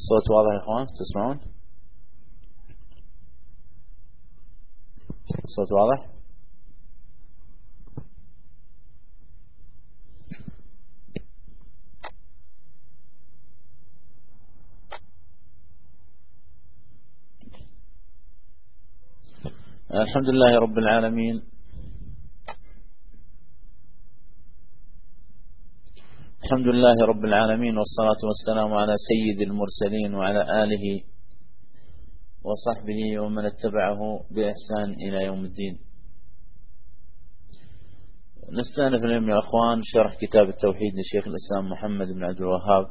الصوت واضح يا اخوان؟ تسمعون الصوت واضح؟ الحمد لله رب العالمين، الحمد لله رب العالمين، والصلاة والسلام على سيد المرسلين وعلى آله وصحبه ومن اتبعه بإحسان إلى يوم الدين. نستأنف اليوم يا أخوان شرح كتاب التوحيد لشيخ الإسلام محمد بن عبد الوهاب.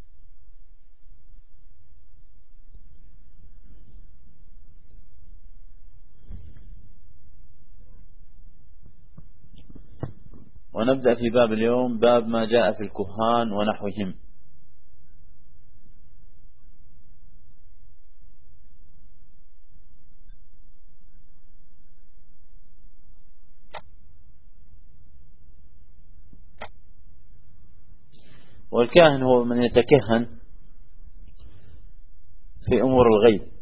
ونبدأ في باب اليوم، باب ما جاء في الكهان ونحوهم. والكاهن هو من يتكهن في أمور الغيب،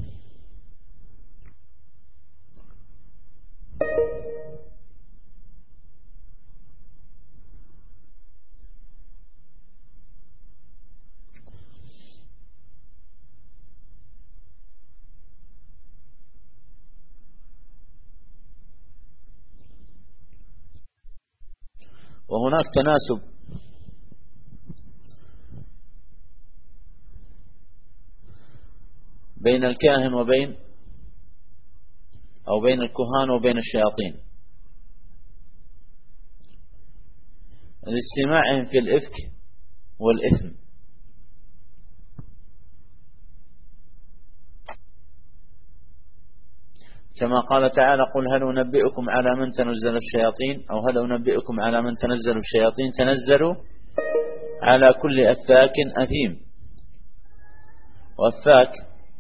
وهناك تناسب بين الكاهن وبين بين الكهان وبين الشياطين، لاجتماعهم في الإفك والإثم. كما قال تعالى: قل هل أنبئكم على من تنزل الشياطين، أو هل أنبئكم على من تنزل الشياطين تنزلوا على كل أفاك أثيم. وأفاك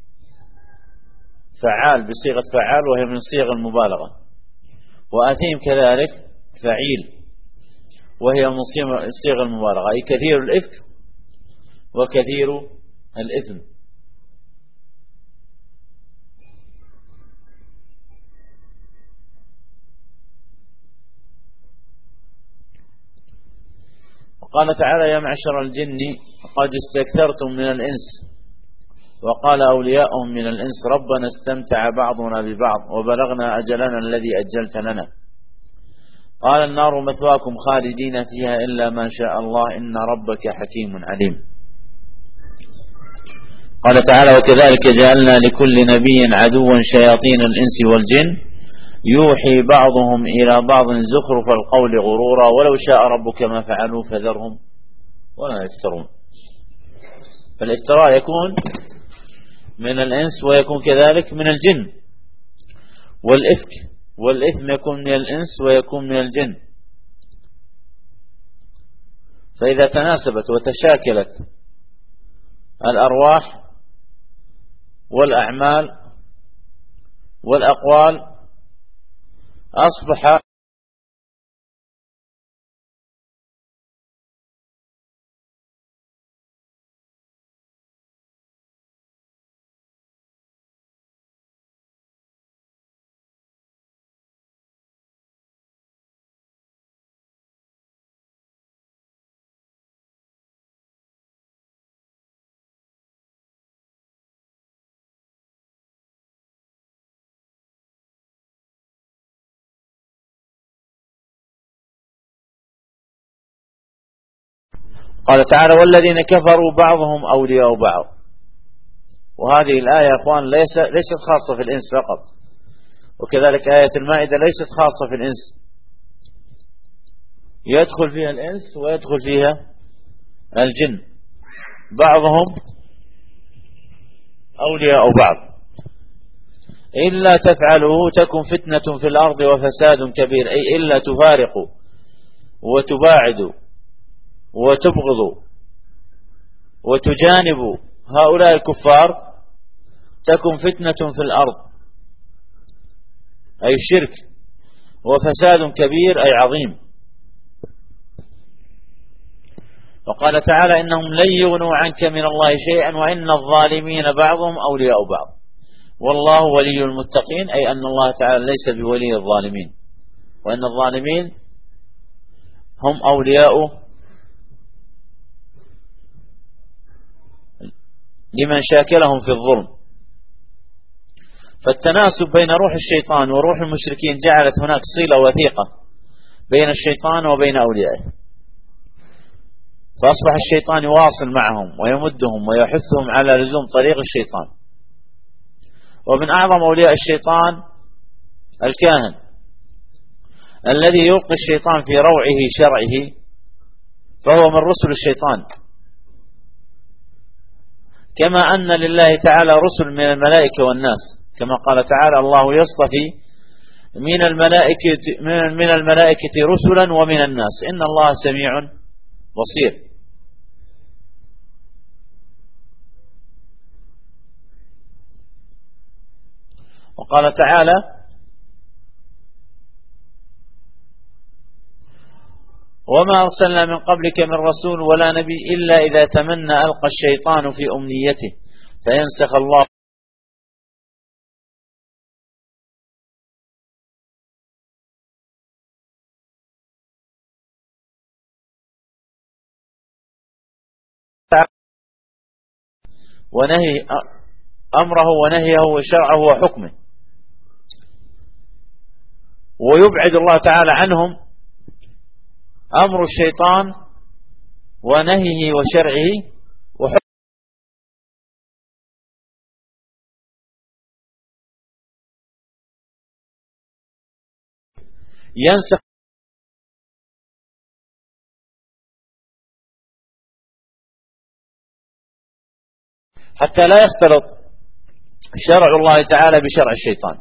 فعال بصيغة فعال، وهي من صيغ المبالغة، وأثيم كذلك فعيل، وهي من صيغ المبالغة، أي كثير الإفك وكثير الإثم. وقال تعالى: يا معشر الجن قد استكثرتم من الإنس. وقال أولياؤهم من الإنس: ربنا استمتع بعضنا ببعض وبلغنا أجلنا الذي أجلت لنا. قال: النار مثواكم خالدين فيها إلا ما شاء الله إن ربك حكيم عليم. قال تعالى: وكذلك جعلنا لكل نبي عدوا شياطين الإنس والجن يوحي بعضهم إلى بعض زخرف القول غرورا ولو شاء ربك ما فعلوا فذرهم ولا يفترون. فالافتراء يكون من الإنس ويكون كذلك من الجن، والإفك والإثم يكون من الإنس ويكون من الجن. فإذا تناسبت وتشاكلت الأرواح والأعمال والأقوال أصبح قال تعالى: والذين كفروا بعضهم أولياء بعض. وهذه الآية يا أخوان ليست خاصة في الإنس فقط، وكذلك آية المائدة ليست خاصة في الإنس، يدخل فيها الإنس ويدخل فيها الجن، بعضهم أولياء بعض. إلا تفعلوا تكن فتنة في الأرض وفساد كبير، أي إلا تفارقوا وتباعدوا وتبغضوا وتجانبوا هؤلاء الكفار تكن فتنة في الأرض، أي شرك، وفساد كبير أي عظيم. وقال تعالى إنهم لن يغنوا عنك من الله شيئا وإن الظالمين بعضهم أولياء بعض. والله ولي المتقين، أي أن الله تعالى ليس بولي الظالمين، وأن الظالمين هم أولياء لمن شاكلهم في الظلم. فالتناسب بين روح الشيطان وروح المشركين جعلت هناك صلة وثيقة بين الشيطان وبين أوليائه، فأصبح الشيطان يواصل معهم ويمدهم ويحثهم على لزوم طريق الشيطان. ومن أعظم أولياء الشيطان الكاهن الذي يلقي الشيطان في روعه شرعه، فهو من رسل الشيطان، كما أن لله تعالى رسل من الملائكة والناس، كما قال تعالى الله يصطفي من الملائكة رسلا ومن الناس إن الله سميع بصير. وقال تعالى وما أرسلنا من قبلك من رسول ولا نبي إلا إذا تمنى ألقى الشيطان في أمنيته فينسخ الله ونهي أمره ونهيه وشرعه وحكمه، ويبعد الله تعالى عنهم أمر الشيطان ونهيه وشرعه وحكمه، ينسخ حتى لا يختلط شرع الله تعالى بشرع الشيطان.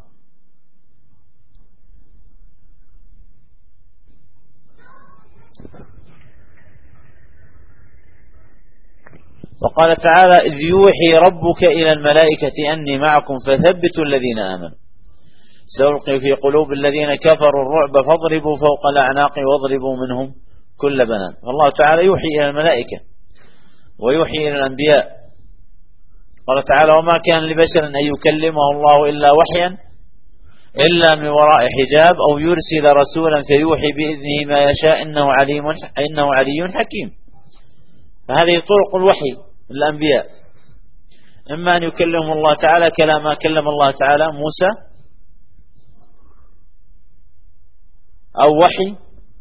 وقال تعالى إذ يوحي ربك إلى الملائكة أني معكم فثبتوا الذين آمنوا سألقي في قلوب الذين كفروا الرعب فاضربوا فوق الأعناق واضربوا منهم كل بنان. فالله تعالى يوحي إلى الملائكة ويوحي إلى الأنبياء. قال تعالى وما كان لبشر أن يكلمه الله إلا وحيا إلا من وراء حجاب أو يرسل رسولا فيوحي بإذنه ما يشاء إنه علي حكيم. فهذه طرق الوحي للأنبياء، إما أن يكلمهم الله تعالى كما كلم الله تعالى موسى، أو وحي،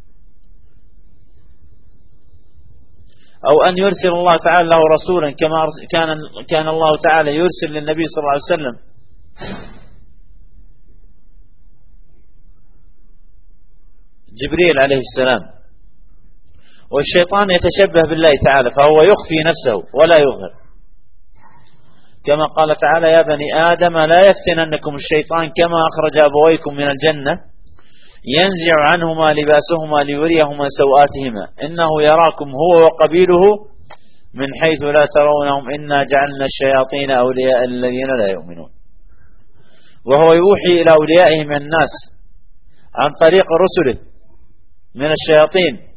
أو أن يرسل الله تعالى له رسولا كما كان الله تعالى يرسل للنبي صلى الله عليه وسلم جبريل عليه السلام. والشيطان يتشبه بالله تعالى فهو يخفي نفسه ولا يظهر، كما قال تعالى يا بني آدم لا يفتننكم الشيطان كما أخرج أبويكم من الجنة ينزع عنهما لباسهما ليريهما سوآتهما إنه يراكم هو وقبيله من حيث لا ترونهم إنا جعلنا الشياطين أولياء الذين لا يؤمنون. وهو يوحي إلى أوليائه من الناس عن طريق رسله من الشياطين،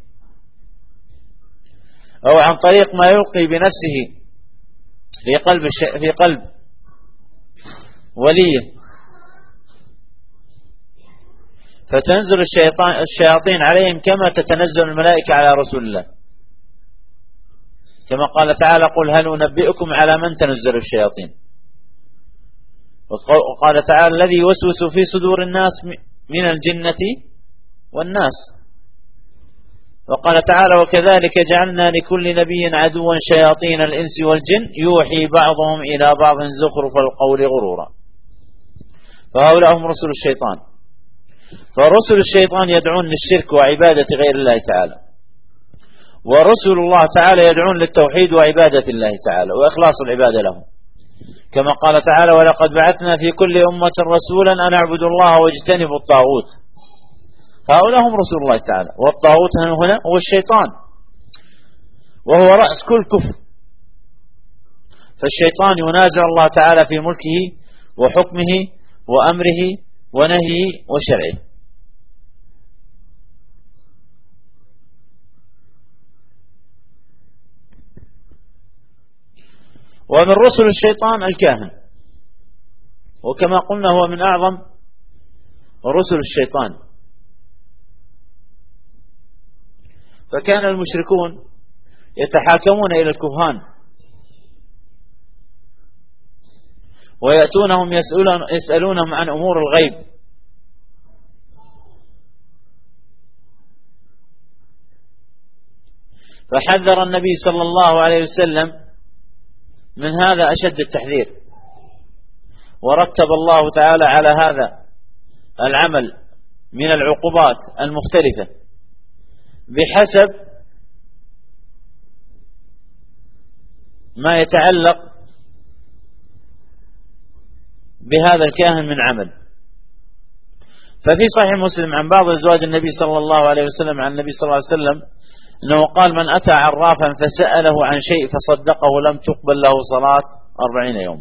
أو عن طريق ما يلقي بنفسه في قلب وليه، فتنزل الشياطين عليهم كما تتنزل الملائكة على رسول الله، كما قال تعالى قل هل أنبئكم على من تنزل الشياطين. وقال تعالى الذي يوسوس في صدور الناس من الجنة والناس. وقال تعالى وكذلك جعلنا لكل نبي عدوا شياطين الإنس والجن يوحي بعضهم إلى بعض زخرف القول غرورا. فهؤلاء هم رسل الشيطان. فرسل الشيطان يدعون للشرك وعبادة غير الله تعالى، ورسل الله تعالى يدعون للتوحيد وعبادة الله تعالى وإخلاص العبادة له، كما قال تعالى ولقد بعثنا في كل أمة رسولا أن اعبدوا الله واجتنبوا الطاغوت. هؤلاء هم رسول الله تعالى، والطاغوت هنا هو الشيطان وهو رأس كل كفر. فالشيطان ينازع الله تعالى في ملكه وحكمه وأمره ونهيه وشرعه. ومن رسل الشيطان الكاهن، وكما قلنا هو من أعظم رسل الشيطان. فكان المشركون يتحاكمون إلى الكهان ويأتونهم يسألونهم عن أمور الغيب، فحذر النبي صلى الله عليه وسلم من هذا أشد التحذير، ورتب الله تعالى على هذا العمل من العقوبات المختلفة بحسب ما يتعلق بهذا الكاهن من عمل. ففي صحيح مسلم عن بعض أزواج النبي صلى الله عليه وسلم عن النبي صلى الله عليه وسلم أنه قال: من أتى عرافا فسأله عن شيء فصدقه لم تقبل له صلاة 40 يوما.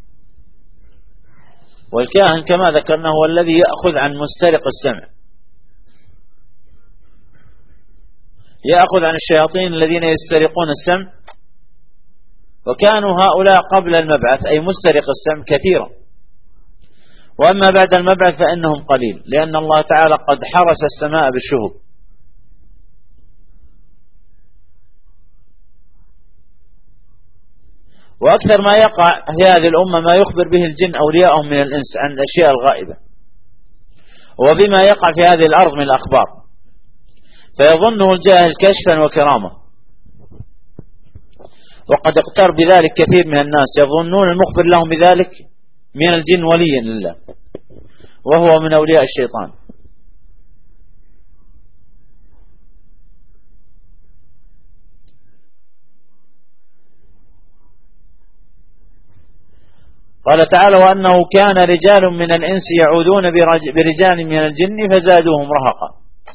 والكاهن كما ذكرنا هو الذي يأخذ عن مسترق السمع، يأخذ عن الشياطين الذين يسترقون السمع، وكانوا هؤلاء قبل المبعث أي مسترق السمع كثيرا، وأما بعد المبعث فإنهم قليل، لأن الله تعالى قد حرس السماء بالشهب. وأكثر ما يقع في هذه الأمة ما يخبر به الجن أولياءهم من الإنس عن الأشياء الغائبة، وبما يقع في هذه الأرض من الأخبار، فيظنه الجاهل كشفا وكرامة. وقد اقترب بذلك كثير من الناس، يظنون المخبر لهم بذلك من الجن وليا لله، وهو من أولياء الشيطان. قال تعالى: وأنه كان رجال من الإنس يعوذون برجال من الجن فزادوهم رهقا،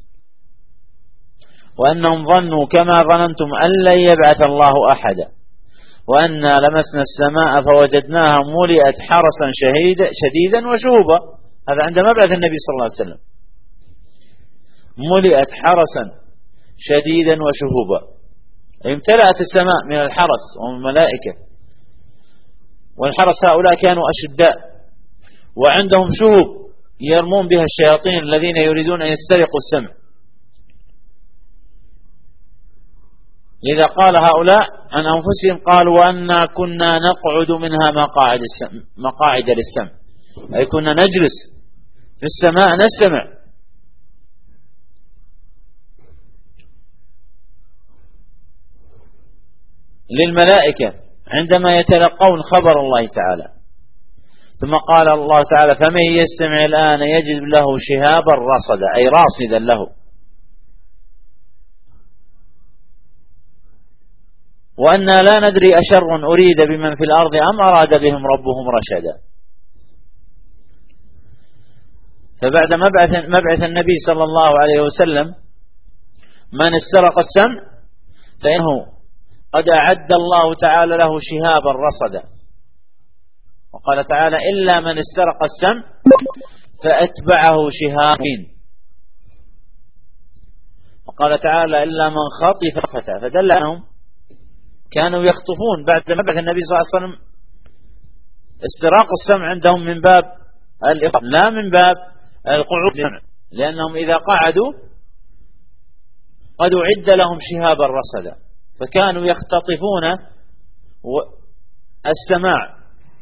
وأنهم ظنوا كما ظننتم أن لن يبعث الله أحدا، وأنا لمسنا السماء فوجدناها ملئت حرسا شديدا وشهبا. هذا عند مبعث النبي صلى الله عليه وسلم، ملئت حرسا شديدا وشهوبا، امتلأت السماء من الحرس ومن الملائكة. والحرس هؤلاء كانوا أشداء، وعندهم شهوب يرمون بها الشياطين الذين يريدون أن يسترقوا السمع. لذا قال هؤلاء عن أنفسهم، قالوا: وأنا كنا نقعد منها مقاعد للسمع، أي كنا نجلس في السماء نستمع. للملائكة عندما يتلقون خبر الله تعالى. ثم قال الله تعالى: فمن يستمع الآن يجد له شهابا رصدا، أي راصدا له. وأنا لا ندري أشر أريد بمن في الأرض أم أراد بهم ربهم رشدا. فبعد مبعث النبي صلى الله عليه وسلم من استرق السمع فإنه قد أعد الله تعالى له شهابا رصدا. وقال تعالى: إلا من استرق السمع فأتبعه شهاب. وقال تعالى: إلا من خطف فتى، فدل أنهم كانوا يخطفون بعد مبعث النبي صلى الله عليه وسلم. استراق السمع عندهم من باب الإخطاف لا من باب القعود، لأنهم إذا قعدوا قد أعد لهم شهابا رصدا، فكانوا يختطفون السماع.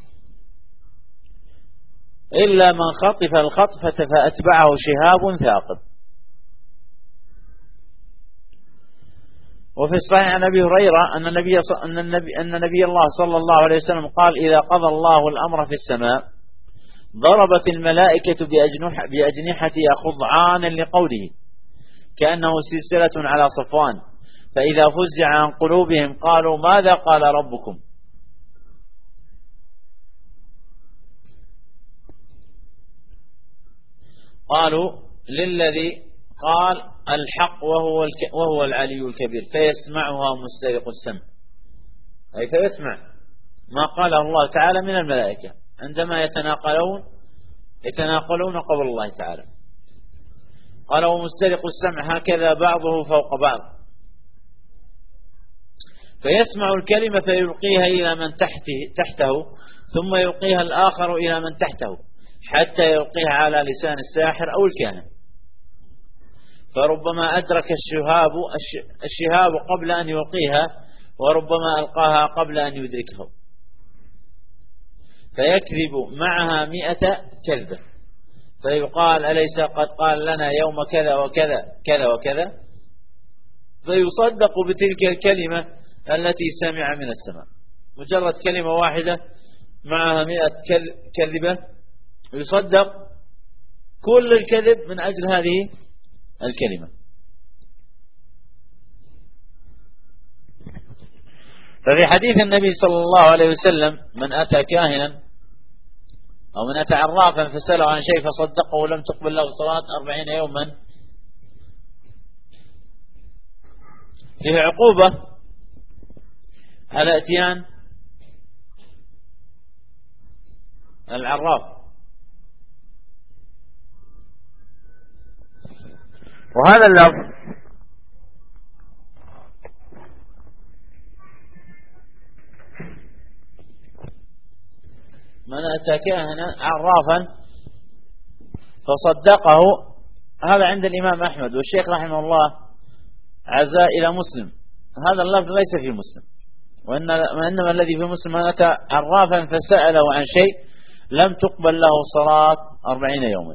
إلا من خطف الخطفة فأتبعه شهاب ثاقب. وفي الصحيح عن أبي هريرة أن نبي الله صلى الله عليه وسلم قال: إذا قضى الله الأمر في السماء ضربت الملائكة بأجنحتها خضعانا لقوله، كأنه سلسلة على صفوان، فإذا فزع عن قلوبهم قالوا: ماذا قال ربكم؟ قالوا: للذي قال الحق وهو العلي الكبير، فيسمعها مسترق السمع، أي فيسمع ما قاله الله تعالى من الملائكة عندما يتناقلون قول الله تعالى. قال: ومسترق السمع هكذا بعضه فوق بعض، فيسمع الكلمة فيلقيها إلى من تحته ثم يلقيها الآخر إلى من تحته حتى يلقيها على لسان الساحر أو الكاهن، فربما أدرك الشهاب قبل أن يلقيها، وربما ألقاها قبل أن يدركه، فيكذب معها 100 كذبة، فيقال أليس قد قال لنا يوم كذا وكذا كذا وكذا، فيصدق بتلك الكلمة التي سمع من السماء. مجرد كلمة واحدة معها 100 كذبة يصدق كل الكذب من أجل هذه الكلمة. ففي حديث النبي صلى الله عليه وسلم: من أتى كاهنا أو من أتى عرافا فسأله عن شيء فصدقه ولم تقبل له صلاة 40 يوما، فيه عقوبة على اتيان العراف. وهذا اللفظ من أتى كاهنا عرافا فصدقه، هذا عند الإمام أحمد، والشيخ رحمه الله عزاء إلى مسلم. هذا اللفظ ليس في مسلم، وإنما الذي في مسلم: من أتى عرافا فسأله عن شيء لم تقبل له صلاة 40 يوما.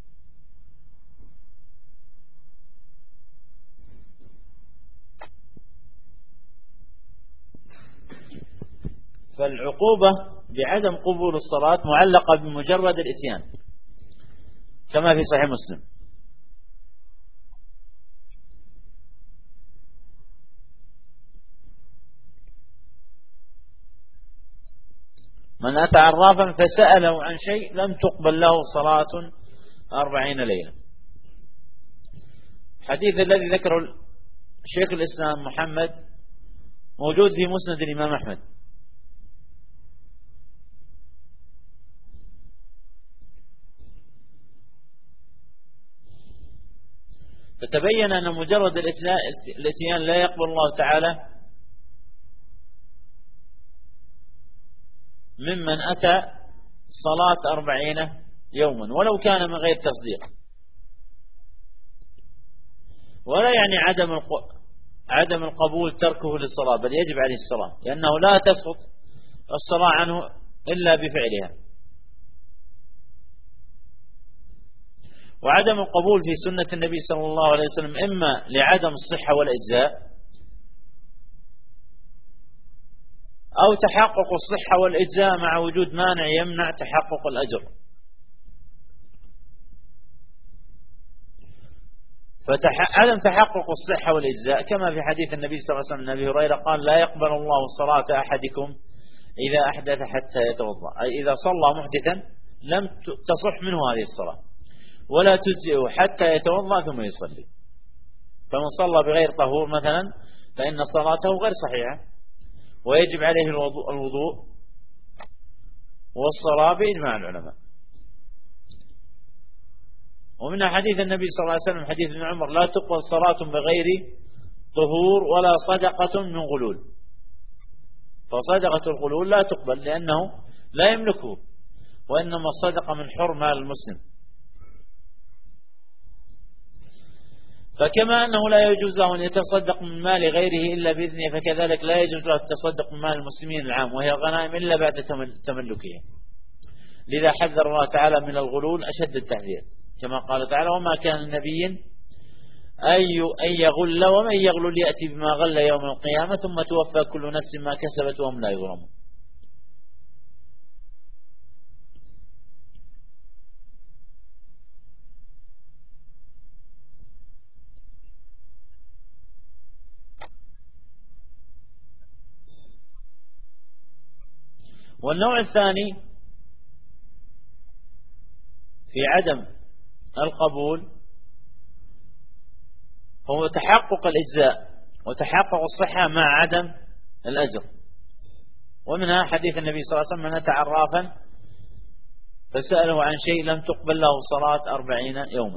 فالعقوبة بعدم قبول الصلاة معلقة بمجرد الإتيان كما في صحيح مسلم. من أتى عرافا فسأله عن شيء لم تقبل له صلاة 40 ليلة. الحديث الذي ذكره شيخ الإسلام محمد موجود في مسند الإمام أحمد. فتبين أن مجرد الاتيان لا يقبل الله تعالى ممن أتى صلاة 40 يوما ولو كان من غير تصديق. ولا يعني عدم القبول تركه للصلاة، بل يجب عليه الصلاة، لأنه لا تسقط الصلاة عنه إلا بفعلها. وعدم القبول في سنة النبي صلى الله عليه وسلم إما لعدم الصحة والإجزاء، أو تحقق الصحة والإجزاء مع وجود مانع يمنع تحقق الأجر. فعدم تحقق الصحة والإجزاء كما في حديث النبي صلى الله عليه وسلم: أبي هريرة قال: لا يقبل الله صلاة أحدكم إذا أحدث حتى يتوضأ، أي إذا صلى محدثا لم تصح منه هذه الصلاة، ولا تجزئه حتى يتوضأ ثم يصلي. فمن صلى بغير طهور مثلا فإن صلاته غير صحيحة، ويجب عليه الوضوء والصلاة بإجماع العلماء. ومن حديث النبي صلى الله عليه وسلم حديث ابن عمر: لا تقبل صلاة بغير طهور ولا صدقة من غلول. فصدقة الغلول لا تقبل لأنه لا يملكه، وإنما الصدقة من حر مال المسلم. فكما أنه لا يجوز له أن يتصدق من مال غيره إلا بإذنه، فكذلك لا يجوز له التصدق من مال المسلمين العام وهي الغنائم إلا بعد تملكها. لذا حذر الله تعالى من الغلول أشد التحذير، كما قال تعالى: وما كان النبي أن يغل ومن يغل يأتي بما غل يوم القيامة ثم توفى كل نفس ما كسبت وهم لا يظلمون. والنوع الثاني في عدم القبول هو تحقق الإجزاء وتحقق الصحة مع عدم الأجر. ومنها حديث النبي صلى الله عليه وسلم: من أتى عرافا فسأله عن شيء لم تقبل له صلاة 40 يوما.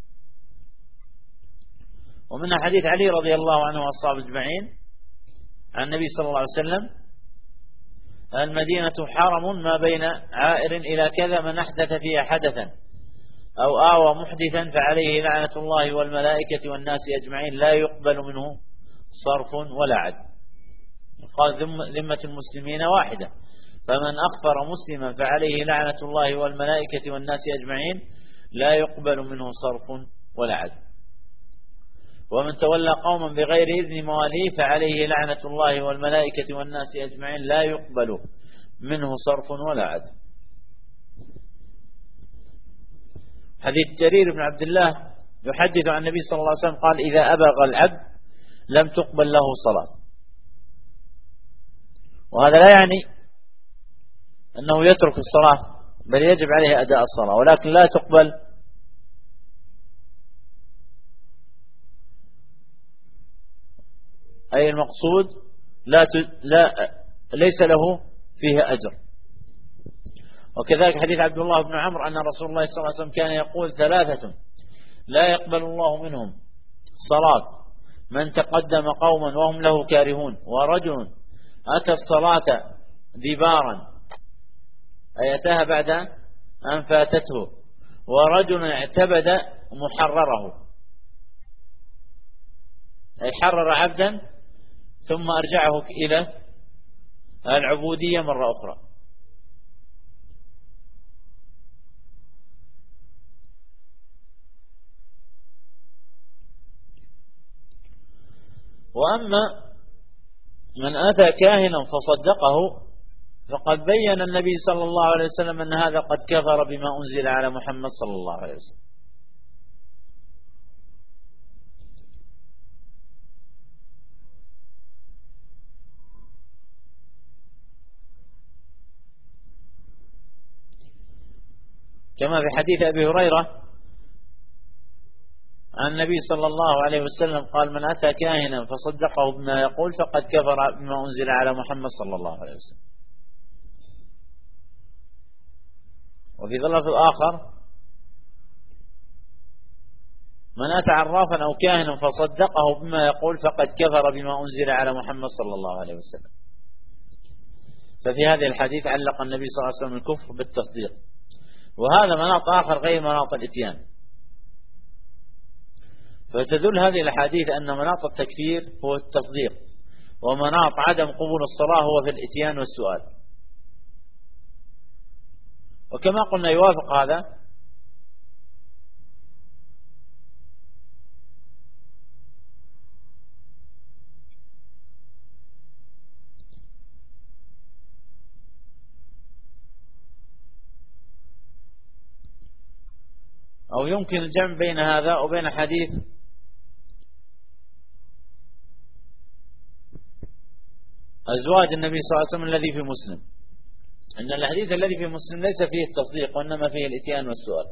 ومنها حديث علي رضي الله عنه وأصحابه أجمعين عن النبي صلى الله عليه وسلم: المدينة حرم ما بين عائر إلى كذا، من أحدث فيها حدثا أو آوى محدثا فعليه لعنة الله والملائكة والناس أجمعين لا يقبل منه صرف ولا عدل. قال: ذمة المسلمين واحدة، فمن أخفر مسلما فعليه لعنة الله والملائكة والناس أجمعين لا يقبل منه صرف ولا عدل. ومن تولى قوما بغير إذن مواليه فعليه لعنة الله والملائكة والناس أجمعين لا يقبل منه صرف ولا عدل. حديث جرير بن عبد الله يحدث عن النبي صلى الله عليه وسلم قال: إذا أبغى العبد لم تقبل له صلاة. وهذا لا يعني أنه يترك الصلاة، بل يجب عليه أداء الصلاة، ولكن لا تقبل أي المقصود ليس له فيها أجر. وكذلك حديث عبد الله بن عمرو أن رسول الله صلى الله عليه وسلم كان يقول: ثلاثة لا يقبل الله منهم صلاة: من تقدم قوما وهم له كارهون، ورجل أتى الصلاة دبارا أي أتاها بعد أن فاتته، ورجل اعتبد محرره أي حرر عبدا ثم أرجعه إلى العبودية مرة أخرى. وأما من أتى كاهنا فصدقه فقد بين النبي صلى الله عليه وسلم أن هذا قد كفر بما أنزل على محمد صلى الله عليه وسلم. كما في حديث أبي هريرة عن النبي صلى الله عليه وسلم قال: من أتى كاهنا فصدقه بما يقول فقد كفر بما أنزل على محمد صلى الله عليه وسلم. وفي لفظ آخر: من أتى عرافا أو كاهنا فصدقه بما يقول فقد كفر بما أنزل على محمد صلى الله عليه وسلم. ففي هذه الحديث علق النبي صلى الله عليه وسلم الكفر بالتصديق، وهذا مناط آخر غير مناط الإتيان. فتدل هذه الحديث أن مناط التكفير هو التصديق، ومناط عدم قبول الصلاة هو في الإتيان والسؤال. وكما قلنا يوافق هذا أو يمكن الجمع بين هذا وبين حديث أزواج النبي صلى الله عليه وسلم الذي في مسلم، أن الحديث الذي في مسلم ليس فيه التصديق وإنما فيه الإتيان والسؤال.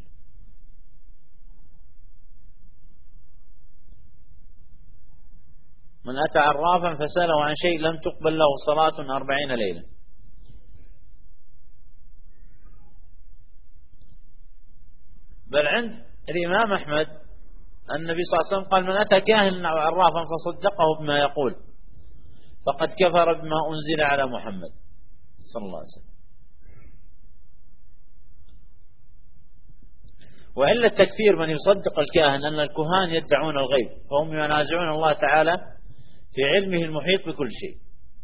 من أتى عرافا فسأله عن شيء لم تقبل له صلاة 40 ليلة. بل عند الإمام أحمد النبي صلى الله عليه وسلم قال: من أتى كاهنا أو عرافا فصدقه بما يقول فقد كفر بما أنزل على محمد صلى الله عليه وسلم. وإلا التكفير من يصدق الكاهن أن الكهان يدعون الغيب، فهم ينازعون الله تعالى في علمه المحيط بكل شيء،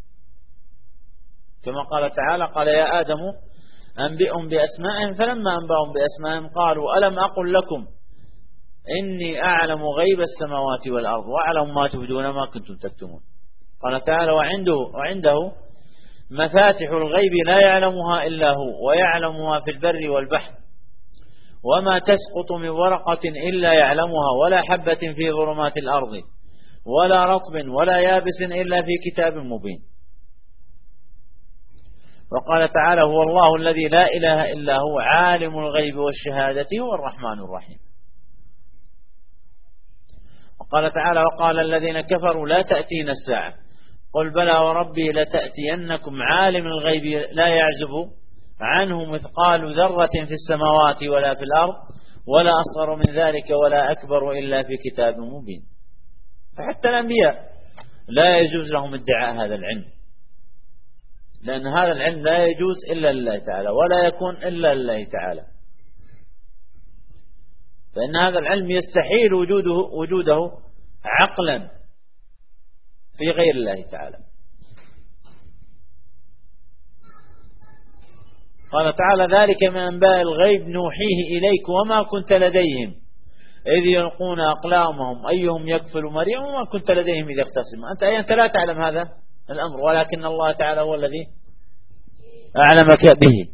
كما قال تعالى: قال يا آدم أنبئهم بأسمائهم، فلما أنبأهم بأسمائهم قالوا ألم أقل لكم إني أعلم غيب السماوات والأرض وأعلم ما تبدون ما كنتم تكتمون. قال تعالى: وعنده مفاتح الغيب لا يعلمها إلا هو ويعلمها في البر والبحر وما تسقط من ورقة إلا يعلمها ولا حبة في ظلمات الأرض ولا رطب ولا يابس إلا في كتاب مبين. وقال تعالى: هو الله الذي لا إله إلا هو عالم الغيب والشهادة هو الرحمن الرحيم. وقال تعالى: وقال الذين كفروا لا تأتينا الساعة قل بلى وربي لتأتينكم عالم الغيب لا يعزب عنه مثقال ذرة في السماوات ولا في الأرض ولا أصغر من ذلك ولا أكبر إلا في كتاب مبين. فحتى الأنبياء لا يجوز لهم ادعاء هذا العلم، لأن هذا العلم لا يجوز إلا لله تعالى ولا يكون إلا لله تعالى، فإن هذا العلم يستحيل وجوده عقلا في غير الله تعالى. قال تعالى: ذلك من أنباء الغيب نوحيه إليك وما كنت لديهم إذ يلقون أقلامهم أيهم يكفل مريم وما كنت لديهم إذ يختصمون. أنت لا تعلم هذا الأمر، ولكن الله تعالى هو الذي أعلمك به.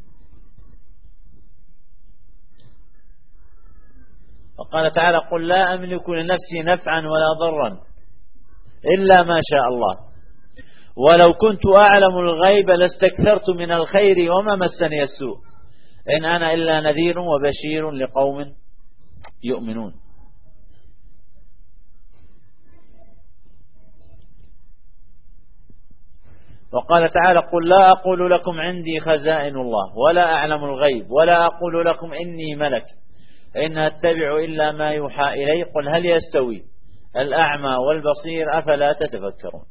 وقال تعالى: قل لا أملك لنفسي نفعا ولا ضرا إلا ما شاء الله ولو كنت أعلم الغيب لاستكثرت من الخير وما مسني السوء إن أنا إلا نذير وبشير لقوم يؤمنون. وقال تعالى: قل لا أقول لكم عندي خزائن الله ولا أعلم الغيب ولا أقول لكم إني ملك إن أتبع إلا ما يوحى إلي قل هل يستوي الأعمى والبصير أفلا تتفكرون.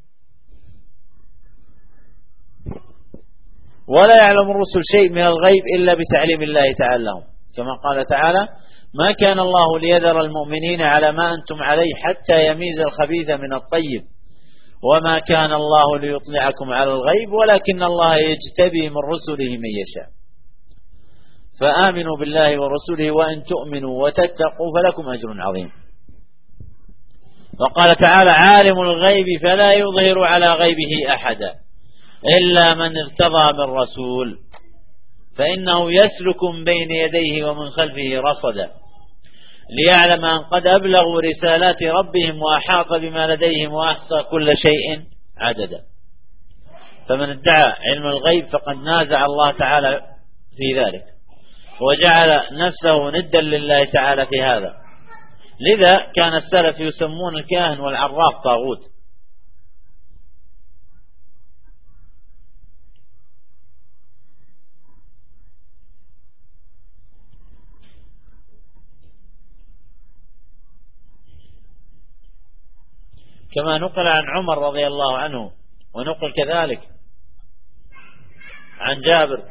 ولا يعلم الرسل شيء من الغيب إلا بتعليم الله تعالى لهم، كما قال تعالى: ما كان الله ليذر المؤمنين على ما أنتم عليه حتى يميز الخبيث من الطيب وما كان الله ليطلعكم على الغيب ولكن الله يجتبي من رسله من يشاء فآمنوا بالله ورسوله وإن تؤمنوا وتتقوا فلكم أجر عظيم. وقال تعالى: عالم الغيب فلا يظهر على غيبه أحدا إلا من ارتضى من رسول فإنه يسلك من بين يديه ومن خلفه رصدا ليعلم أن قد أبلغوا رسالات ربهم وأحاط بما لديهم وأحصى كل شيء عددا. فمن ادعى علم الغيب فقد نازع الله تعالى في ذلك وجعل نفسه ندا لله تعالى في هذا. لذا كان السلف يسمون الكاهن والعراف طاغوت. كما نقل عن عمر رضي الله عنه ونقل كذلك عن جابر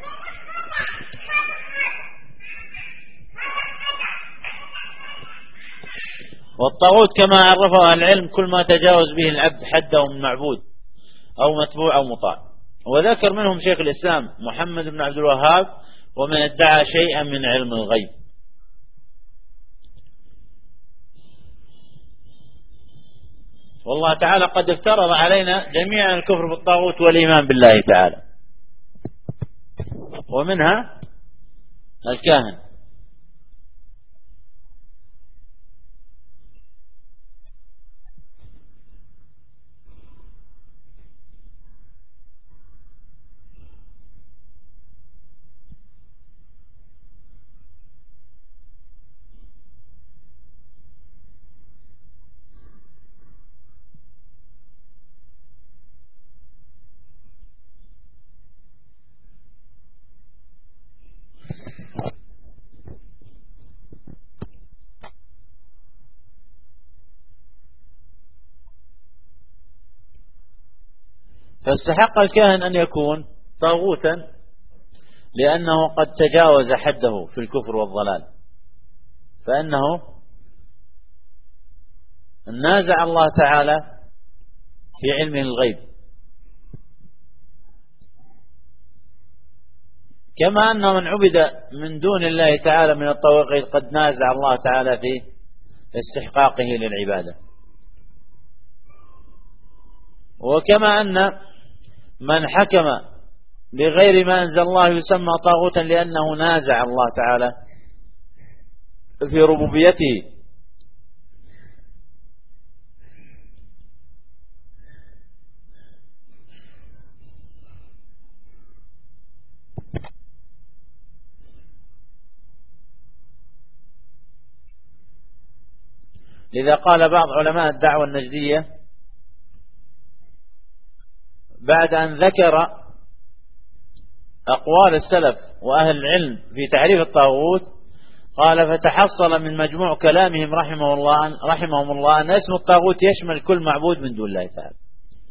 والطاغوت كما عرفه أهل العلم كل ما تجاوز به العبد حده من معبود أو متبوع أو مطاع. وذكر منهم شيخ الإسلام محمد بن عبد الوهاب ومن ادعى شيئا من علم الغيب. والله تعالى قد افترض علينا جميعا الكفر بالطاغوت والإيمان بالله تعالى، ومنها الكاهن. فاستحق الكاهن أن يكون طاغوتا لأنه قد تجاوز حده في الكفر والضلال، فإنه نازع الله تعالى في علم الغيب، كما أن من عبد من دون الله تعالى من الطواغيت قد نازع الله تعالى في استحقاقه للعبادة. وكما أن من حكم بغير ما أنزل الله يسمى طاغوتا لأنه نازع الله تعالى في ربوبيته. لذا قال بعض علماء الدعوة النجدية بعد أن ذكر أقوال السلف وأهل العلم في تعريف الطاغوت قال: فتحصل من مجموع كلامهم رحمهم الله أن اسم الطاغوت يشمل كل معبود من دون الله تعالى.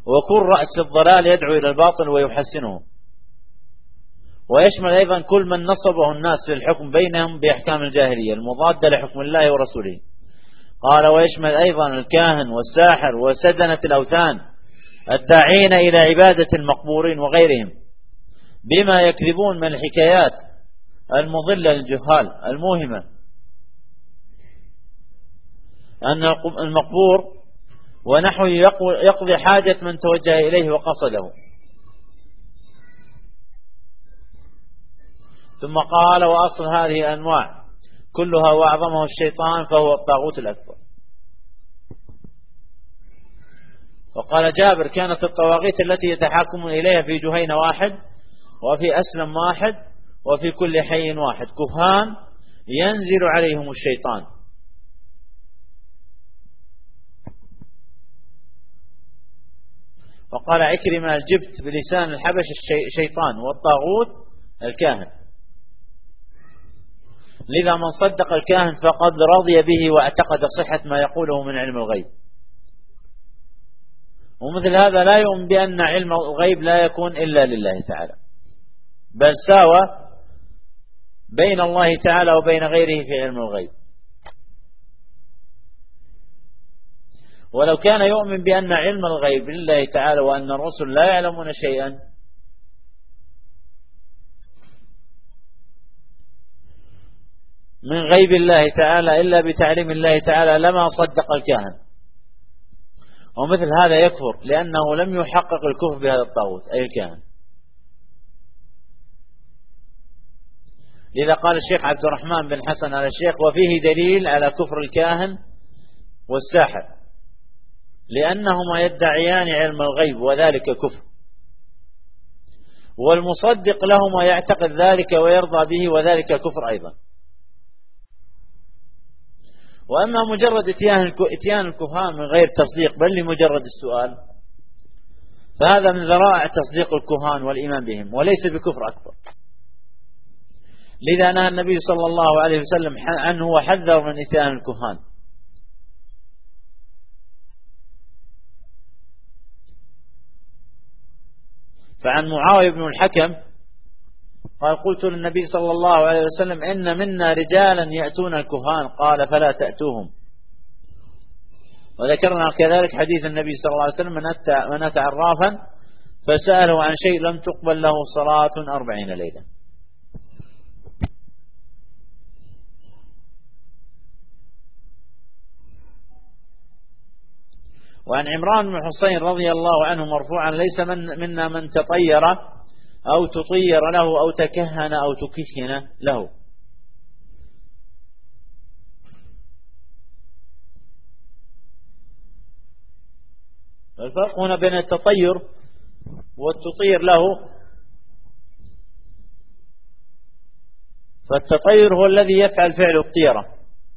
وكل رأس الضلال يدعو إلى الباطل ويحسنه. ويشمل أيضا كل من نصبه الناس للحكم بينهم بأحكام الجاهلية المضادة لحكم الله ورسوله. قال ويشمل أيضا الكاهن والساحر وسدنة الأوثان الداعين إلى عبادة المقبورين وغيرهم بما يكذبون من الحكايات المضلة للجهال الموهمة أن المقبور ونحو يقضي حاجة من توجه إليه وقصده. ثم قال وأصل هذه الأنواع كلها وأعظمه الشيطان فهو الطاغوت الأكبر. وقال جابر كانت الطواغيت التي يتحاكمون إليها في جهينة واحد وفي أسلم واحد وفي كل حي واحد كهان ينزل عليهم الشيطان. وقال عكرمة الجبت بلسان الحبش الشيطان والطاغوت الكاهن. لذا من صدق الكاهن فقد رضي به واعتقد صحة ما يقوله من علم الغيب. ومثل هذا لا يؤمن بأن علم الغيب لا يكون إلا لله تعالى، بل ساوى بين الله تعالى وبين غيره في علم الغيب. ولو كان يؤمن بأن علم الغيب لله تعالى وأن الرسل لا يعلمون شيئا من غيب الله تعالى إلا بتعليم الله تعالى لما صدق الكاهن. ومثل هذا يكفر لأنه لم يحقق الكفر بهذا الطاغوت أي الكاهن. لذا قال الشيخ عبد الرحمن بن حسن على الشيخ وفيه دليل على كفر الكاهن والساحر لأنهما يدعيان علم الغيب وذلك كفر، والمصدق لهما يعتقد ذلك ويرضى به وذلك كفر أيضا. وأما مجرد اتيان الكهان من غير تصديق بل لمجرد السؤال فهذا من ذرائع تصديق الكهان والإيمان بهم وليس بكفر أكبر. لذا نهى النبي صلى الله عليه وسلم عنه وحذر من اتيان الكهان. فعن معاوية بن الحكم قال قلت للنبي صلى الله عليه وسلم إن منا رجالا يأتون الكهان قال فلا تأتوهم. وذكرنا كذلك حديث النبي صلى الله عليه وسلم من أتى عرافا فسأله عن شيء لم تقبل له صلاة 40 ليلة. وعن عمران بن حسين رضي الله عنه مرفوعا ليس منا من تطير أو تطير له أو تكهن أو تكهن له. الفرق هنا بين التطير والتطير له. فالتطير هو الذي يفعل فعل الطيرة،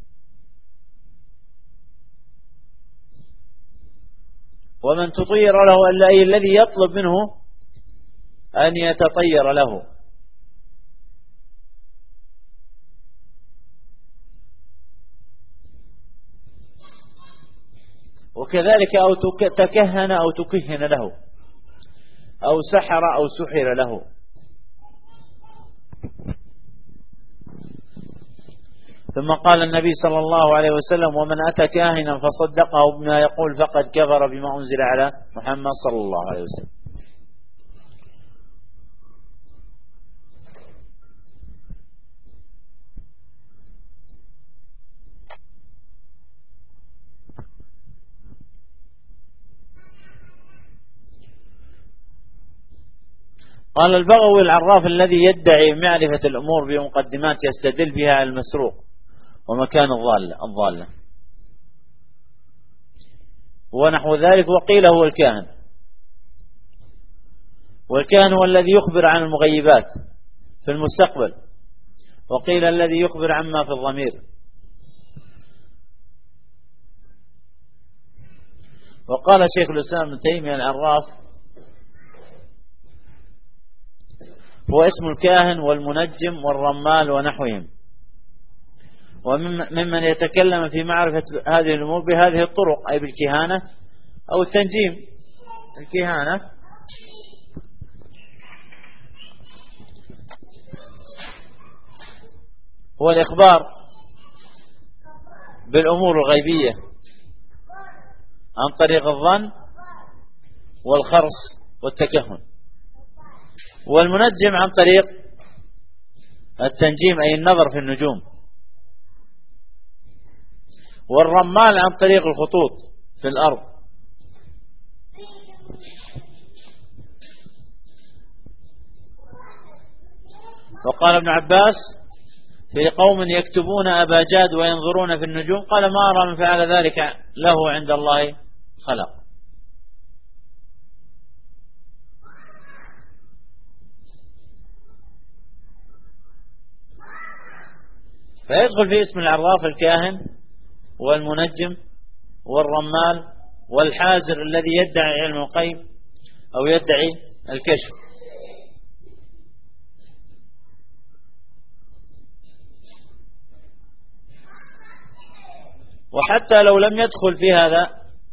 ومن تطير له أي الذي يطلب منه أن يتطير له. وكذلك أو تكهن أو تكهن له أو سحر أو سحر له. ثم قال النبي صلى الله عليه وسلم ومن أتى كاهنا فصدقه بما يقول فقد كفر بما أنزل على محمد صلى الله عليه وسلم. قال البغوي العراف الذي يدعي معرفة الأمور بمقدمات يستدل بها على المسروق ومكان الضالة ونحو ذلك. وقيل هو الكاهن، والكاهن هو الذي يخبر عن المغيبات في المستقبل، وقيل الذي يخبر عما في الضمير. وقال شيخ الإسلام ابن تيمية العراف هو اسم الكاهن والمنجم والرمال ونحوهم، وممن يتكلم في معرفة هذه الأمور بهذه الطرق أي بالكهانة أو التنجيم الكهانة هو الإخبار بالأمور الغيبية عن طريق الظن والخرص والتكهن، والمنجم عن طريق التنجيم أي النظر في النجوم، والرمال عن طريق الخطوط في الأرض. وقال ابن عباس في قوم يكتبون أباجاد وينظرون في النجوم، قال ما أرى من فعل ذلك له عند الله خلق. فيدخل في اسم العراف الكاهن والمنجم والرمال والحازر الذي يدعي علم الغيب أو يدعي الكشف. وحتى لو لم يدخل في هذا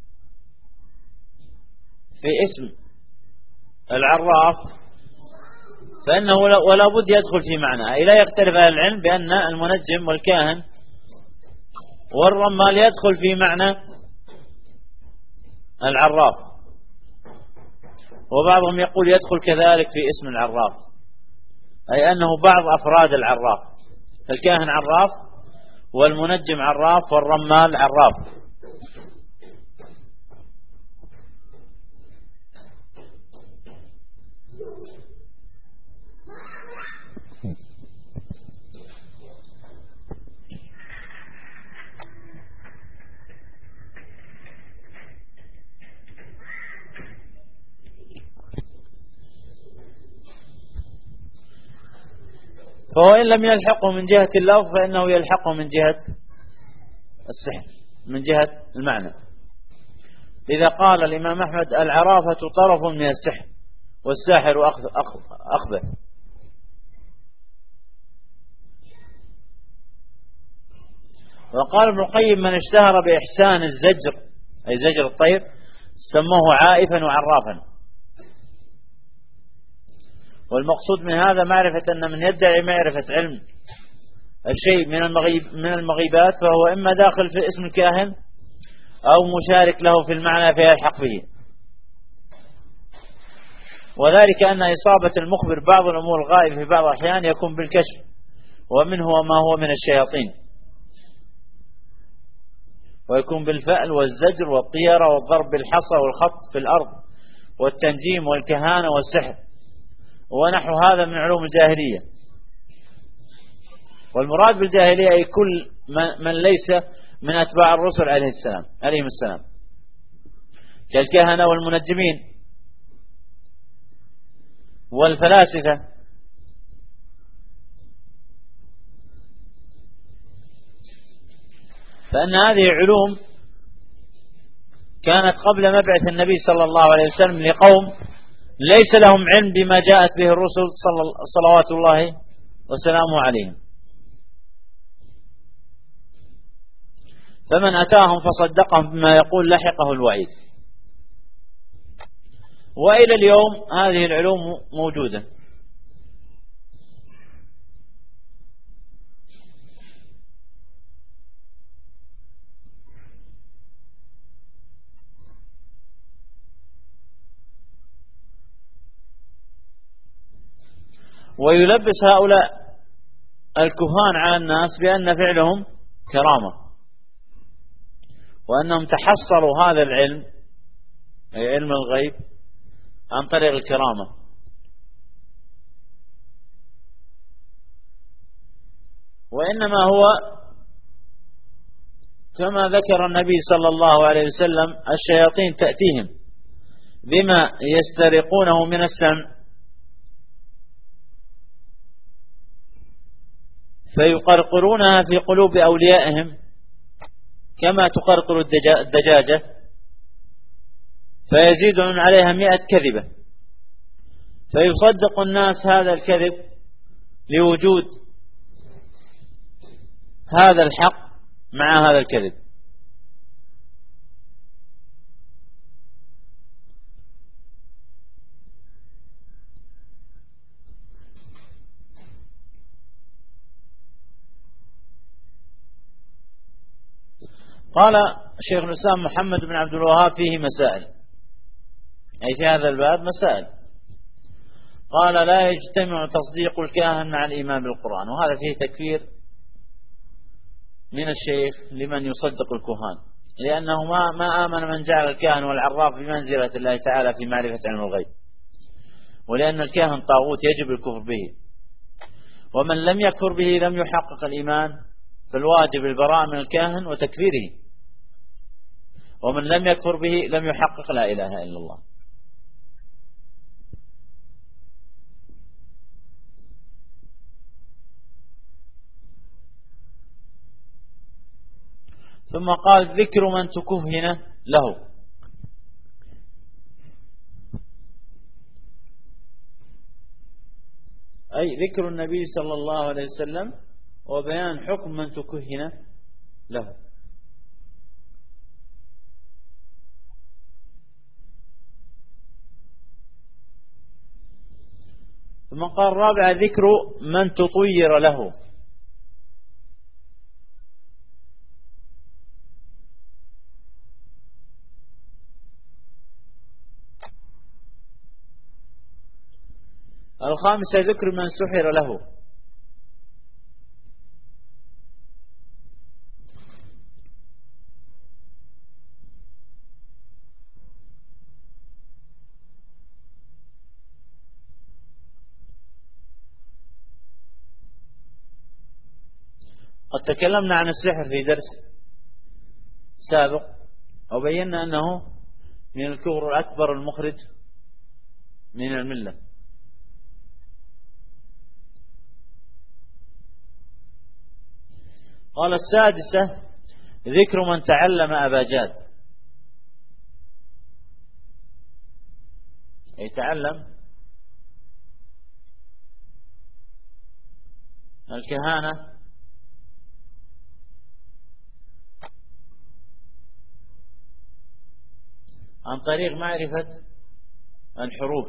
في اسم العراف فإنه ولا بد يدخل في معنى، أي لا يختلف أهل العلم بأن المنجم والكاهن والرمال يدخل في معنى العراف، وبعضهم يقول يدخل كذلك في اسم العراف، أي أنه بعض أفراد العراف، فالكاهن عراف والمنجم عراف والرمال عراف. فهو إن لم يلحقه من جهة اللفظ فإنه يلحقه من جهة السحر، من جهة المعنى. إذا قال الإمام أحمد العرافة طرف من السحر والساحر أخبث. وقال ابن القيم من اشتهر بإحسان الزجر أي زجر الطير سموه عائفا وعرافا. والمقصود من هذا معرفة أن من يدعي معرفة علم الشيء من المغيبات فهو إما داخل في اسم الكاهن أو مشارك له في المعنى فيلحق به. وذلك أن إصابة المخبر بعض الأمور الغائبة في بعض الأحيان يكون بالكشف، ومنه ما هو من الشياطين، ويكون بالفأل والزجر والطيرة والضرب بالحصى والخط في الأرض والتنجيم والكهانة والسحر ونحو هذا من علوم الجاهلية. والمراد بالجاهلية أي كل من ليس من أتباع الرسل عليهم السلام كالكهنة والمنجمين والفلاسفة. فإن هذه علوم كانت قبل مبعث النبي صلى الله عليه وسلم لقوم ليس لهم علم بما جاءت به الرسل صلوات الله وسلامه عليهم، فمن أتاهم فصدقهم بما يقول لحقه الوعيد. وإلى اليوم هذه العلوم موجودة. ويلبس هؤلاء الكهان على الناس بأن فعلهم كرامة، وأنهم تحصلوا هذا العلم أي علم الغيب عن طريق الكرامة. وإنما هو كما ذكر النبي صلى الله عليه وسلم الشياطين تأتيهم بما يسترقونه من السمع فيقرقرونها في قلوب أوليائهم كما تقرقر الدجاجة، فيزيدون عليها 100 كذبة، فيصدق الناس هذا الكذب لوجود هذا الحق مع هذا الكذب. قال شيخ الإسلام محمد بن عبد الوهاب فيه مسائل، أي في هذا الباب مسائل. قال لا يجتمع تصديق الكاهن مع الإيمان بالقرآن، وهذا فيه تكفير من الشيخ لمن يصدق الكهان، لأنه ما آمن من جعل الكاهن والعراف بمنزلة الله تعالى في معرفة علم الغيب، ولأن الكاهن طاغوت يجب الكفر به، ومن لم يكفر به لم يحقق الإيمان، فالواجب البراءة من الكاهن وتكفيره، ومن لم يكفر به لم يحقق لا إله إلا الله. ثم قال ذكر من تكهن له، أي ذكر النبي صلى الله عليه وسلم وبيان حكم من تكهن له. ثم قال الرابع ذكر من تطير له، الخامسة ذكر من سحر له، قد تكلمنا عن السحر في درس سابق وبينا أنه من الكفر الأكبر المخرج من الملة. قال السادسة ذكر من تعلم أبا جاد، أي تعلم الكهانة عن طريق معرفة الحروف،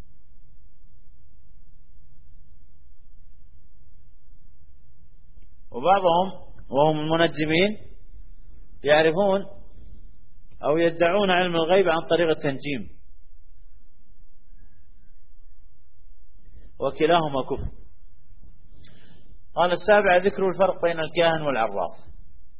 وبعضهم وهم المنجمين يعرفون أو يدعون علم الغيب عن طريق التنجيم، وكلاهما كفر. قال السابع ذكر الفرق بين الكاهن والعراف،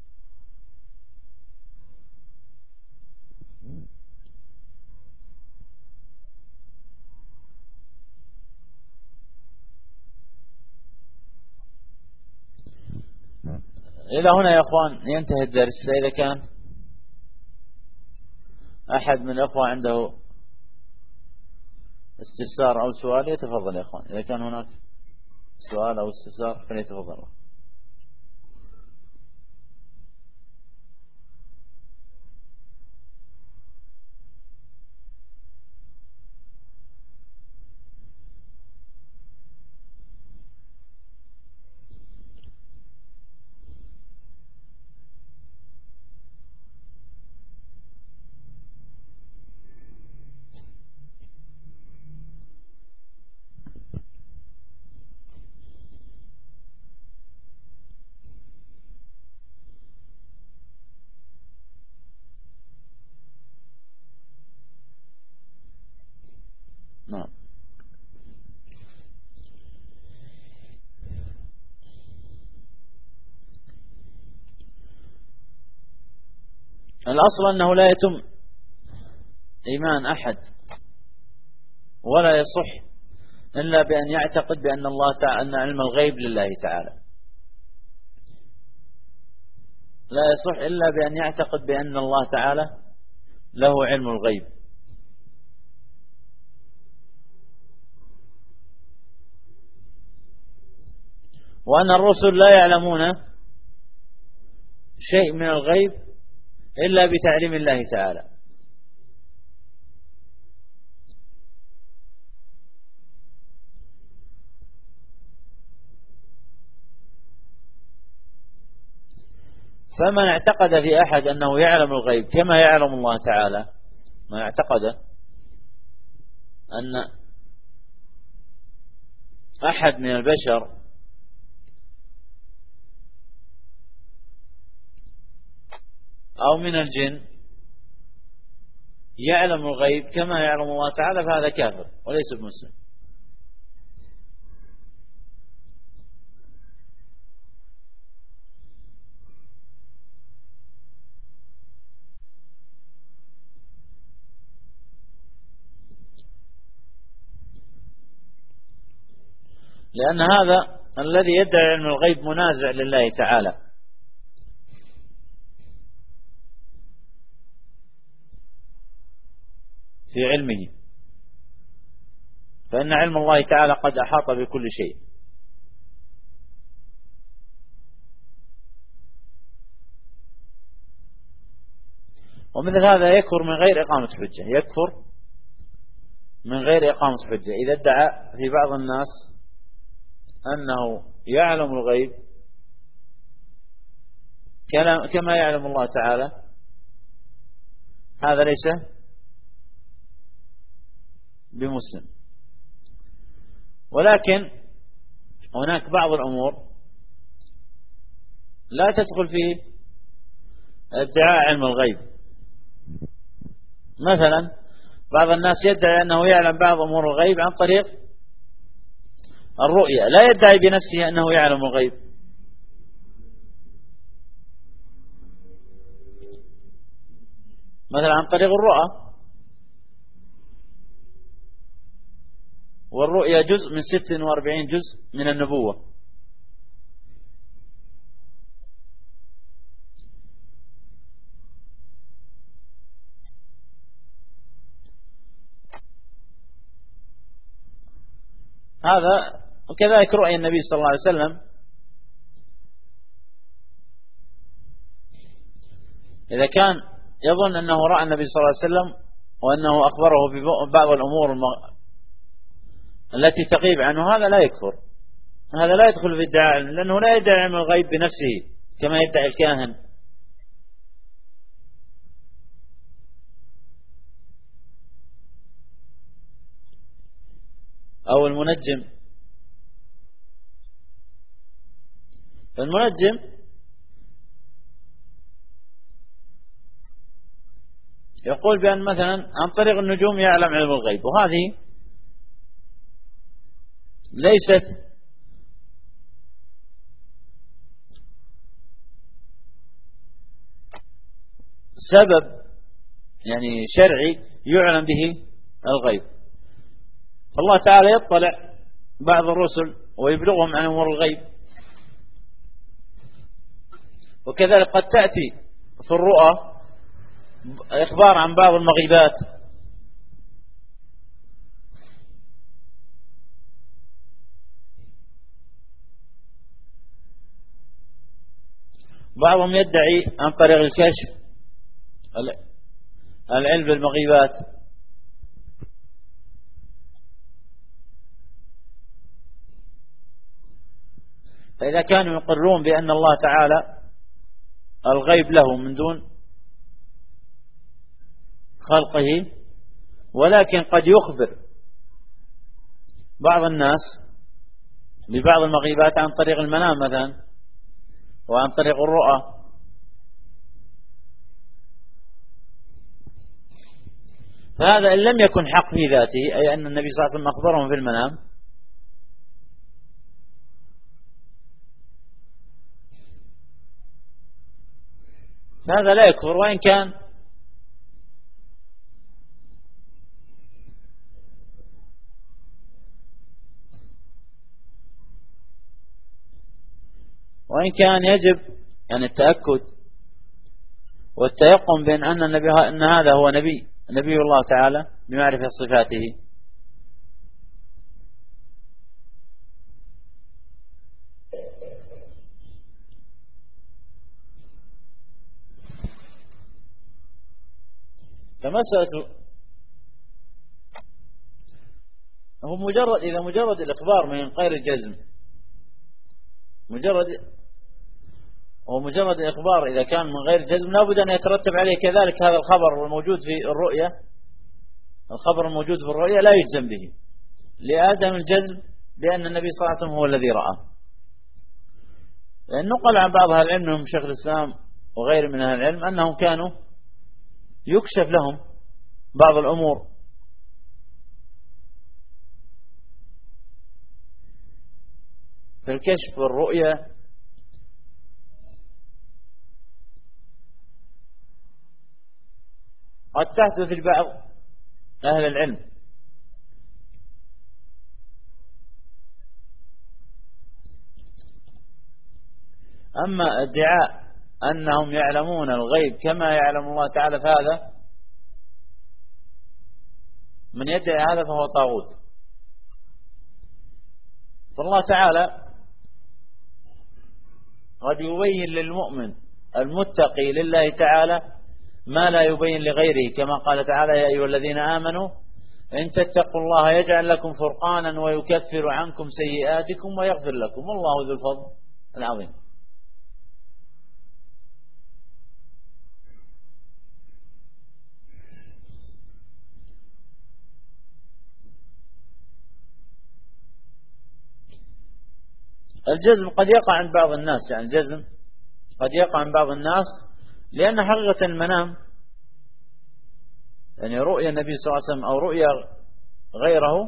إلى هنا يا أخوان ينتهي الدرس. إذا كان أحد من الأخوة عنده استفسار أو سؤال يتفضل يا أخوان، إذا كان هناك سؤال أو استفسار فليتفضل. نعم. الأصل أنه لا يتم إيمان أحد ولا يصح إلا بأن يعتقد بأن الله تعالى أن علم الغيب لله تعالى، لا يصح إلا بأن يعتقد بأن الله تعالى له علم الغيب. وأن الرسل لا يعلمون شيء من الغيب إلا بتعليم الله تعالى. فمن اعتقد في أحد أنه يعلم الغيب كما يعلم الله تعالى، من اعتقد أن أحد من البشر أو من الجن يعلم الغيب كما يعلم الله تعالى فهذا كافر وليس بمسلم. لأن هذا الذي يدعي علم الغيب منازع لله تعالى. في علمه، فإن علم الله تعالى قد أحاط بكل شيء. ومثل هذا يكفر من غير إقامة حجة، يكفر من غير إقامة حجة إذا ادعى في بعض الناس أنه يعلم الغيب كما يعلم الله تعالى، هذا ليس بمسلم. ولكن هناك بعض الأمور لا تدخل في ادعاء علم الغيب. مثلا بعض الناس يدعي أنه يعلم بعض أمور الغيب عن طريق الرؤية، لا يدعي بنفسه أنه يعلم الغيب. مثلا عن طريق الرؤى، والرؤيا جزء من 46 جزء من النبوة. هذا وكذلك رؤيا النبي صلى الله عليه وسلم، إذا كان يظن أنه رأى النبي صلى الله عليه وسلم وأنه أخبره ببعض الأمور التي تغيب عنه، هذا لا يكفر، هذا لا يدخل في ادعاء، لأنه لا يدعي علم الغيب بنفسه كما يدعي الكاهن أو المنجم. المنجم يقول بأن مثلا عن طريق النجوم يعلم علم الغيب، وهذه ليست سبب يعني شرعي يعلم به الغيب. فالله تعالى يطلع بعض الرسل ويبلغهم عن أمور الغيب، وكذلك قد تأتي في الرؤى إخبار عن بعض المغيبات. بعضهم يدعي عن طريق الكشف العلم بالمغيبات. فإذا كانوا يقرون بأن الله تعالى الغيب له من دون خلقه، ولكن قد يخبر بعض الناس ببعض المغيبات عن طريق المنام مثلا وعن طريق الرؤى، فهذا إن لم يكن حق في ذاته، أي أن النبي صلى الله عليه وسلم أخبرهم في المنام، فهذا لا يكفر. وإن كان يجب يعني التأكد والتيقن بأن أن هذا هو نبي الله تعالى بمعرفة صفاته. فمسألة هو مجرد الإخبار من غير الجزم، مجرد الإخبار إذا كان من غير جزم لابد أن يترتب عليه كذلك هذا الخبر الموجود في الرؤية. الخبر الموجود في الرؤية لا يجزم به لعدم الجزم بأن النبي صلى الله عليه وسلم هو الذي رأى. لأن نقل عن بعض أهل العلم منهم شيخ الإسلام وغير من أهل العلم أنهم كانوا يكشف لهم بعض الأمور. في الكشف والرؤية قد تحدث لبعض أهل العلم، أما ادعاء أنهم يعلمون الغيب كما يعلم الله تعالى فهذا من يدعي هذا فهو طاغوت. فالله تعالى قد يبين للمؤمن المتقي لله تعالى ما لا يبين لغيره، كما قال تعالى: يا أيها الذين آمنوا إن تتقوا الله يجعل لكم فرقانا ويكفر عنكم سيئاتكم ويغفر لكم والله ذو الفضل العظيم. الجزم قد يقع عند بعض الناس، يعني الجزم قد يقع عند بعض الناس لأن حقيقة المنام، يعني رؤيا النبي صلى الله عليه وسلم أو رؤيا غيره،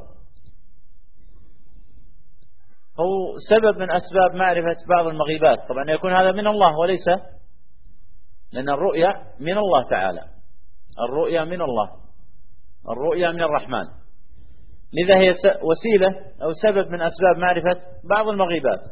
هو سبب من أسباب معرفة بعض المغيبات. طبعا يكون هذا من الله وليس، لأن الرؤيا من الله تعالى، الرؤيا من الله، الرؤيا من الرحمن، لذا هي وسيلة أو سبب من أسباب معرفة بعض المغيبات.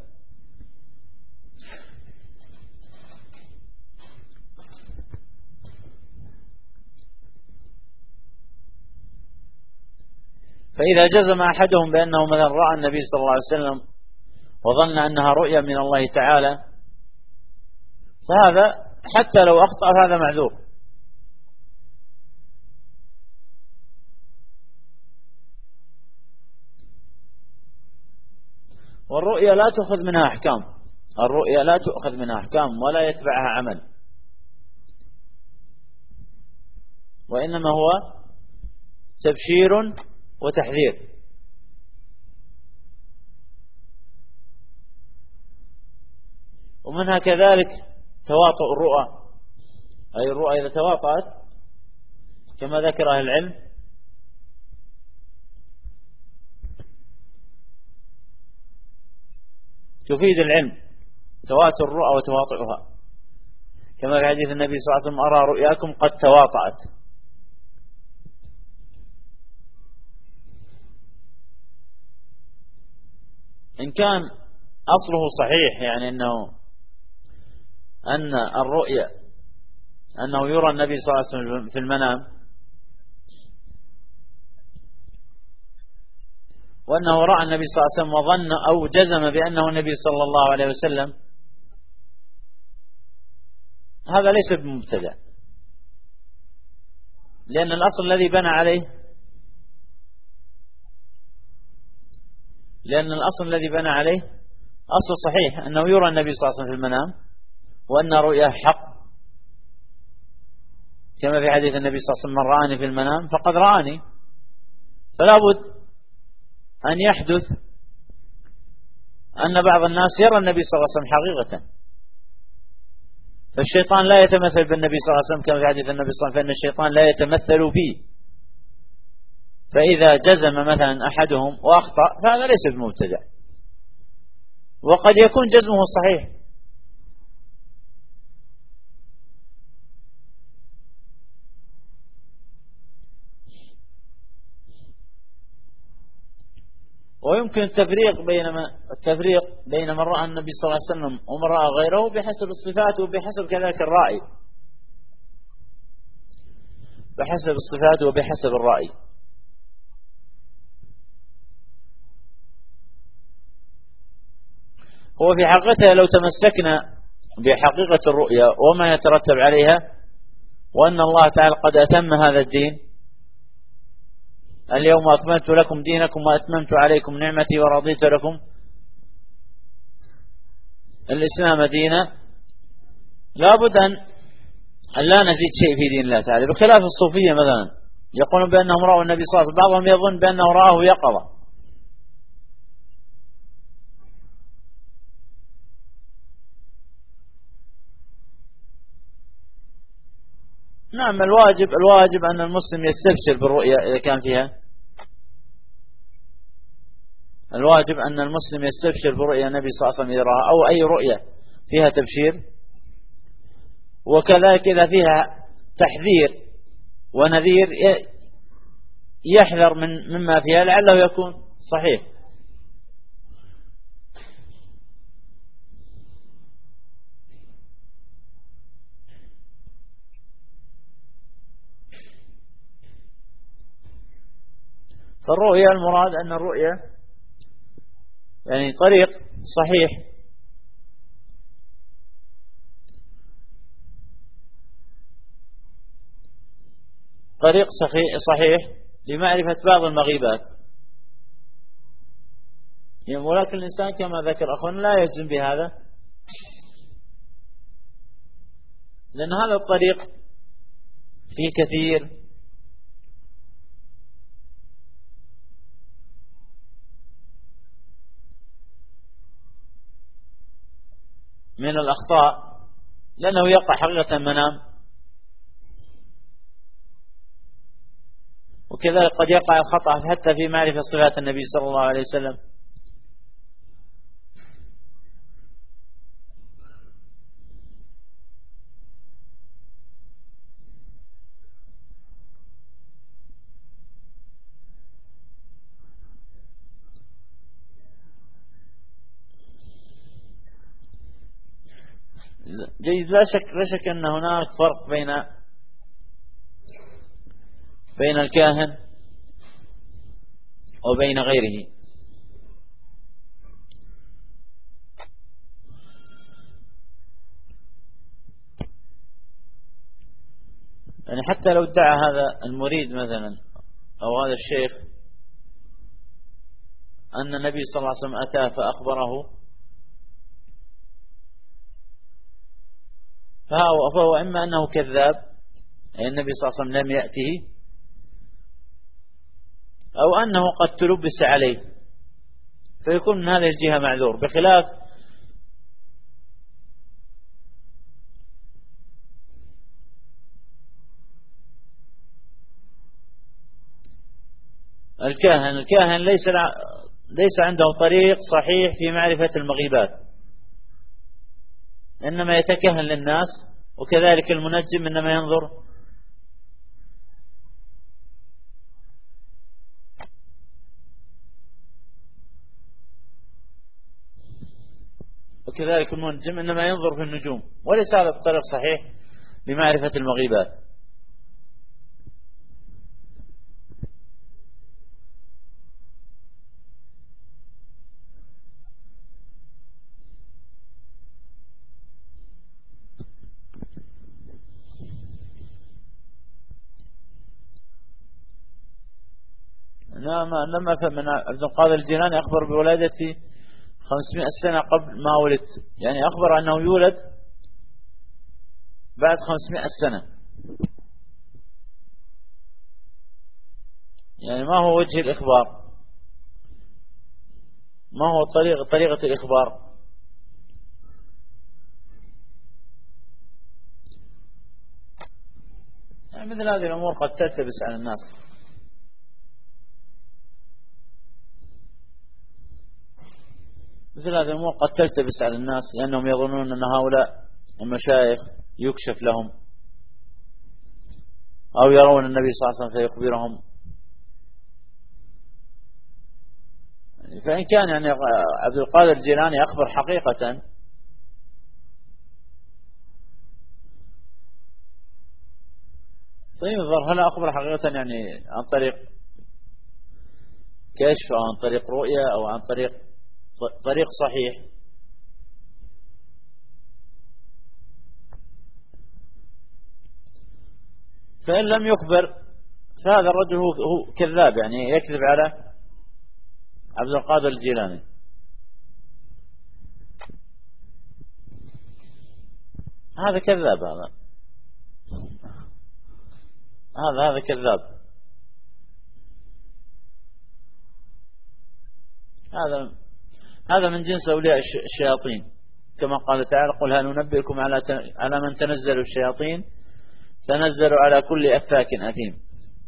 فإذا جزم أحدهم بأنه مثلا رأى النبي صلى الله عليه وسلم وظن أنها رؤيا من الله تعالى، فهذا حتى لو أخطأ هذا معذور. والرؤيا لا تأخذ منها أحكام، الرؤيا لا تأخذ منها أحكام ولا يتبعها عمل، وإنما هو تبشير وتحذير. ومنها كذلك تواطؤ الرؤى، أي الرؤى إذا تواطأت كما ذكر أهل العلم تفيد العلم، تواتر الرؤى وتواطؤها، كما في حديث النبي صلى الله عليه وسلم: أرى رؤياكم قد تواطأت. إن كان أصله صحيح، يعني أن الرؤيا أنه يرى النبي صلى الله عليه وسلم في المنام، وأنه رأى النبي صلى الله عليه وسلم وظن أو جزم بأنه النبي صلى الله عليه وسلم، هذا ليس بمبتدع، لأن الأصل الذي بنى عليه أصل صحيح، أنه يرى النبي صلى الله عليه وسلم في المنام وأن رؤياه حق، كما في حديث النبي صلى الله عليه وسلم: من رآني في المنام فقد رآني. فلا بد أن يحدث أن بعض الناس يرى النبي صلى الله عليه وسلم حقيقة، فالشيطان لا يتمثل بالنبي صلى الله عليه وسلم، كما في حديث النبي صلى الله عليه وسلم: فإن الشيطان لا يتمثل بي. فإذا جزم مثلا أحدهم وأخطأ فهذا ليس بمبتدع، وقد يكون جزمه صحيح. ويمكن التفريق بين من رأى النبي صلى الله عليه وسلم ومن رأى غيره بحسب الصفات وبحسب كذلك الرأي، بحسب الصفات وبحسب الرأي. هو في حقيقته لو تمسكنا بحقيقة الرؤيا وما يترتب عليها، وأن الله تعالى قد أتم هذا الدين: اليوم أكملت لكم دينكم وأتممت عليكم نعمتي ورضيت لكم الإسلام دينا، لابد أن لا نزيد شيء في دين الله تعالى، بخلاف الصوفية مثلا يقولون بأنهم رأوا النبي صلى الله عليه وسلم، بعضهم يظن بأنه رآه يقظة. نعم، الواجب أن المسلم يستبشر بالرؤيا إذا كان فيها. الواجب أن المسلم يستبشر برؤيا النبي صلى الله عليه وسلم إذا رأى، أو أي رؤيا فيها تبشير. وكذلك إذا فيها تحذير ونذير يحذر مما فيها لعله يكون صحيح. فالرؤيا المراد أن الرؤيا يعني طريق صحيح صحيح لمعرفة بعض المغيبات. ولكن الإنسان كما ذكر أخونا لا يجزم بهذا، لأن هذا الطريق فيه كثير من الأخطاء، لأنه يقع حقيقة منام، وكذلك قد يقع الخطأ حتى في معرفة صفات النبي صلى الله عليه وسلم. جيد. لا شك أن هناك فرق بين الكاهن وبين غيره. يعني حتى لو ادعى هذا المريد مثلا أو هذا الشيخ أن النبي صلى الله عليه وسلم أتى فأخبره، فهو إما أنه كذاب، أي النبي صلى الله عليه وسلم لم يأته، أو أنه قد تلبس عليه، فيكون من هذه الجهة معذور. بخلاف الكاهن ليس عنده طريق صحيح في معرفة المغيبات، إنما يتكهن للناس. وكذلك المنجم إنما ينظر إنما ينظر في النجوم، وليس هذا الطريق صحيح لمعرفة المغيبات. لما فهم من عبد القادر الجيلاني أخبر بولادتي 500 سنة قبل ما ولدت، يعني أخبر أنه يولد بعد 500 سنة. يعني ما هو وجه الإخبار، ما هو طريقة الإخبار. يعني مثل هذه الأمور قد تلتبس على الناس. مثل هذه الأمور قد تلتبس على الناس لأنهم يظنون أن هؤلاء المشايخ يكشف لهم، أو يرون النبي صلى الله عليه وسلم فيخبرهم. فإن كان يعني عبد القادر الجيلاني أخبر حقيقة، فينظر هل أخبر حقيقة يعني عن طريق كشف أو عن طريق رؤية أو عن طريق صحيح. فإن لم يخبر فهذا الرجل هو كذاب، يعني يكذب على عبد القادر الجيلاني. هذا كذاب، هذا كذاب. هذا من جنس أولياء الشياطين، كما قال تعالى: قل هل ننبئكم على من تنزل الشياطين تنزل على كل أفاك أثيم.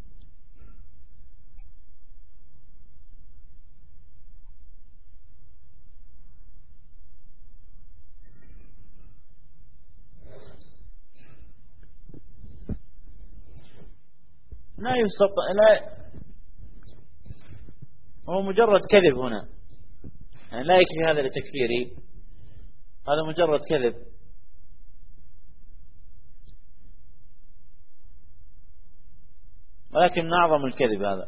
لا يستطيع، لا، هو مجرد كذب هنا، يعني لا يكفي هذا لتكفيري، هذا مجرد كذب. ولكن من أعظم الكذب هذا.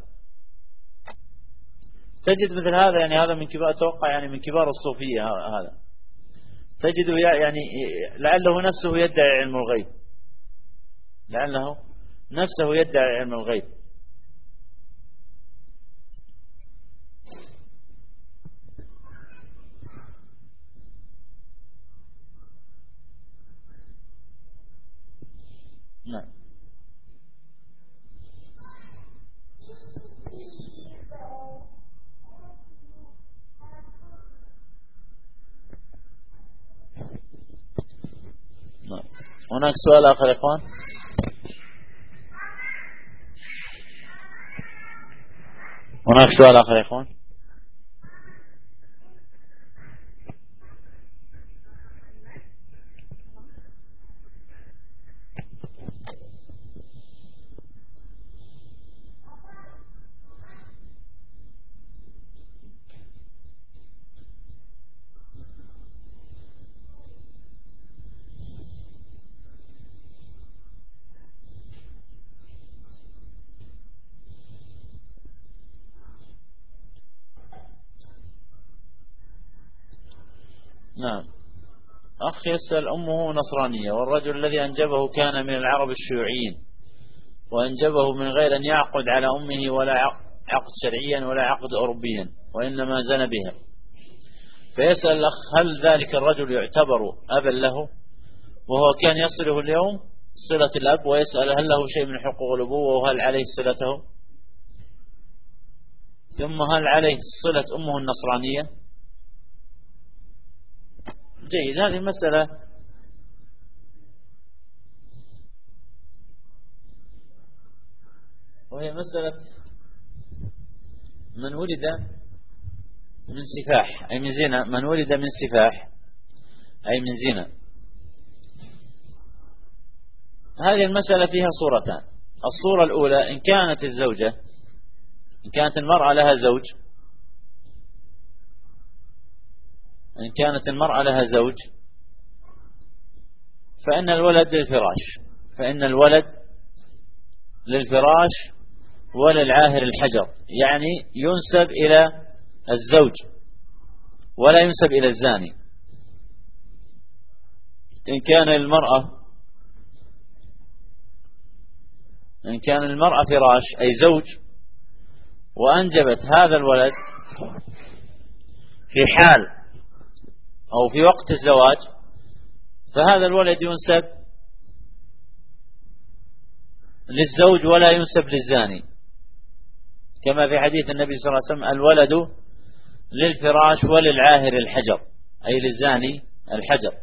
تجد مثل هذا، يعني هذا من كبار، أتوقع يعني من كبار الصوفية هذا، تجده يعني لعله نفسه يدعي علم الغيب، لعله نفسه يدعي علم الغيب. نعم. هناك سؤال آخر يا إخوان؟ هناك سؤال آخر يا إخوان؟ نعم. أخ يسأل: أمه نصرانية والرجل الذي أنجبه كان من العرب الشيوعيين، وأنجبه من غير أن يعقد على أمه ولا عقد شرعيا ولا عقد أوروبيا، وإنما زنى بها. فيسأل الأخ: هل ذلك الرجل يعتبر أبا له وهو كان يصله اليوم صلة الأب؟ ويسأل: هل له شيء من حقوق الأبوة وهل عليه صلته؟ ثم هل عليه صلة أمه النصرانية؟ جيد. هذه مسألة وهي مسألة من ولد من سفاح أي من زنا، من ولد من سفاح أي من زنا. هذه المسألة فيها صورتان. الصورة الأولى: إن كانت الزوجة، إن كانت المرأة لها زوج، إن كانت المرأة لها زوج فإن الولد للفراش، فإن الولد للفراش وللعاهر الحجر، يعني ينسب إلى الزوج ولا ينسب إلى الزاني. إن كان المرأة فراش أي زوج وأنجبت هذا الولد في حال أو في وقت الزواج، فهذا الولد ينسب للزوج ولا ينسب للزاني، كما في حديث النبي صلى الله عليه وسلم: الولد للفراش وللعاهر الحجر، أي للزاني الحجر.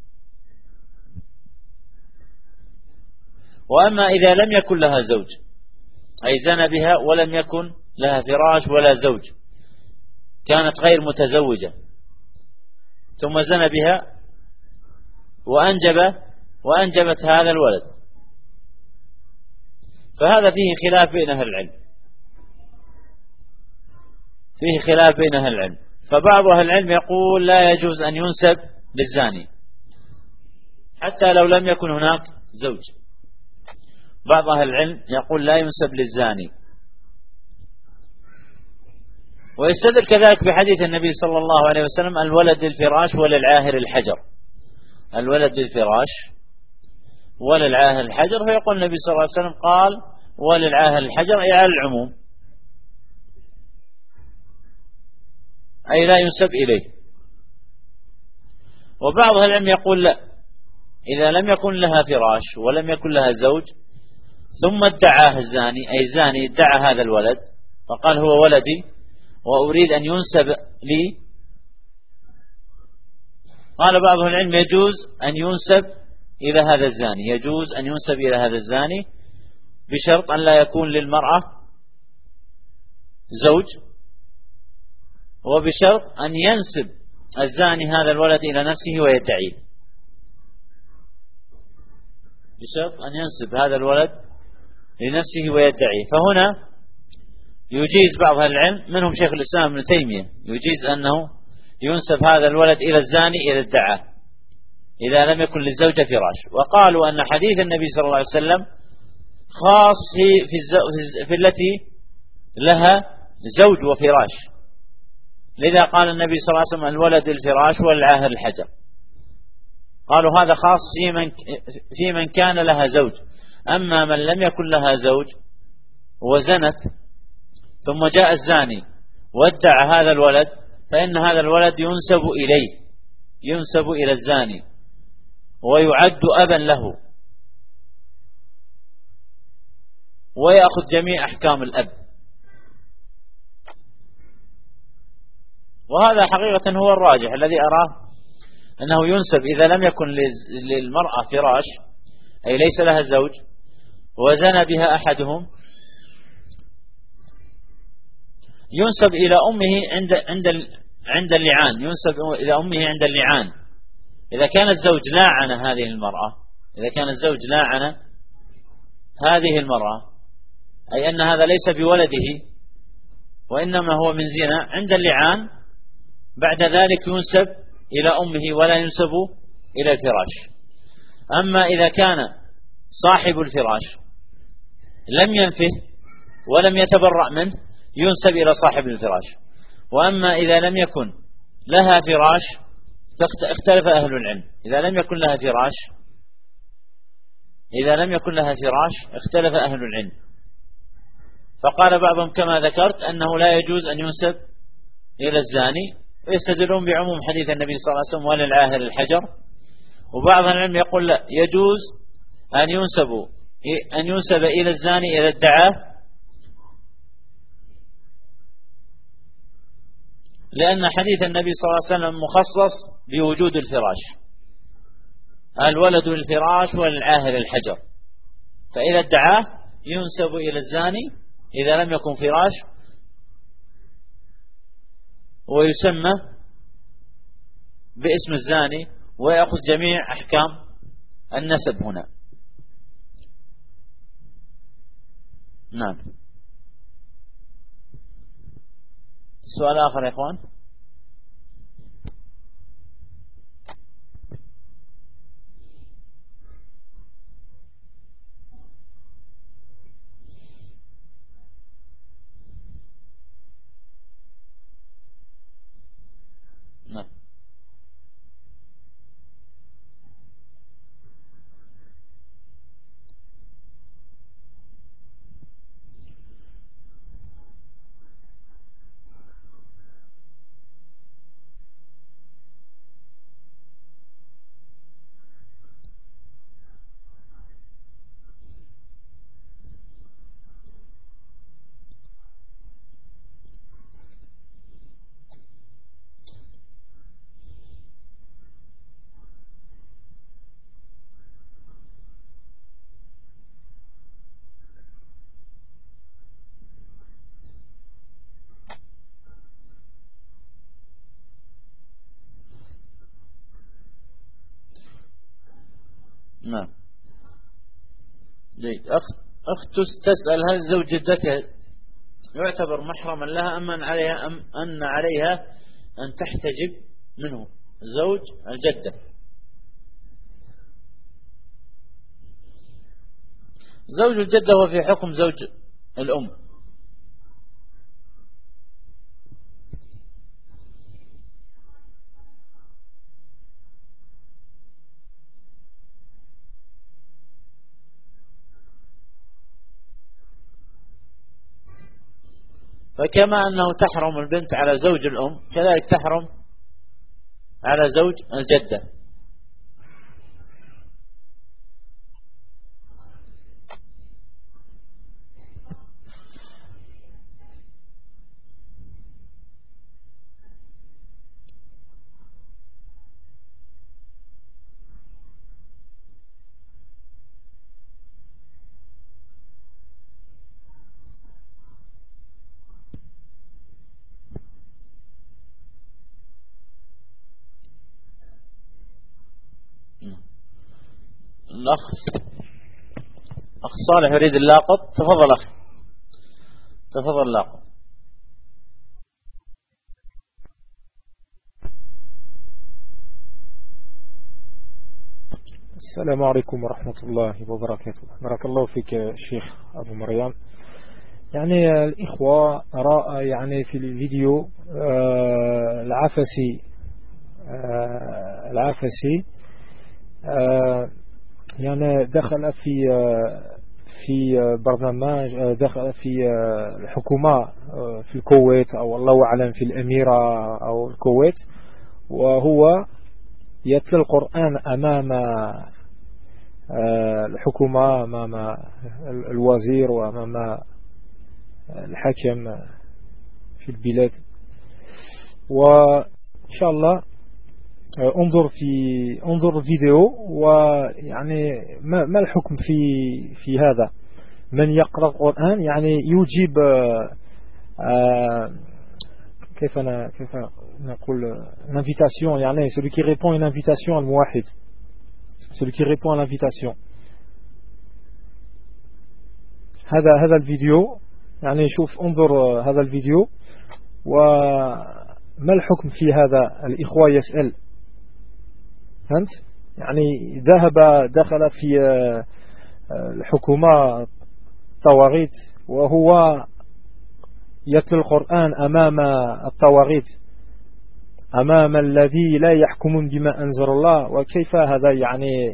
وأما إذا لم يكن لها زوج، أي زنى بها ولم يكن لها فراش ولا زوج، كانت غير متزوجة ثم زنى بها وأنجبت هذا الولد، فهذا فيه خلاف بين أهل العلم، فيه خلاف بين أهل العلم. فبعض أهل العلم يقول لا يجوز أن ينسب للزاني حتى لو لم يكن هناك زوج. بعض أهل العلم يقول لا ينسب للزاني، ويستدل كذلك بحديث النبي صلى الله عليه وسلم: الولد للفراش وللعاهر الحجر، الولد للفراش وللعاهر الحجر. فيقول النبي صلى الله عليه وسلم قال: وللعاهر الحجر، أي على العموم، أي لا ينسب إليه. وبعض أهل العلم يقول لا، إذا لم يكن لها فراش ولم يكن لها زوج ثم ادعاه الزاني، أي زاني ادعى هذا الولد فقال: هو ولدي وأريد أن ينسب لي، قال بعض العلم يجوز أن ينسب إلى هذا الزاني، يجوز أن ينسب إلى هذا الزاني بشرط أن لا يكون للمرأة زوج، وبشرط أن ينسب الزاني هذا الولد إلى نفسه ويدعيه، بشرط أن ينسب هذا الولد لنفسه ويدعيه. فهنا يجيز بعض أهل العلم منهم شيخ الإسلام ابن تيمية يجيز أنه ينسب هذا الولد إلى الزاني إذا ادعاه، إذا لم يكن للزوجة فراش. وقالوا أن حديث النبي صلى الله عليه وسلم خاص في التي لها زوج وفراش، لذا قال النبي صلى الله عليه وسلم الولد الفراش والعاهر الحجر. قالوا هذا خاص في من كان لها زوج، أما من لم يكن لها زوج وزنت ثم جاء الزاني وادعى هذا الولد، فإن هذا الولد ينسب إلى الزاني ويعد أبا له، ويأخذ جميع أحكام الأب. وهذا حقيقة هو الراجح الذي أراه، أنه ينسب إذا لم يكن للمرأة فراش، أي ليس لها زوج وزنى بها أحدهم، ينسب إلى أمه عند اللعان، ينسب إلى أمه عند اللعان. إذا كان الزوج لاعن هذه المرأة، إذا كان الزوج لاعن هذه المرأة، أي أن هذا ليس بولده وإنما هو من زنا، عند اللعان بعد ذلك ينسب إلى أمه ولا ينسب إلى الفراش. أما إذا كان صاحب الفراش لم ينفه ولم يتبرأ منه ينسب إلى صاحب الفراش. وأما إذا لم يكن لها فراش فاختلف أهل العلم، إذا لم يكن لها فراش اختلف أهل العلم، فقال بعضهم كما ذكرت أنه لا يجوز أن ينسب إلى الزاني، ويستدلون بعموم حديث النبي صلى الله عليه وسلم وللعاهر الحجر. وبعض العلم يقول لا، يجوز أن ينسب إلى الزاني إذا ادعاه، لأن حديث النبي صلى الله عليه وسلم مخصص بوجود الفراش، الولد للفراش والعاهر الحجر، فإذا ادعاه ينسب إلى الزاني إذا لم يكن فراش، ويسمى باسم الزاني ويأخذ جميع أحكام النسب هنا. نعم. سؤال آخر يا إخوان؟ نعم. نعم. جيد. أخت تسأل هل زوج جدتها يعتبر محرما لها أم أن عليها أن تحتجب منه زوج الجدة؟ زوج الجدة هو في حكم زوج الأم، فكما أنه تحرم البنت على زوج الأم كذلك تحرم على زوج الجدة. الأخ صالح يريد اللاقط. تفضل أخي، تفضل لاقط. السلام عليكم ورحمة الله وبركاته. بارك الله فيك الشيخ أبو مريم. يعني الإخوة رأى يعني في الفيديو العفسي يعني دخل في برنامج، دخل في الحكومة في الكويت أو الله أعلم في الأميرة أو الكويت، وهو يتلو القرآن أمام الحكومة، أمام الوزير وأمام الحاكم في البلاد. وإن شاء الله انظر الفيديو، ويعني ما الحكم في هذا؟ من يقرأ القرآن يعني يجيب كيف نقول l'invitation، يعني celui qui répond une invitation الموحد، celui qui répond à l'invitation. هذا الفيديو، يعني شوف انظر هذا الفيديو وما الحكم في هذا. الإخوة يسأل، فهمت؟ يعني دخل في الحكومة طواغيت، وهو يتلو القرآن أمام الطواغيت، أمام الذي لا يحكمون بما أنزل الله. وكيف هذا يعني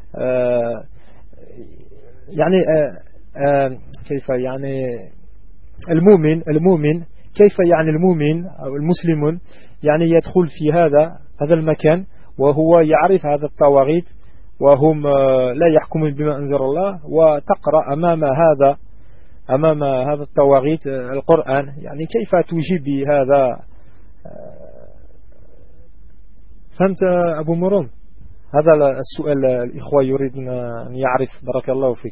كيف يعني المؤمن كيف يعني المؤمن أو المسلم يعني يدخل في هذا المكان وهو يعرف هذا الطواغيت وهم لا يحكمون بما أنزل الله، وتقرأ أمام هذا الطواغيت القرآن؟ يعني كيف تجيب بهذا؟ فهمت أبو مرون؟ هذا السؤال الإخوة يريدون أن يعرف. بارك الله فيك.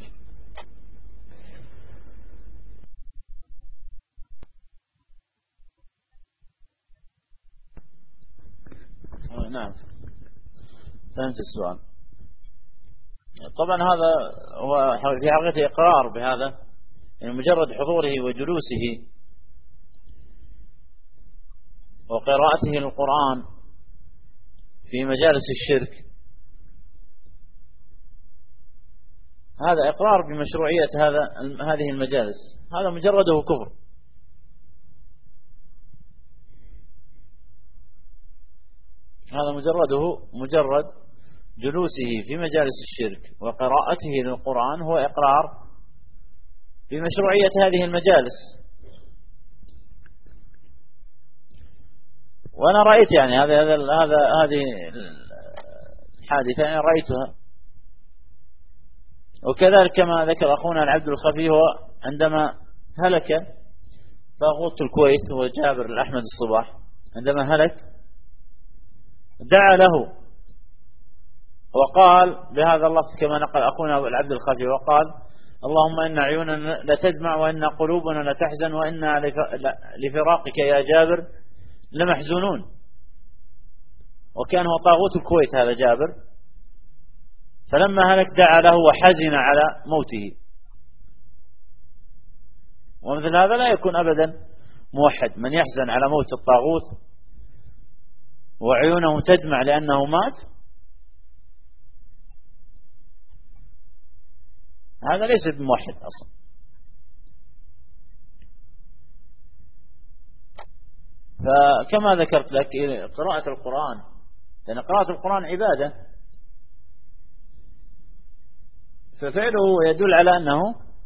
نعم، فهمت السؤال. طبعا هذا هو في حقيقة إقرار بهذا، يعني مجرد حضوره وجلوسه وقراءته للقرآن في مجالس الشرك، هذا إقرار بمشروعية هذه المجالس. هذا مجرده كفر. هذا مجرد جلوسه في مجالس الشرك وقراءته للقرآن هو إقرار بمشروعية هذه المجالس. وأنا رأيت يعني هذه الحادثة يعني رأيتها. وكذلك كما ذكر أخونا العبد الخفي، هو عندما هلك طاغوت الكويت هو جابر الأحمد الصباح، عندما هلك دعا له وقال بهذا اللفظ كما نقل أخونا العبد الخفي، وقال: اللهم إن عيوننا لتدمع وإن قلوبنا لتحزن وإنا لفراقك يا جابر لمحزونون. وكان هو طاغوت الكويت هذا جابر، فلما هلك دعا له وحزن على موته. ومثل هذا لا يكون أبدا موحد، من يحزن على موت الطاغوت وعيونه تدمع لأنه مات، هذا ليس بموحد أصلا. فكما ذكرت لك قراءة القرآن، لأن قراءة القرآن عبادة، ففعله يدل على أنه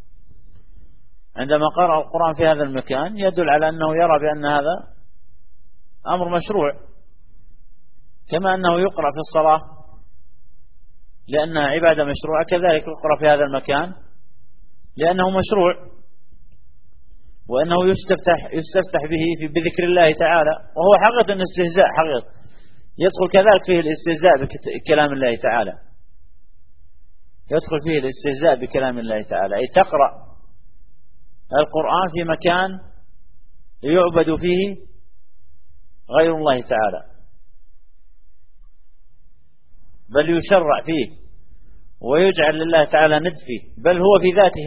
عندما قرأ القرآن في هذا المكان يدل على أنه يرى بأن هذا أمر مشروع، كما أنه يقرأ في الصلاة لأنها عبادة مشروعة، كذلك يقرأ في هذا المكان لأنه مشروع، وأنه يستفتح به بذكر الله تعالى، وهو حقيقة الاستهزاء، حقيقة يدخل كذلك فيه الاستهزاء بكلام الله تعالى، يدخل فيه الاستهزاء بكلام الله تعالى، أي تقرأ القرآن في مكان يعبد فيه غير الله تعالى، بل يشرع فيه ويجعل لله تعالى ند فيه، بل هو في ذاته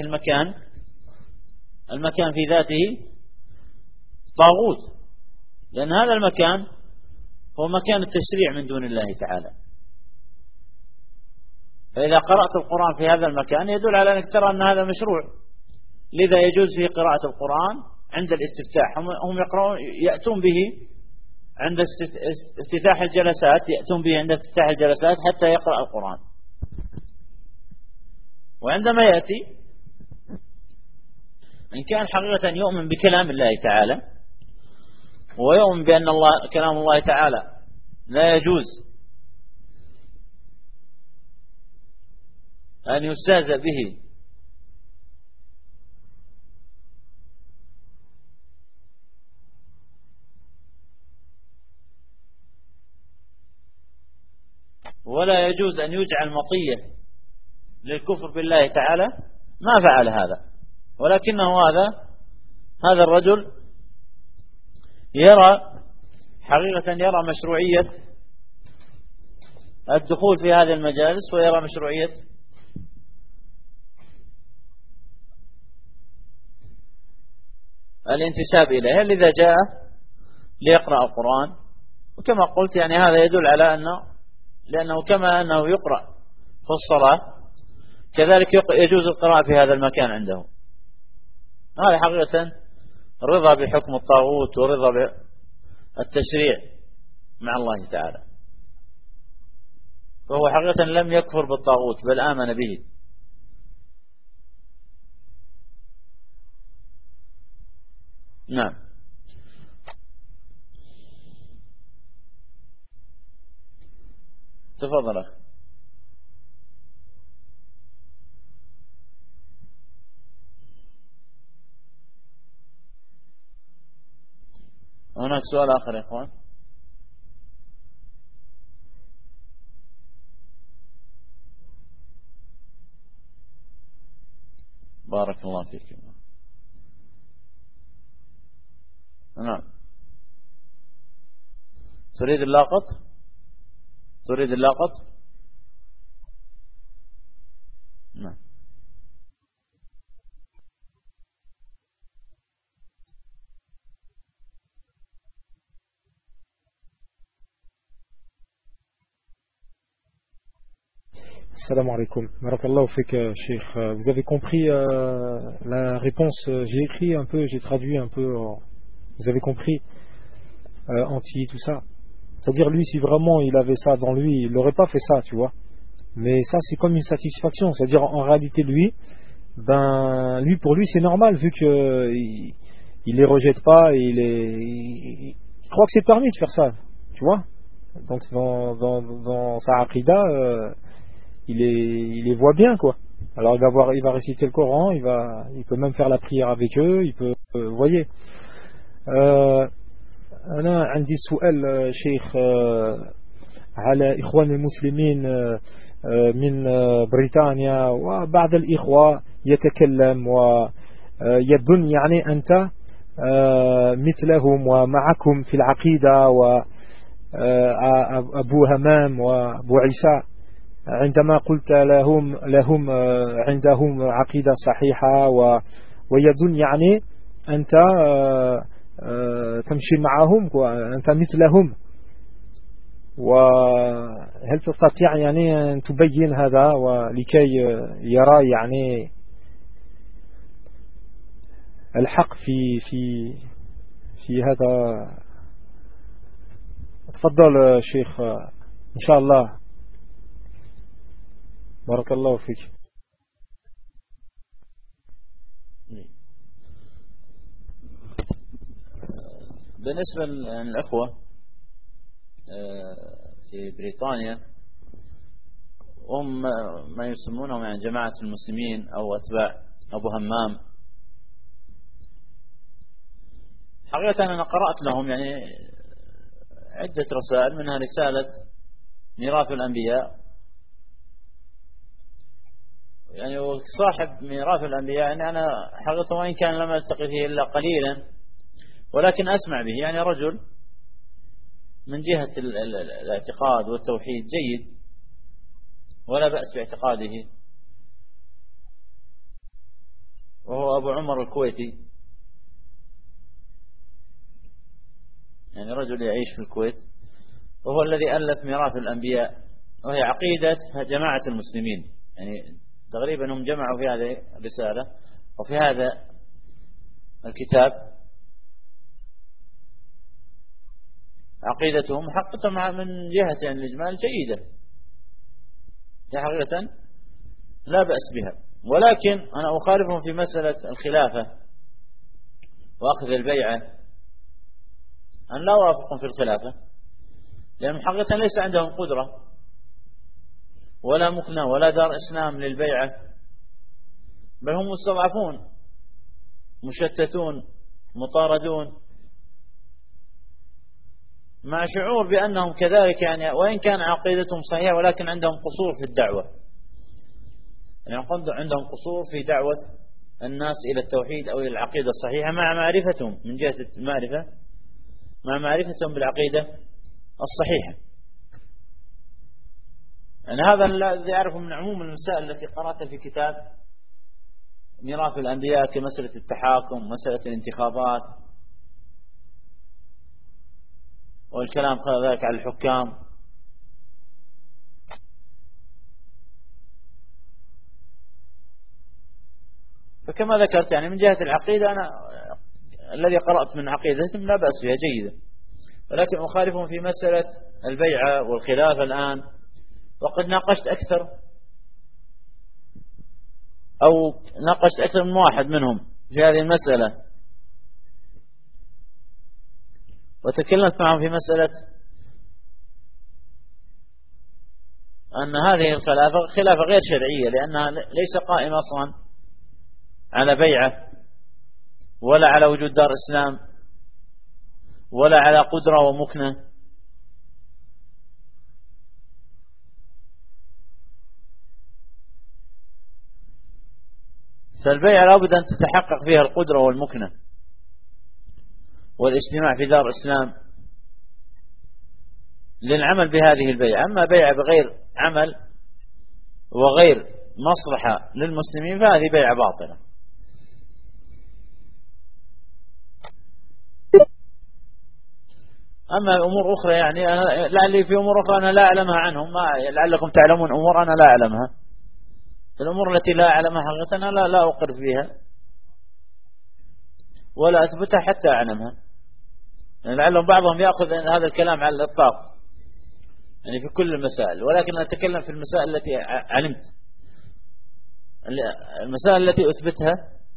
المكان في ذاته طاغوت، لأن هذا المكان هو مكان التشريع من دون الله تعالى. فإذا قرأت القرآن في هذا المكان يدل على أنك ترى أن هذا مشروع، لذا يجوز فيه قراءة القرآن عند الاستفتاح. هم يقرؤون يأتون به عند افتتاح الجلسات، يأتون به عند افتتاح الجلسات حتى يقرأ القرآن. وعندما يأتي إن كان حقيقة يؤمن بكلام الله تعالى ويؤمن بأن كلام الله تعالى لا يجوز أن يستهزأ به ولا يجوز أن يجعل مطية للكفر بالله تعالى، ما فعل هذا. ولكنه هذا الرجل يرى مشروعية الدخول في هذه المجالس، ويرى مشروعية الانتساب إليها، لذا جاء ليقرأ القرآن. وكما قلت يعني هذا يدل على لأنه كما أنه يقرأ في الصلاة كذلك يجوز القراءة في هذا المكان عنده. هذا حقيقة رضا بحكم الطاغوت ورضا بالتشريع مع الله تعالى، فهو حقيقة لم يكفر بالطاغوت بل آمن به. نعم. تفضل أخي. هناك سؤال آخر يا إخوان؟ بارك الله فيك. نعم. تريد اللاقط؟ نعم. Salam alaikum. Barakallahu fik, Cheikh. Vous avez compris la réponse. J'ai écrit un peu, j'ai traduit un peu. Vous avez compris anti tout ça. C'est-à-dire lui, si vraiment il avait ça dans lui, il n'aurait pas fait ça, tu vois. Mais ça, c'est comme une satisfaction. C'est-à-dire en réalité, lui, pour lui, c'est normal vu que il les rejette pas. Il croit que c'est permis de faire ça, tu vois. Donc dans sa aqida, il les voit bien, quoi. Alors il va réciter le Coran, il peut même faire la prière avec eux, il peut, vous voyez. أنا عندي سؤال شيخ على إخوان المسلمين من بريطانيا، وبعض الإخوة يتكلم ويظن يعني أنت مثلهم ومعكم في العقيدة، وأبو همام وأبو عيسى عندما قلت لهم عندهم عقيدة صحيحة ويظن يعني أنت تمشي معهم وأنت مثلهم، وهل تستطيع يعني أن تبين هذا ولكي يرى يعني الحق في هذا؟ تفضل شيخ إن شاء الله. بارك الله فيك. بالنسبة للأخوة في بريطانيا هم ما يسمونهم يعني جماعة المسلمين أو أتباع أبو همام، حقيقة أنا قرأت لهم يعني عدة رسائل، منها رسالة ميراث الأنبياء، يعني صاحب ميراث الأنبياء يعني أنا حقيقة وإن كان لم ألتقي فيه إلا قليلا ولكن أسمع به، يعني رجل من جهة الاعتقاد والتوحيد جيد، ولا بأس باعتقاده، وهو أبو عمر الكويتي، يعني رجل يعيش في الكويت، وهو الذي ألف ميراث الأنبياء، وهي عقيدة جماعة المسلمين. يعني تقريبا هم جمعوا في هذه الرسالة وفي هذا الكتاب عقيدتهم حقيقة من جهة يعني الإجمال جيدة، هي حقيقة لا بأس بها، ولكن أنا أخالفهم في مسألة الخلافة وأخذ البيعة، أن لا أوافقهم في الخلافة، لأن حقيقة ليس عندهم قدرة ولا مكنة ولا دار إسلام للبيعة، بل هم مستضعفون مشتتون مطاردون، مع شعور بأنهم كذلك، يعني وإن كان عقيدتهم صحيحة ولكن عندهم قصور في الدعوة، يعني عندهم قصور في دعوة الناس إلى التوحيد أو إلى العقيدة الصحيحة، مع معرفتهم من جهة المعرفة، مع معرفتهم بالعقيدة الصحيحة. يعني هذا الذي أعرفه من عموم المسائل التي قرأتها في كتاب ميراث الأنبياء، كمسألة التحاكم، مسألة الانتخابات، والكلام ذلك على الحكام. فكما ذكرت يعني من جهة العقيدة أنا الذي قرأت من عقيدتهم لا بأس بها جيدة، ولكن أخالفهم في مسألة البيعة والخلافة الآن، وقد ناقشت أكثر من واحد منهم في هذه المسألة، وتكلمت معهم في مسألة أن هذه الخلافة خلافة غير شرعية، لأنها ليس قائمة أصلا على بيعة ولا على وجود دار إسلام ولا على قدرة ومكنة. فالبيعة لابد أن تتحقق فيها القدرة والمكنة والاجتماع في دار إسلام للعمل بهذه البيعة. أما بيعة بغير عمل وغير مصلحة للمسلمين فهذه بيعة باطلة. أما أمور أخرى يعني لعلي في أمور أخرى أنا لا أعلمها عنهم، لعلكم تعلمون أمور أنا لا أعلمها. الأمور التي لا أعلمها حقيقة أنا لا أقر فيها ولا أثبتها حتى أعلمها، يعني لعلهم بعضهم يأخذ هذا الكلام على الإطلاق يعني في كل المسائل، ولكن أتكلم في المسائل التي علمت، المسائل التي أثبتها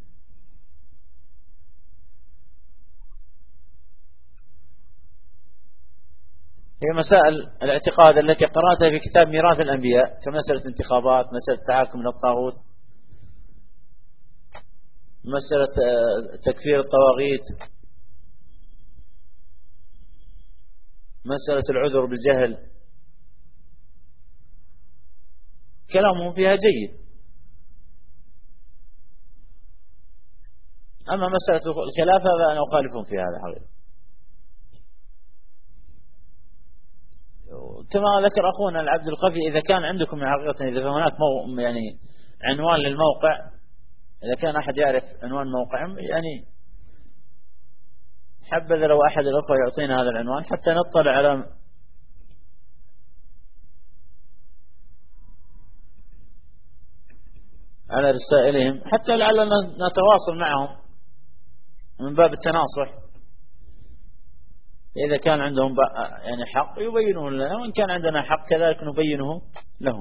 هي مسائل الاعتقاد التي قرأتها في كتاب ميراث الأنبياء، كمسألة انتخابات، مسألة التحاكم إلى الطاغوت، مسألة تكفير الطواغيت، مسألة العذر بالجهل، كلامهم فيها جيد. أما مسألة الخلافة فأنا أخالفهم في هذا حقيقة. كما ذكر أخونا العبد القفي، إذا كان عندكم حقيقة إذا هناك يعني عنوان للموقع، إذا كان أحد يعرف عنوان موقعهم يعني حبذا لو أحد الأخوة يعطينا هذا العنوان حتى نطلع على رسائلهم، حتى لعلنا نتواصل معهم من باب التناصح. إذا كان عندهم يعني حق يبينه لنا، وإن كان عندنا حق كذلك نبينه لهم.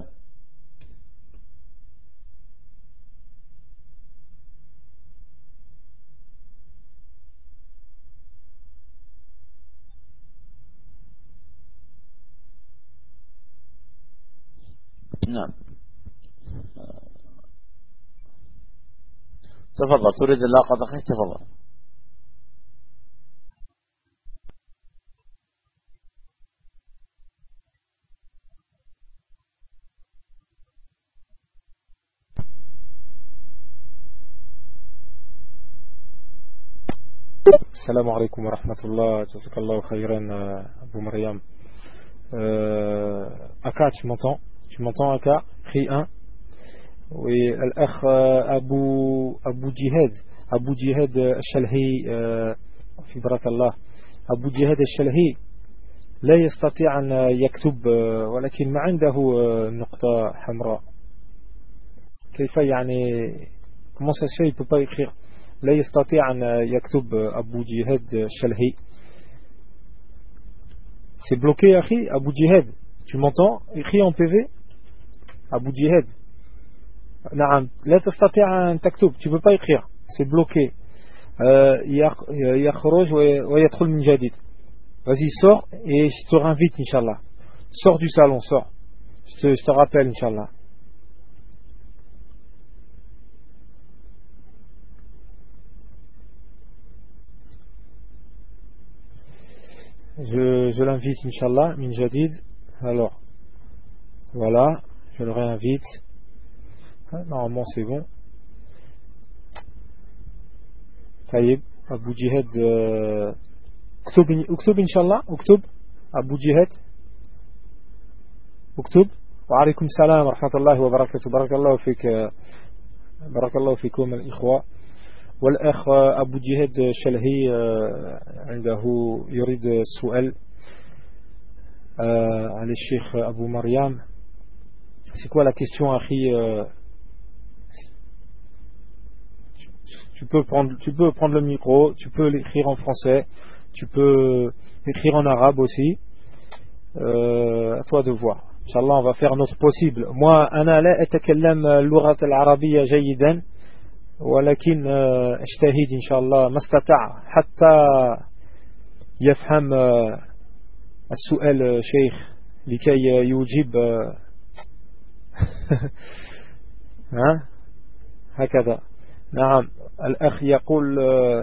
نعم تفضل، تريد اللاقة أخي تفضل. السلام عليكم ورحمة الله. جزاك الله خيرا أبو مريم. Aka, tu m'entends Aka? pris un. Oui, الأخ أبو جهاد الشلهي في بارك الله. أبو جهاد الشلهي لا يستطيع أن يكتب ولكن ما عنده نقطة حمراء. كيف يعني comment ça se fait, il peut pas écrire. لا يستطيع أن يكتب أبو جهاد الشلهي. C'est bloqué أخي أبو جهاد. Tu m'entends? Écris en PV. أبو جهاد. نعم لا تستطيع أن تكتب. Tu peux pas écrire. C'est bloqué. يخرج ويدخل من جديد. Vas-y, sors et je te réinvite, Inch'Allah. Sors du salon, sors. Je te rappelle, Inch'Allah. Je l'invite, Inch'Allah, min jadid. Alors, voilà, je le réinvite. Normalement, c'est bon. Taïb, Abu Jihad. اكتب إن شاء الله. اكتب أبو جهاد. اكتب. وعليكم السلام ورحمة الله وبركاته. بارك الله فيك. بارك الله فيكم الإخوة. والأخ أبو جهاد الشلهي عنده يريد السؤال على الشيخ أبو مريم. C'est quoi la question أخي? Tu peux prendre le micro, tu peux l'écrire en français, tu peux écrire en arabe aussi. À toi de voir. Inch'Allah, on va faire notre possible. Moi, أنا لا أتكلم اللغة العربية جيدا ولكن اجتهد إن شاء الله ما استطاع حتى يفهم السؤال شيخ لكي يجيب هكذا. نعم الأخ يقول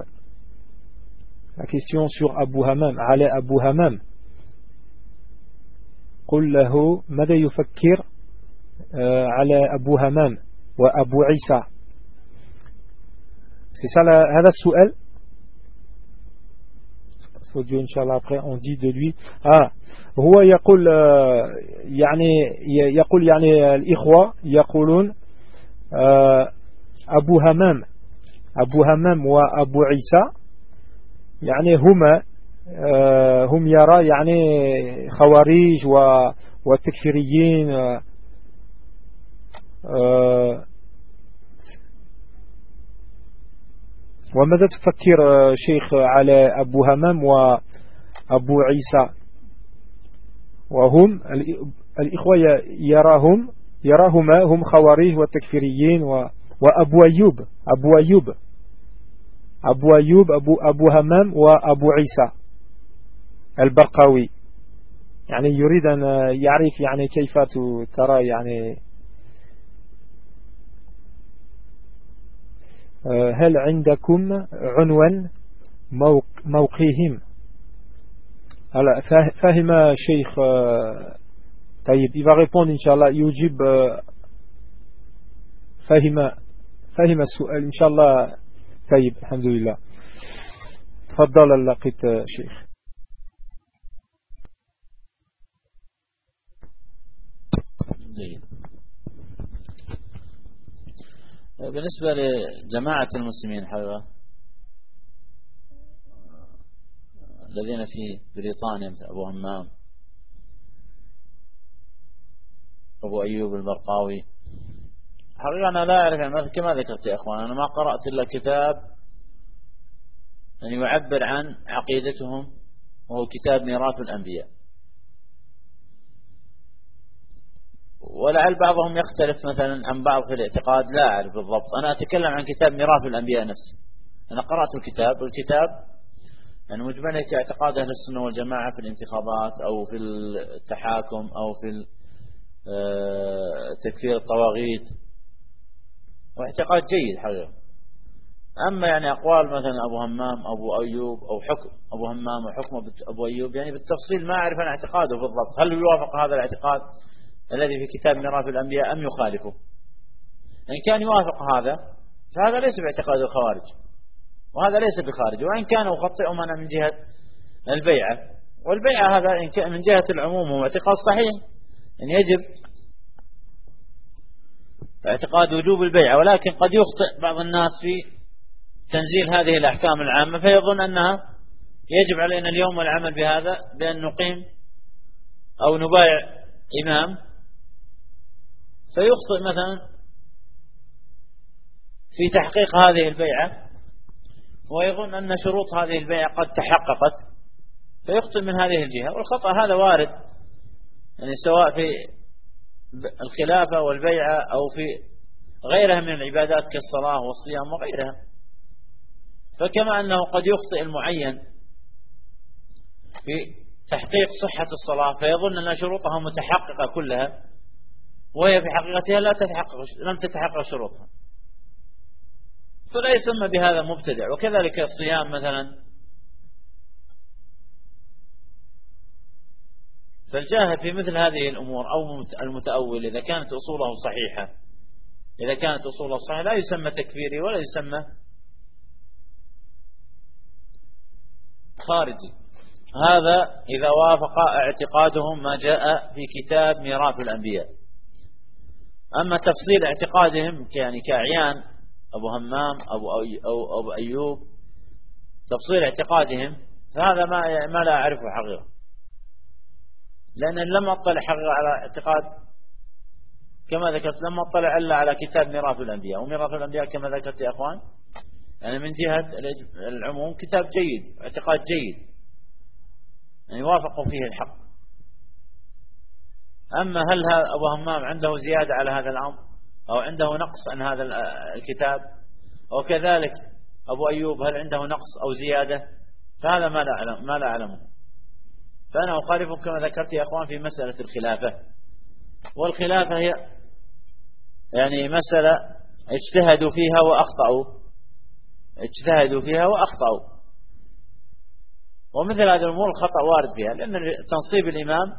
la question sur Abu Hammam على أبو همام. قل له ماذا يفكر على أبو همام وأبو عيسى. C'est ça هذا السؤال. إن شاء الله après on dit de lui هو يقول يعني الإخوة يقولون أبو همام وأبو عيسى يعني هم يرى يعني خوارج والتكفيريين. وماذا تفكر شيخ على أبو همام وأبو عيسى؟ وهم الإخوة يراهما هم خوارج والتكفيريين. وأبو أيوب أبو همام وأبو عيسى البرقاوي. يعني يريد أن يعرف يعني كيف ترى يعني هل عندكم عنوان موقعهم؟ فهم شيخ. طيب il va répondre Inch'Allah. يجيب فهم السؤال إن شاء الله. طيب الحمد لله. تفضل لقيت شيخ. بالنسبة لجماعة المسلمين حقا الذين في بريطانيا مثل أبو همام أبو أيوب البرقاوي، حقيقة أنا لا أعرف كما ذكرت يا أخوان. أنا ما قرأت إلا كتاب يعني يعبر عن عقيدتهم وهو كتاب ميراث الأنبياء، ولعل بعضهم يختلف مثلا عن بعض في الاعتقاد، لا أعرف بالضبط. أنا أتكلم عن كتاب ميراث الأنبياء نفسه. أنا قرأت الكتاب، والكتاب يعني مجملة اعتقاد أهل السنة والجماعة في الانتخابات أو في التحاكم أو في تكفير الطواغيت، واعتقاد جيد حقيقة. أما يعني أقوال مثلا أبو همام أبو أيوب أو حكم أبو همام وحكم أبو أيوب يعني بالتفصيل ما أعرف عن اعتقاده بالضبط، هل يوافق هذا الاعتقاد الذي في كتاب ميراث الأنبياء أم يخالفه. إن كان يوافق هذا فهذا ليس باعتقاد الخوارج، وهذا ليس بخارج. وإن كان يخطئهم أنا من جهة البيعة، والبيعة هذا من جهة العموم هو اعتقاد صحيح، إن يجب اعتقاد وجوب البيعة، ولكن قد يخطئ بعض الناس في تنزيل هذه الأحكام العامة فيظن أنها يجب علينا اليوم العمل بهذا، بأن نقيم أو نبايع إمام، فيخطئ مثلا في تحقيق هذه البيعة ويظن أن شروط هذه البيعة قد تحققت، فيخطئ من هذه الجهة. والخطأ هذا وارد يعني سواء في الخلافة والبيعة أو في غيرها من العبادات كالصلاة والصيام وغيرها. فكما أنه قد يخطئ المعين في تحقيق صحة الصلاة فيظن أن شروطها متحققة كلها وهي في حقيقتها لم تتحقق شروطها، فلا يسمى بهذا مبتدع. وكذلك الصيام مثلا، فالجاهل في مثل هذه الأمور أو المتأول إذا كانت أصوله صحيحة لا يسمى تكفيري ولا يسمى خارجي. هذا إذا وافق اعتقادهم ما جاء في كتاب ميراث الأنبياء. أما تفصيل اعتقادهم يعني كأعيان أبو همام أو أبو أيوب، تفصيل اعتقادهم فهذا ما لا أعرفه حقيقة، لأن لم أطلع حقيقة على اعتقاد كما ذكرت، لم أطلع إلا على كتاب ميراث الأنبياء. وميراث الأنبياء كما ذكرت يا أخوان يعني من جهة العموم كتاب جيد، اعتقاد جيد يعني وافقوا فيه الحق. أما هل أبو همام عنده زيادة على هذا الأمر أو عنده نقص عن هذا الكتاب، وكذلك أبو أيوب هل عنده نقص أو زيادة، فهذا ما لا أعلمه. فأنا أخالفكم كما ذكرت يا أخوان في مسألة الخلافة. والخلافة هي يعني مسألة اجتهدوا فيها وأخطأوا، ومثل هذه الأمور الخطأ وارد فيها، لأن تنصيب الإمام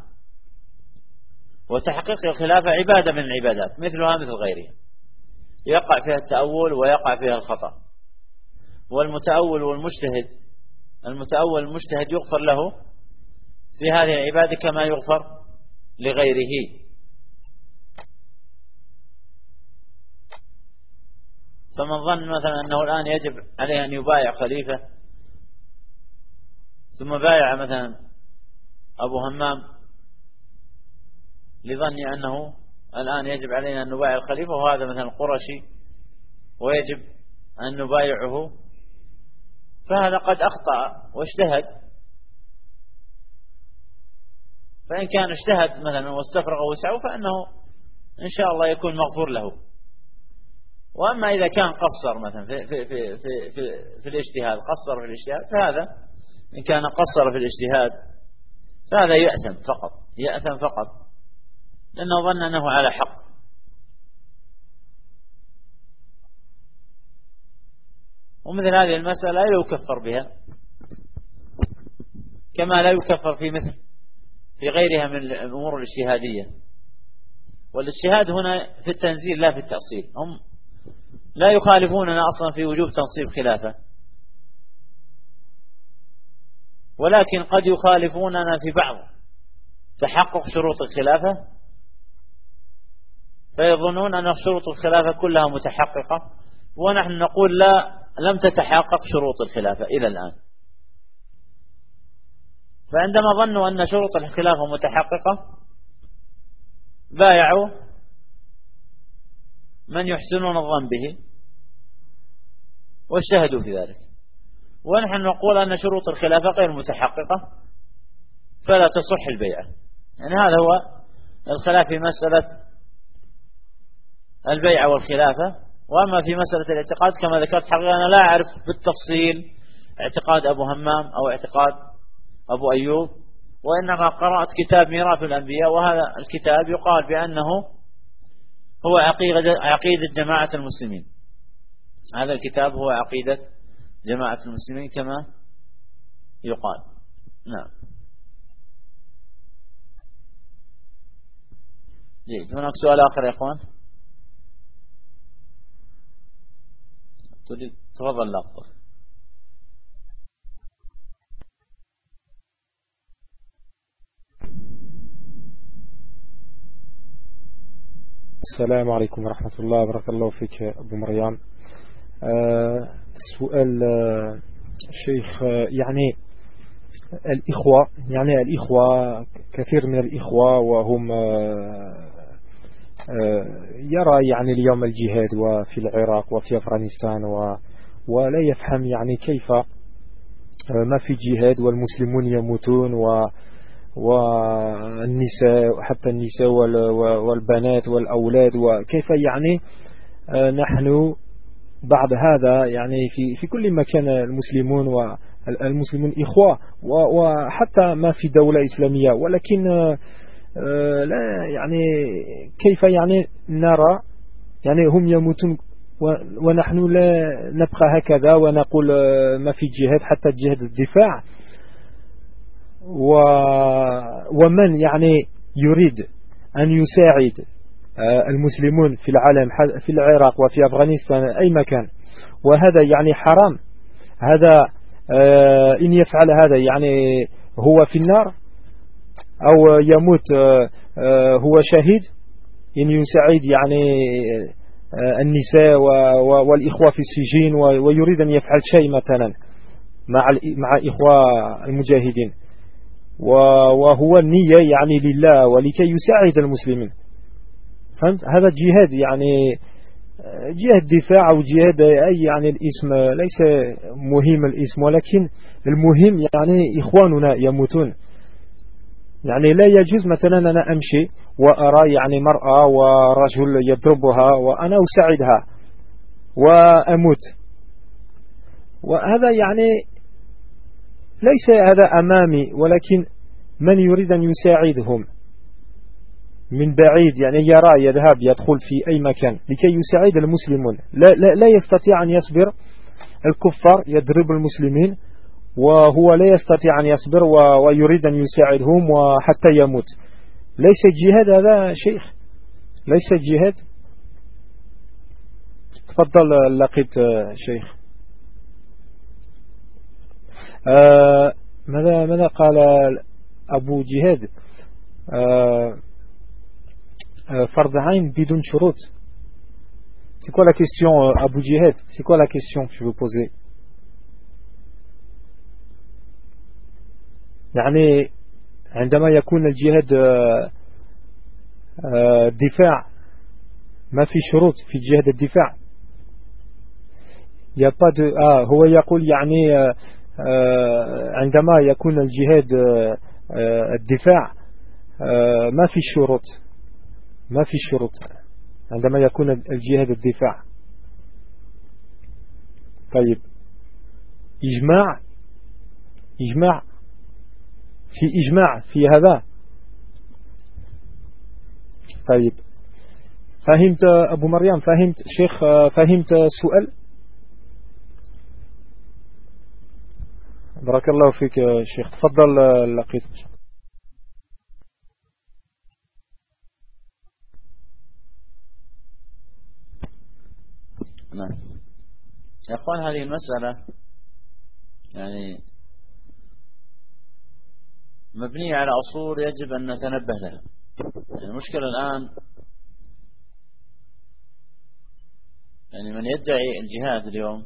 وتحقيق الخلافة عبادة من العبادات مثلها مثل غيرها، يقع فيها التأول ويقع فيها الخطأ. والمتأول والمجتهد يغفر له في هذه العبادة كما يغفر لغيره. فمن ظن مثلا أنه الآن يجب عليه أن يبايع خليفة ثم بايع مثلا أبو همام لظني أنه الآن يجب علينا أن نبايع الخليفة وهذا مثلا قرشي ويجب أن نبايعه، فهذا قد أخطأ واجتهد. فإن كان اجتهد مثلا واستفرغ وسعه فإنه إن شاء الله يكون مغفور له. وأما إذا كان قصر مثلا في الاجتهاد، فهذا إن كان قصر في الاجتهاد فهذا يأثم فقط لأنه ظن أنه على حق. ومثل هذه المسألة لا يكفر بها كما لا يكفر في غيرها من الأمور الاجتهادية. والاجتهاد هنا في التنزيل لا في التأصيل. هم لا يخالفوننا أصلا في وجوب تنصيب خلافة، ولكن قد يخالفوننا في بعض تحقق شروط الخلافة، فيظنون أن شروط الخلافة كلها متحققة، ونحن نقول لا، لم تتحقق شروط الخلافة إلى الآن. فعندما ظنوا أن شروط الخلافة متحققة بايعوا من يحسنون الظن به واجتهدوا في ذلك. ونحن نقول أن شروط الخلافة غير متحققة فلا تصح البيعة. يعني هذا هو الخلاف في مسألة البيعة والخلافة. وأما في مسألة الاعتقاد كما ذكرت حقيقة أنا لا أعرف بالتفصيل اعتقاد أبو همام أو اعتقاد أبو أيوب، وإنما قرأت كتاب ميراث الأنبياء، وهذا الكتاب يقال بأنه هو عقيدة جماعة المسلمين. هذا الكتاب هو عقيدة جماعة المسلمين كما يقال. نعم. جيد. هناك سؤال آخر يا أخوان؟ تفضل لقطة. السلام عليكم ورحمة الله. بارك الله فيك أبو مريم. السؤال شيخ، يعني الإخوة كثير من الإخوة وهم يرى يعني اليوم الجهاد وفي العراق وفي أفغانستان ولا يفهم يعني كيف ما في جهاد والمسلمون يموتون والنساء، حتى النساء والبنات والأولاد، وكيف يعني نحن بعد هذا يعني في كل مكان المسلمون إخوة، وحتى ما في دولة إسلامية، ولكن لا يعني كيف يعني نرى يعني هم يموتون ونحن لا نبقى هكذا ونقول ما في جهاد، حتى جهاد الدفاع. ومن يعني يريد أن يساعد المسلمون في العالم، في العراق وفي أفغانستان أي مكان، وهذا يعني حرام، هذا إن يفعل هذا يعني هو في النار أو يموت هو شهيد. إن يساعد يعني النساء والإخوة في السجين ويريد أن يفعل شيء مثلا مع إخوة المجاهدين، وهو النية يعني لله ولكي يساعد المسلمين، فهمت؟ هذا جهاد، يعني جهاد دفاع أو جهاد أي، يعني الاسم ليس مهم الاسم، ولكن المهم يعني إخواننا يموتون. يعني لا يجوز مثلا أنا أمشي وأرى يعني مرأة ورجل يضربها وأنا أساعدها وأموت، وهذا يعني ليس هذا أمامي، ولكن من يريد أن يساعدهم من بعيد يعني يرى يذهب يدخل في أي مكان لكي يساعد المسلمون، لا يستطيع أن يصبر. الكفار يضرب المسلمين وهو لا يستطيع أن يصبر ويريد أن يساعدهم وحتى يموت. ليس جهاد هذا شيخ، ليس جهاد. تفضل لقيت شيخ. ماذا قال أبو جهاد؟ فرض عين بدون شروط. C'est quoi la question, Abu Jihad? C'est quoi la question que je veux poser? يعني عندما يكون الجهاد دفاع، ما في شروط في جهاد الدفاع. هو يقول يعني عندما يكون الجهاد الدفاع ما في شروط، ما في شروط عندما يكون الجهاد الدفاع. طيب إجماع في إجماع في هذا. طيب فهمت أبو مريم؟ فهمت شيخ؟ فهمت السؤال؟ بارك الله فيك شيخ. تفضل لقيت. نعم يا أخوان، هذه المسألة يعني مبنية على أصول يجب أن نتنبه لها. يعني المشكلة الآن يعني من يدعي الجهاد اليوم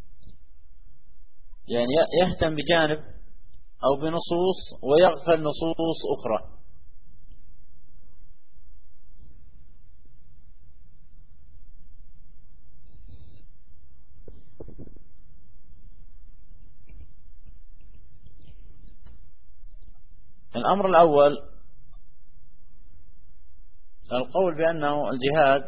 يعني يهتم بجانب أو بنصوص ويغفل نصوص أخرى. الأمر الأول القول بأنه الجهاد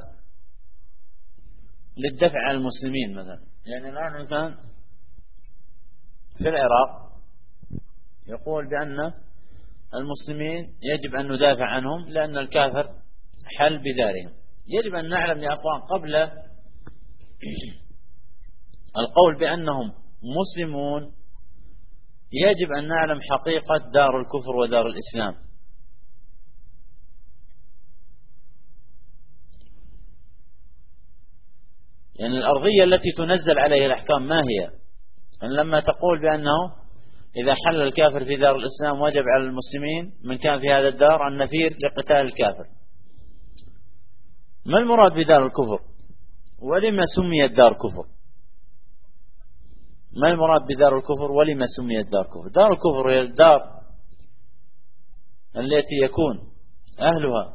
للدفع عن المسلمين مثلا. يعني الآن إنسان في العراق يقول بأن المسلمين يجب أن ندافع عنهم لأن الكافر حل بدارهم. يجب أن نعلم يا أخوان قبل القول بأنهم مسلمون يجب أن نعلم حقيقة دار الكفر ودار الإسلام. يعني الأرضية التي تنزل عليها الأحكام ما هي؟ يعني لما تقول بأنه إذا حل الكافر في دار الإسلام وجب على المسلمين من كان في هذا الدار أن نثير لقتال الكافر. ما المراد بدار الكفر؟ ولما سميت دار كفر؟ ما المراد بدار الكفر ولما سميت دار كفر؟ دار الكفر هي الدار التي يكون أهلها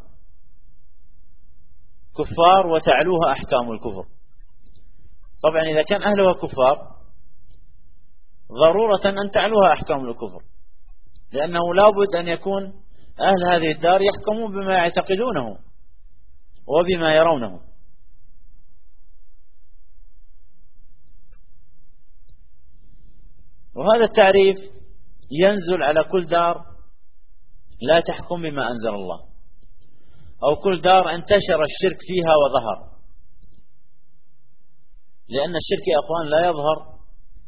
كفار وتعلوها أحكام الكفر. طبعا إذا كان أهلها كفار ضرورة أن تعلوها أحكام الكفر، لأنه لابد أن يكون أهل هذه الدار يحكمون بما يعتقدونه وبما يرونه. وهذا التعريف ينزل على كل دار لا تحكم بما أنزل الله، أو كل دار انتشر الشرك فيها وظهر، لأن الشرك يا أخوان لا يظهر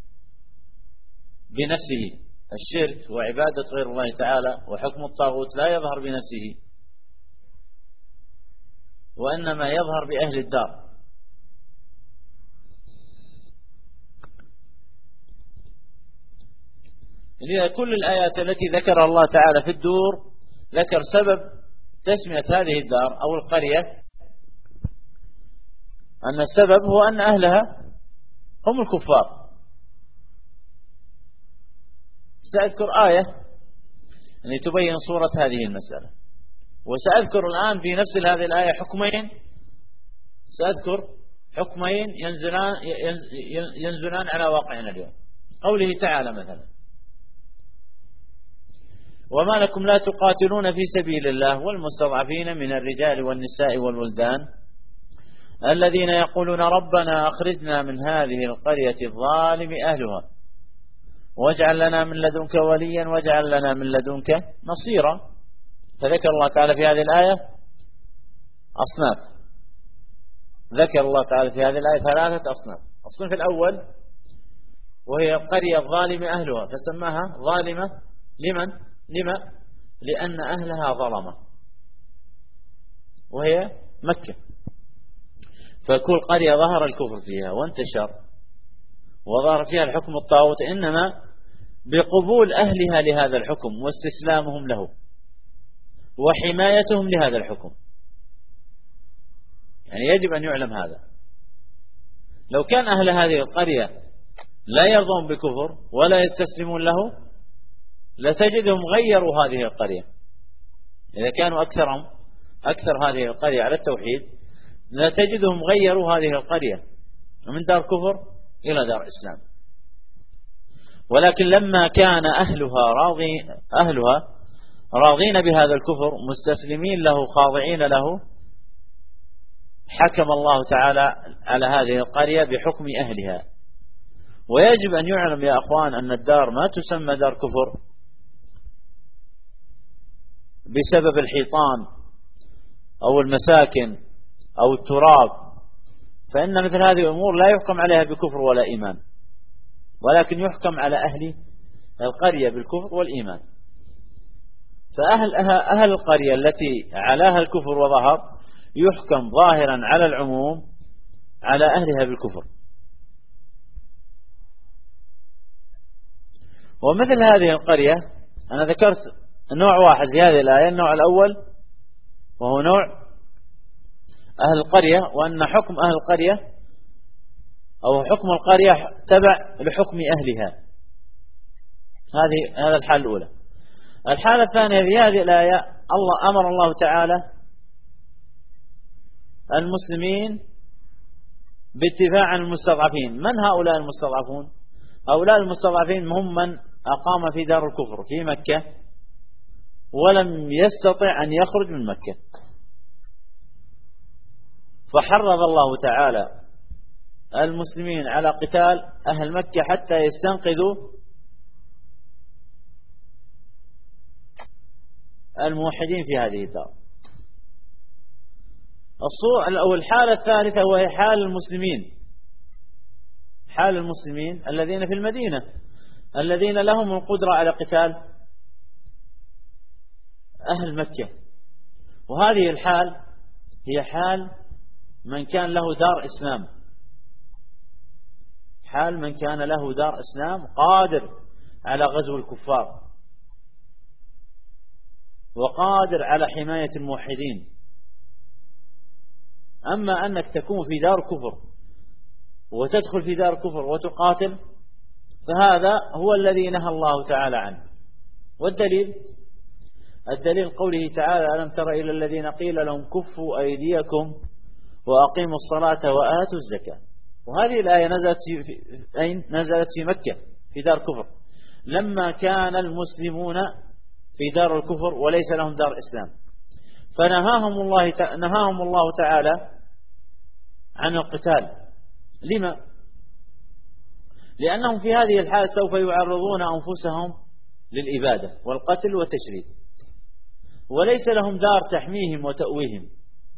بنفسه، الشرك وعبادة غير الله تعالى وحكم الطاغوت لا يظهر بنفسه، وإنما يظهر بأهل الدار. لذا كل الآيات التي ذكرها الله تعالى في الدور ذكر سبب تسمية هذه الدار أو القرية، أن السبب هو أن أهلها هم الكفار. سأذكر آية يعني تبين صورة هذه المسألة، وسأذكر الآن في نفس هذه الآية حكمين، سأذكر حكمين ينزلان على واقعنا اليوم. قوله تعالى مثلا: وما لكم لا تقاتلون في سبيل الله والمستضعفين من الرجال والنساء والولدان الذين يقولون ربنا أخرجنا من هذه القرية الظالم أهلها واجعل لنا من لدنك وليا واجعل لنا من لدنك نصيرا. فذكر الله تعالى في هذه الآية أصناف، ذكر الله تعالى في هذه الآية 3 أصناف. الصنف الأول وهي القرية الظالمة أهلها، فسماها ظالمة لما؟ لأن أهلها ظلمة، وهي مكة. فكل قرية ظهر الكفر فيها وانتشر وظهر فيها الحكم الطاغوت إنما بقبول أهلها لهذا الحكم واستسلامهم له وحمايتهم لهذا الحكم. يعني يجب أن يعلم هذا. لو كان أهل هذه القرية لا يرضون بكفر ولا يستسلمون له لتجدهم غيروا هذه القرية. إذا كانوا أكثر هذه القرية على التوحيد لتجدهم غيروا هذه القرية من دار كفر إلى دار إسلام. ولكن لما كان أهلها راضين بهذا الكفر مستسلمين له خاضعين له، حكم الله تعالى على هذه القرية بحكم أهلها. ويجب أن يعلم يا أخوان أن الدار ما تسمى دار كفر بسبب الحيطان أو المساكن أو التراب، فإن مثل هذه الأمور لا يحكم عليها بكفر ولا إيمان، ولكن يحكم على أهل القرية بالكفر والإيمان. فأهل القرية التي علاها الكفر وظهر يحكم ظاهرا على العموم على أهلها بالكفر. ومثل هذه القرية أنا ذكرت نوع واحد في هذه الآية، النوع الأول وهو نوع أهل القرية، وأن حكم أهل القرية أو حكم القرية تبع لحكم أهلها. هذا الحالة الأولى. الحالة الثانية في هذه الآية أمر الله تعالى المسلمين باتباع عن المستضعفين. من هؤلاء المستضعفون؟ هؤلاء المستضعفين هم من أقام في دار الكفر في مكة ولم يستطع أن يخرج من مكة، فحرض الله تعالى المسلمين على قتال أهل مكة حتى يستنقذوا الموحدين في هذه الدار. الحالة الثالثة وهي حال المسلمين الذين في المدينة الذين لهم القدرة على قتال أهل مكة. وهذه الحال هي حال من كان له دار إسلام، حال من كان له دار إسلام قادر على غزو الكفار وقادر على حماية الموحدين. أما أنك تكون في دار كفر وتدخل في دار كفر وتقاتل، فهذا هو الذي نهى الله تعالى عنه. الدليل قوله تعالى: ألم تر إلى الذين قيل لهم كفوا أيديكم وأقيموا الصلاة وآتوا الزكاة. وهذه الآية نزلت في مكة في دار كفر، لما كان المسلمون في دار الكفر وليس لهم دار إسلام، فنهاهم الله تعالى عن القتال. لما؟ لأنهم في هذه الحالة سوف يعرضون أنفسهم للإبادة والقتل والتشريد، وليس لهم دار تحميهم وتأويهم.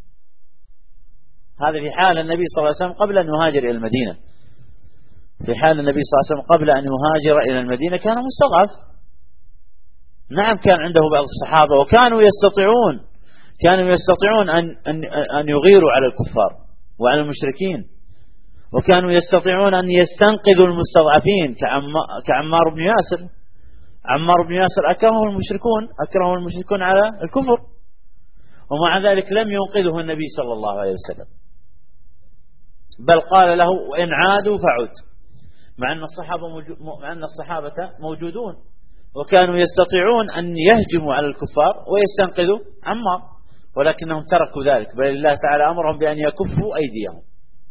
هذا في حال النبي صلى الله عليه وسلم قبل أن يهاجر إلى المدينة. في حال النبي صلى الله عليه وسلم قبل أن يهاجر إلى المدينة كان مستضعف. نعم، كان عنده بعض الصحابة وكانوا يستطيعون أن يغيروا على الكفار وعلى المشركين، وكانوا يستطيعون أن يستنقذوا المستضعفين كعمار بن ياسر. عمار بن ياسر أكرهه المشركون على الكفر، ومع ذلك لم ينقذه النبي صلى الله عليه وسلم، بل قال له: وإن عادوا فعد. مع أن الصحابة موجودون وكانوا يستطيعون أن يهجموا على الكفار ويستنقذوا عمار، ولكنهم تركوا ذلك، بل الله تعالى أمرهم بأن يكفوا أيديهم.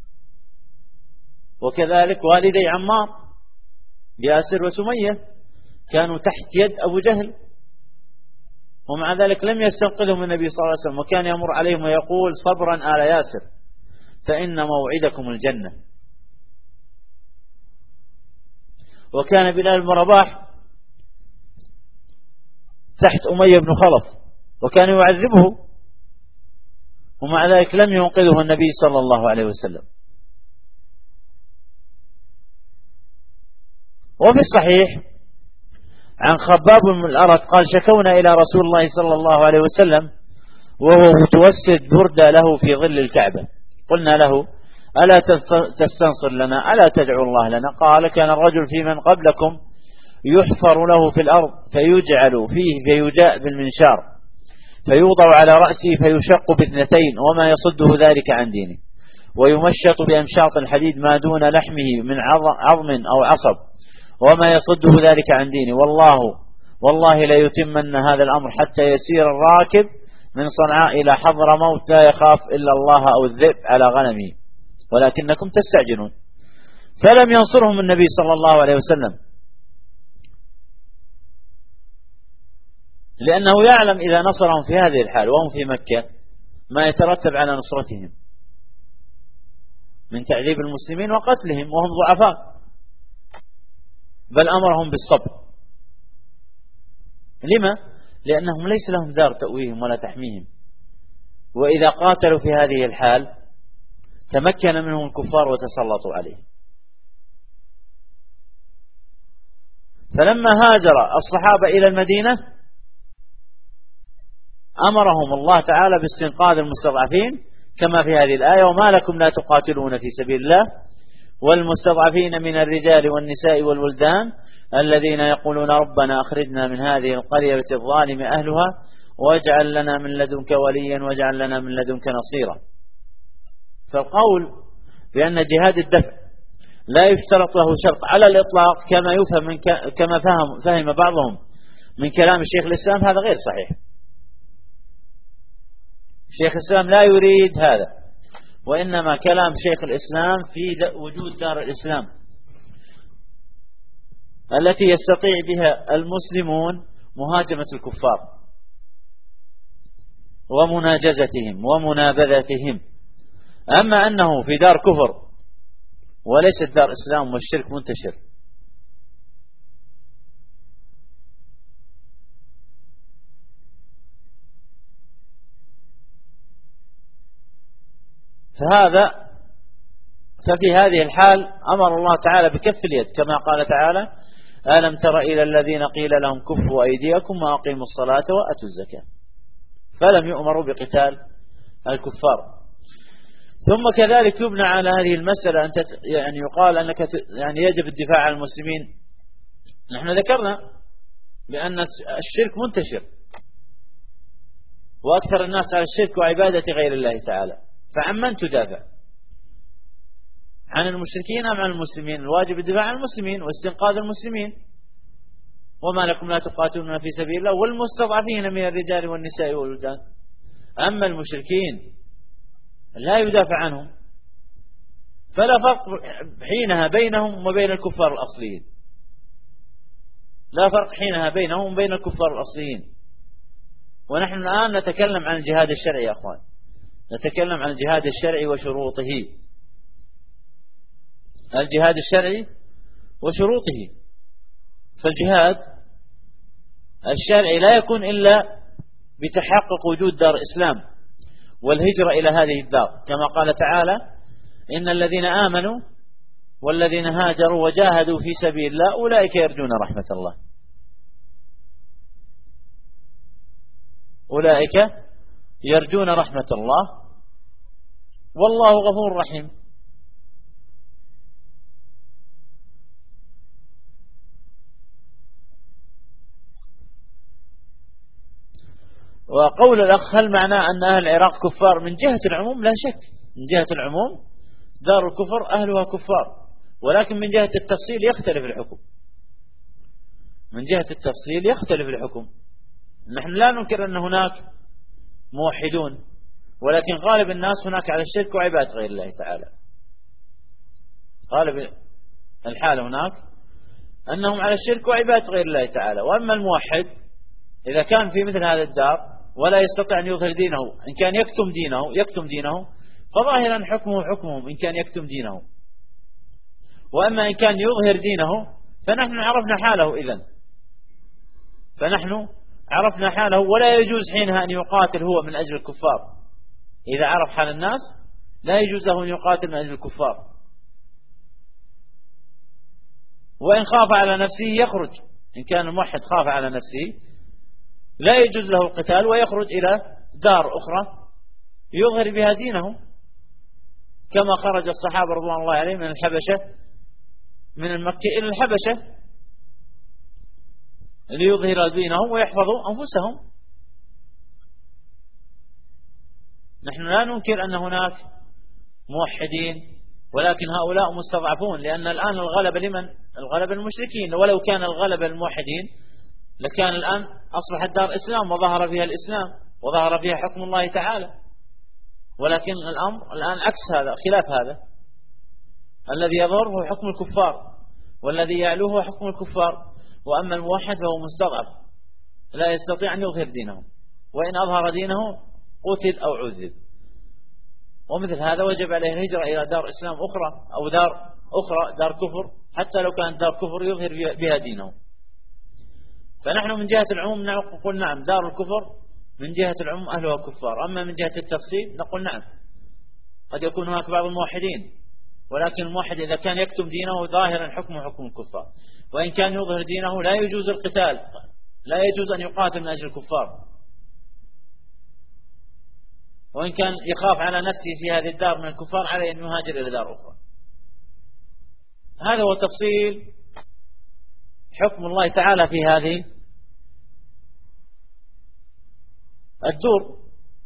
وكذلك والدي عمار ياسر وسمية كانوا تحت يد أبو جهل، ومع ذلك لم يستنقذهم النبي صلى الله عليه وسلم، وكان يمر عليهم ويقول: صبرا آل ياسر فإن موعدكم الجنة. وكان بلال بن رباح تحت أمية بن خلف وكان يعذبه، ومع ذلك لم ينقذه النبي صلى الله عليه وسلم. وفي الصحيح عن خباب بن الأرت قال: شكونا إلى رسول الله صلى الله عليه وسلم وهو متوسد بردة له في ظل الكعبة، قلنا له: ألا تستنصر لنا؟ ألا تدعو الله لنا؟ قال: كان الرجل في من قبلكم يحفر له في الأرض فيجعل فيه فيجاء بالمنشار فيوضع على رأسه فيشق باثنتين وما يصده ذلك عن دينه، ويمشط بأمشاط الحديد ما دون لحمه من عظم أو عصب وما يصده ذلك عن دينه، والله لا يتمن هذا الأمر حتى يسير الراكب من صنعاء إلى حضرموت لا يخاف إلا الله أو الذئب على غنمه ولكنكم تستعجلون. فلم ينصرهم النبي صلى الله عليه وسلم، لأنه يعلم إذا نصرهم في هذه الحال وهم في مكة ما يترتب على نصرتهم من تعذيب المسلمين وقتلهم وهم ضعفاء، بل أمرهم بالصبر. لما؟ لأنهم ليس لهم دار تأويهم ولا تحميهم، وإذا قاتلوا في هذه الحال تمكن منهم الكفار وتسلطوا عليهم. فلما هاجر الصحابة إلى المدينة أمرهم الله تعالى باستنقاذ المستضعفين كما في هذه الآية: وما لكم لا تقاتلون في سبيل الله والمستضعفين من الرجال والنساء والولدان الذين يقولون ربنا أخرجنا من هذه القرية الظالم أهلها واجعل لنا من لدنك وليا واجعل لنا من لدنك نصيرا. فالقول بأن جهاد الدفع لا يشترط له شرط على الإطلاق كما فهم بعضهم من كلام الشيخ الإسلام هذا غير صحيح. شيخ الإسلام لا يريد هذا، وإنما كلام شيخ الإسلام في وجود دار الإسلام التي يستطيع بها المسلمون مهاجمة الكفار ومناجزتهم ومنابذتهم. أما أنه في دار كفر وليست دار إسلام والشرك منتشر، ففي هذه الحال أمر الله تعالى بكف اليد كما قال تعالى: ألم تر إلى الذين قيل لهم كفوا أيديكم وأقيموا الصلاة وأتوا الزكاة. فلم يؤمروا بقتال الكفار. ثم كذلك يبنى على هذه المسألة أن يعني يقال أنك يعني يجب الدفاع عن المسلمين. نحن ذكرنا بأن الشرك منتشر وأكثر الناس على الشرك وعبادة غير الله تعالى، فعن من تدافع؟ عن المشركين أم عن المسلمين؟ الواجب الدفاع عن المسلمين واستنقاذ المسلمين. وما لكم لا تقاتلون في سبيل الله والمستضعفين من الرجال والنساء والولدان. أما المشركين لا يدافع عنهم، فلا فرق حينها بينهم وبين الكفار الأصليين، لا فرق حينها بينهم وبين الكفار الأصليين. ونحن الآن نتكلم عن الجهاد الشرعي يا أخوان، نتكلم عن الجهاد الشرعي وشروطه، الجهاد الشرعي وشروطه. فالجهاد الشرعي لا يكون إلا بتحقق وجود دار إسلام والهجرة إلى هذه الدار، كما قال تعالى: إن الذين آمنوا والذين هاجروا وجاهدوا في سبيل الله أولئك يرجون رحمة الله، أولئك يرجون رحمة الله والله غفور رحيم. وقول الأخ هل معناه أن أهل العراق كفار؟ من جهة العموم لا شك، من جهة العموم دار الكفر أهلها كفار، ولكن من جهة التفصيل يختلف الحكم، من جهة التفصيل يختلف الحكم. نحن لا ننكر أن هناك موحدون، ولكن غالب الناس هناك على الشرك وعبادة غير الله تعالى، غالب الحال هناك أنهم على الشرك وعبادة غير الله تعالى. وأما الموحد إذا كان في مثل هذا الدار ولا يستطيع أن يظهر دينه، إن كان يكتم دينه فظاهرا حكمه حكمهم إن كان يكتم دينه. وأما إن كان يظهر دينه فنحن عرفنا حاله، إذن فنحن عرفنا حاله، ولا يجوز حينها أن يقاتل هو من أجل الكفار. إذا عرف حال الناس لا يجوز له أن يقاتل من أجل الكفار. وإن خاف على نفسه يخرج، إن كان الموحد خاف على نفسه لا يجوز له القتال ويخرج إلى دار أخرى يظهر بها دينه، كما خرج الصحابة رضوان الله عليهم من الحبشة، من المكة إلى الحبشة ليظهر دينهم ويحفظوا أنفسهم. نحن لا ننكر أن هناك موحدين، ولكن هؤلاء مستضعفون، لأن الآن الغلبة لمن؟ الغلبة المشركين. ولو كان الغلبة الموحدين لكان الآن أصبحت دار إسلام وظهر فيها الإسلام وظهر فيها حكم الله تعالى، ولكن الأمر الآن عكس هذا، خلاف هذا. الذي يظهر هو حكم الكفار، والذي يعلوه هو حكم الكفار. وأما الموحد فهو مستضعف لا يستطيع أن يظهر دينه، وإن أظهر دينه قتل أو عذب. ومثل هذا وجب عليه الهجرة إلى دار إسلام أخرى أو دار أخرى، دار كفر، حتى لو كانت دار كفر يظهر بها دينه. فنحن من جهة العموم نقول نعم دار الكفر من جهة العموم أهلها كفار. أما من جهة التفصيل نقول نعم قد يكون هناك بعض الموحدين، ولكن الموحد إذا كان يكتم دينه ظاهرا حكمه حكم الكفار. وإن كان يظهر دينه لا يجوز القتال، لا يجوز أن يقاتل من أجل الكفار. وإن كان يخاف على نفسه في هذه الدار من الكفار عليه أن يهاجر إلى دار أخرى. هذا هو تفصيل حكم الله تعالى في هذه الدور.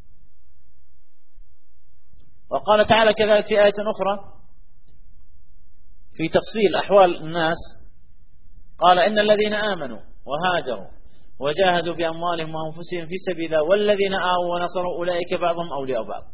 وقال تعالى كذلك في آية أخرى في تفصيل أحوال الناس، قال إن الذين آمنوا وهاجروا وجاهدوا بأموالهم وأنفسهم في سبيل الله والذين آووا ونصروا أولئك بعضهم أولياء بعض.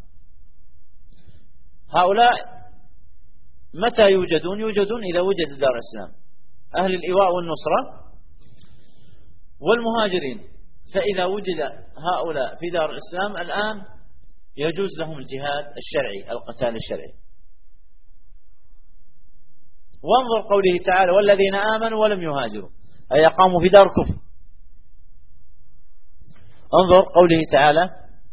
هؤلاء متى يوجدون؟ يوجدون إذا وجد دار الإسلام، أهل الإيواء والنصرة والمهاجرين. فإذا وجد هؤلاء في دار الإسلام الآن يجوز لهم الجهاد الشرعي، القتال الشرعي. وانظر قوله تعالى والذين آمنوا ولم يهاجروا، أي قاموا في دار كفر. انظر قوله تعالى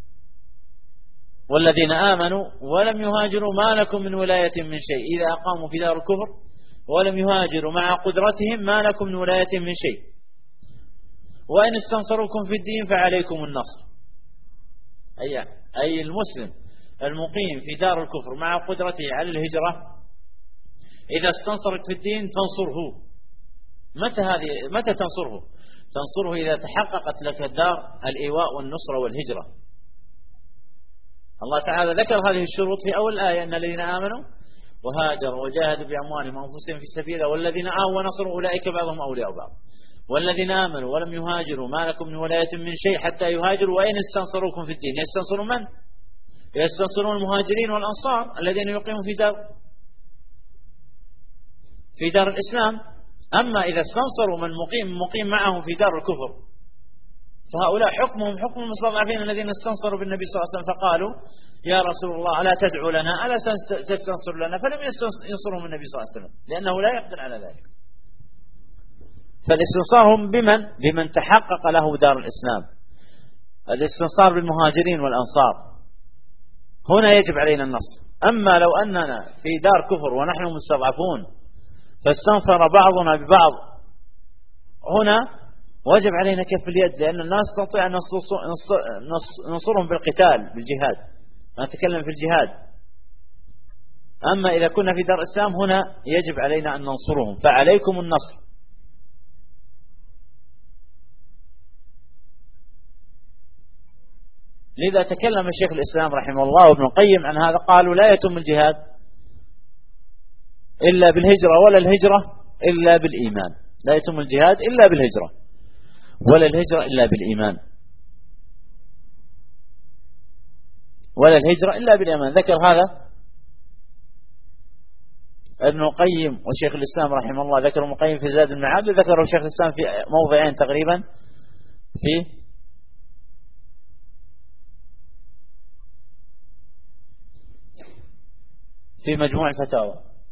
والذين آمنوا ولم يهاجروا ما لكم من ولاية من شيء، إذا أقاموا في دار الكفر ولم يهاجروا مع قدرتهم ما لكم من ولاية من شيء، وإن استنصروكم في الدين فعليكم النصر. أي المسلم المقيم في دار الكفر مع قدرته على الهجرة إذا استنصرك في الدين فانصره. متى تنصره؟ تنصره إذا تحققت لك دار الإيواء والنصرة والهجرة. الله تعالى ذكر هذه الشروط في أول آية، أن الذين آمنوا وهاجروا وجاهدوا بأموالهم وأنفسهم في سبيله والذين آووا ونصروا أولئك بعضهم أولياء بعض. والذين آمنوا ولم يهاجروا ما لكم من ولاية من شيء حتى يهاجروا وإن استنصروكم في الدين. يستنصروا من؟ يستنصرون المهاجرين والأنصار الذين يقيمون في دار الإسلام. أما إذا استنصروا من مقيم معهم في دار الكفر فهؤلاء حكمهم حكم المستضعفين الذين استنصروا بالنبي صلى الله عليه وسلم فقالوا يا رسول الله ألا تدعو لنا ألا تستنصر لنا، فلم ينصرهم النبي صلى الله عليه وسلم لأنه لا يقدر على ذلك. فالاستنصار هم بمن تحقق له دار الإسلام. الاستنصار بالمهاجرين والأنصار هنا يجب علينا النصر. أما لو أننا في دار كفر ونحن مستضعفون فاستنصر بعضنا ببعض هنا واجب علينا كف اليد، لأن الناس تستطيع أن ننصرهم بالقتال بالجهاد، نتكلم في الجهاد. أما إذا كنا في دار الإسلام هنا يجب علينا أن ننصرهم، فعليكم النصر. لذا تكلم الشيخ الإسلام رحمه الله وابن القيم عن هذا، قالوا لا يتم الجهاد إلا بالهجرة ولا الهجرة إلا بالإيمان. لا يتم الجهاد إلا بالهجرة ولا الهجرة إلا بالإيمان، ولا الهجرة إلا بالإيمان. ذكر هذا ابن القيم وشيخ الإسلام رحمه الله، ذكر ابن القيم في زاد المعاد وذكره الشيخ الإسلام في موضعين تقريبا في مجموع الفتاوى.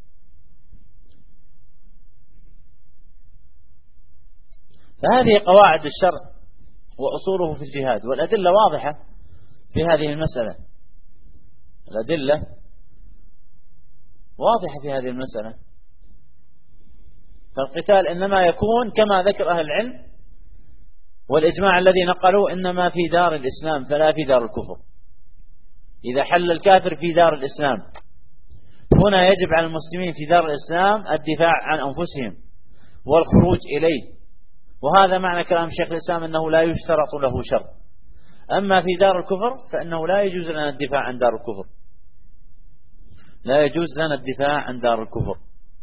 فهذه قواعد الشرع وأصوله في الجهاد، والأدلة واضحة في هذه المسألة. الأدلة واضحة في هذه المسألة. فالقتال إنما يكون كما ذكر أهل العلم والإجماع الذي نقلوا إنما في دار الإسلام فلا في دار الكفر. إذا حل الكافر في دار الإسلام هنا يجب على المسلمين في دار الإسلام الدفاع عن أنفسهم والخروج إليه، وهذا معنى كلام شيخ الإسلام أنه لا يشترط له شرط. أما في دار الكفر فإنه لا يجوز لنا الدفاع عن دار الكفر، لا يجوز لنا الدفاع عن دار الكفر.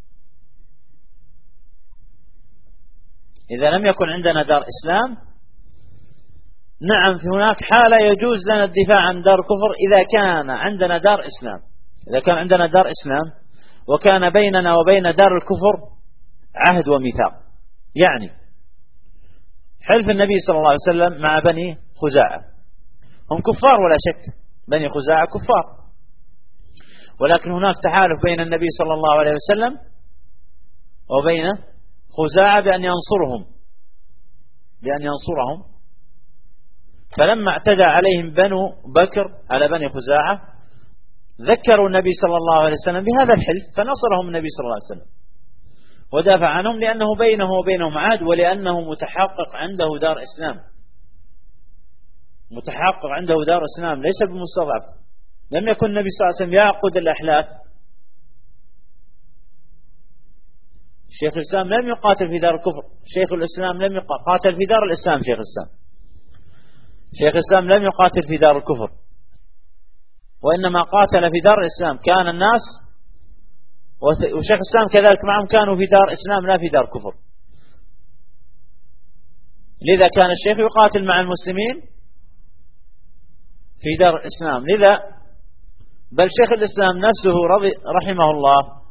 إذا لم يكن عندنا دار إسلام نعم في هناك حالة يجوز لنا الدفاع عن دار الكفر إذا كان عندنا دار إسلام. إذا كان عندنا دار إسلام وكان بيننا وبين دار الكفر عهد وميثاق، يعني حلف النبي صلى الله عليه وسلم مع بني خزاعة، هم كفار ولا شك، بني خزاعة كفار، ولكن هناك تحالف بين النبي صلى الله عليه وسلم وبين خزاعة بأن ينصرهم. فلما اعتدى عليهم بنو بكر على بني خزاعة ذكروا النبي صلى الله عليه وسلم بهذا الحلف فنصرهم النبي صلى الله عليه وسلم ودافع عنهم، لأنه بينه وبينهم عهد، ولأنه متحقق عنده دار إسلام، متحقق عنده دار إسلام ليس بمستضعف. لم يكن النبي صلى الله عليه وسلم يعقد الأحلاف. شيخ الإسلام لم يقاتل في دار الكفر، شيخ الإسلام لم يقاتل في دار الإسلام. شيخ الإسلام لم يقاتل في دار الكفر، وإنما قاتل في دار الإسلام. كان الناس وشيخ الإسلام كذلك معهم كانوا في دار إسلام لا في دار كفر. لذا كان الشيخ يقاتل مع المسلمين في دار الإسلام. لذا بل شيخ الإسلام نفسه رحمه الله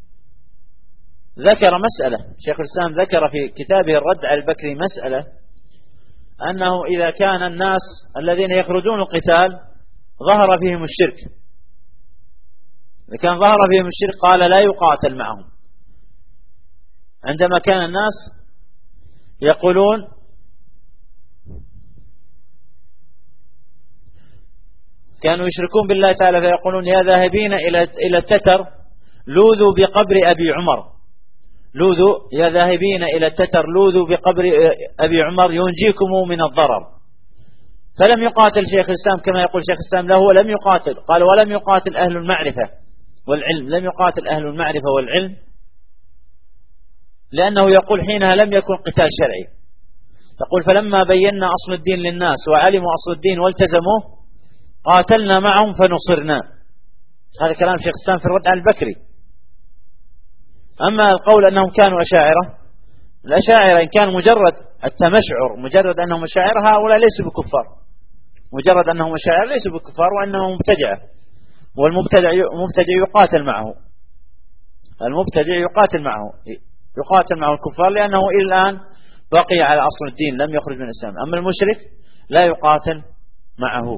ذكر مسألة، شيخ الإسلام ذكر في كتابه الرد على البكري مسألة أنه إذا كان الناس الذين يخرجون القتال ظهر فيهم الشرك، إذا كان ظهر فيهم الشرك قال لا يقاتل معهم. عندما كان الناس يقولون كانوا يشركون بالله تعالى فيقولون يا ذاهبين إلى التتر لوذوا بقبر أبي عمر، لوذوا يا ذاهبين إلى التتر لوذوا بقبر أبي عمر ينجيكم من الضرر. فلم يقاتل شيخ الإسلام كما يقول شيخ الإسلام له ولم يقاتل، قال ولم يقاتل أهل المعرفة والعلم، لم يقاتل أهل المعرفة والعلم، لأنه يقول حينها لم يكن قتال شرعي. يقول فلما بينا أصل الدين للناس وعلموا أصل الدين والتزموه قاتلنا معهم فنصرنا. هذا كلام شيخ الإسلام في الرد على البكري. أما القول أنهم كانوا أشاعرة، الأشاعرة إن كان مجرد التمشعر، مجرد أنهم أشاعرة، هؤلاء ليسوا بكفار، مجرد أنهم أشاعرة ليسوا بكفار، وأنهم مبتدعة، والمبتدع يقاتل معه، المبتدع يقاتل معه الكفار، لأنه إلى الآن بقي على أصل الدين، لم يخرج من الإسلام. أما المشرك لا يقاتل معه.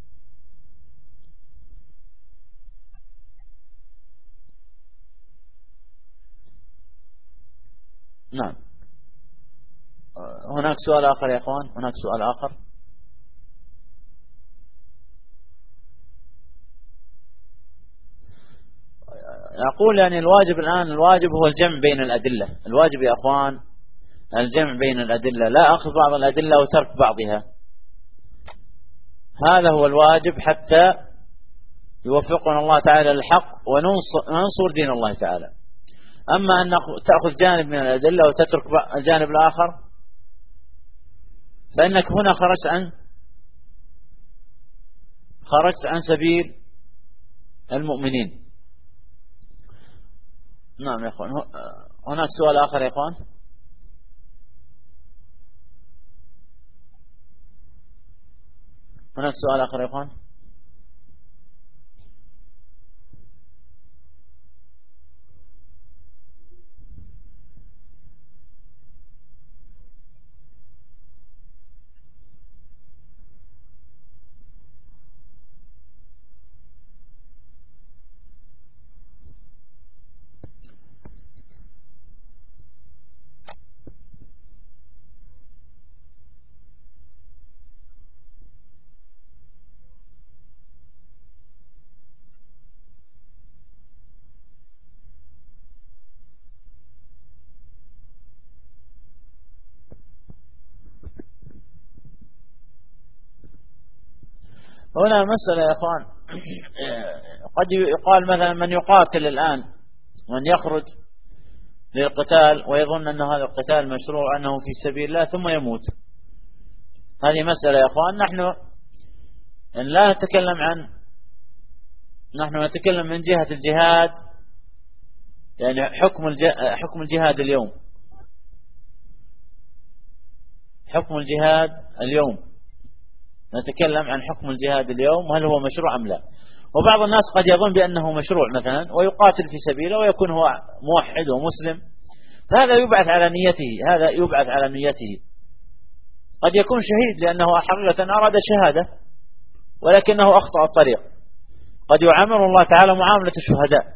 نعم. هناك سؤال آخر يا أخوان، هناك سؤال آخر. أقول يعني الواجب الآن، الواجب هو الجمع بين الأدلة. الواجب يا أخوان الجمع بين الأدلة، لا أخذ بعض الأدلة وترك بعضها. هذا هو الواجب حتى يوفقنا الله تعالى للحق وننصر دين الله تعالى. أما أن تأخذ جانب من الأدلة وتترك الجانب الآخر، فإنك هنا خرجت عن سبيل المؤمنين. نعم يا أخوان. هناك سؤال آخر يا أخوان. هناك سؤال آخر يا أخوان. هنا مسألة يا أخوان، قد يقال مثلا من يقاتل الآن، من يخرج للقتال ويظن أن هذا القتال مشروع، أنه في سبيل الله، ثم يموت. هذه مسألة يا أخوان نحن لا نتكلم نحن نتكلم من جهة الجهاد، يعني حكم الجهاد اليوم، حكم الجهاد اليوم، نتكلم عن حكم الجهاد اليوم، هل هو مشروع أم لا. وبعض الناس قد يظن بأنه مشروع مثلا ويقاتل في سبيله ويكون هو موحد ومسلم، فهذا يبعث على نيته، هذا يبعث على نيته. قد يكون شهيد لأنه حقيقة أراد الشهادة ولكنه أخطأ الطريق. قد يعامل الله تعالى معاملة الشهداء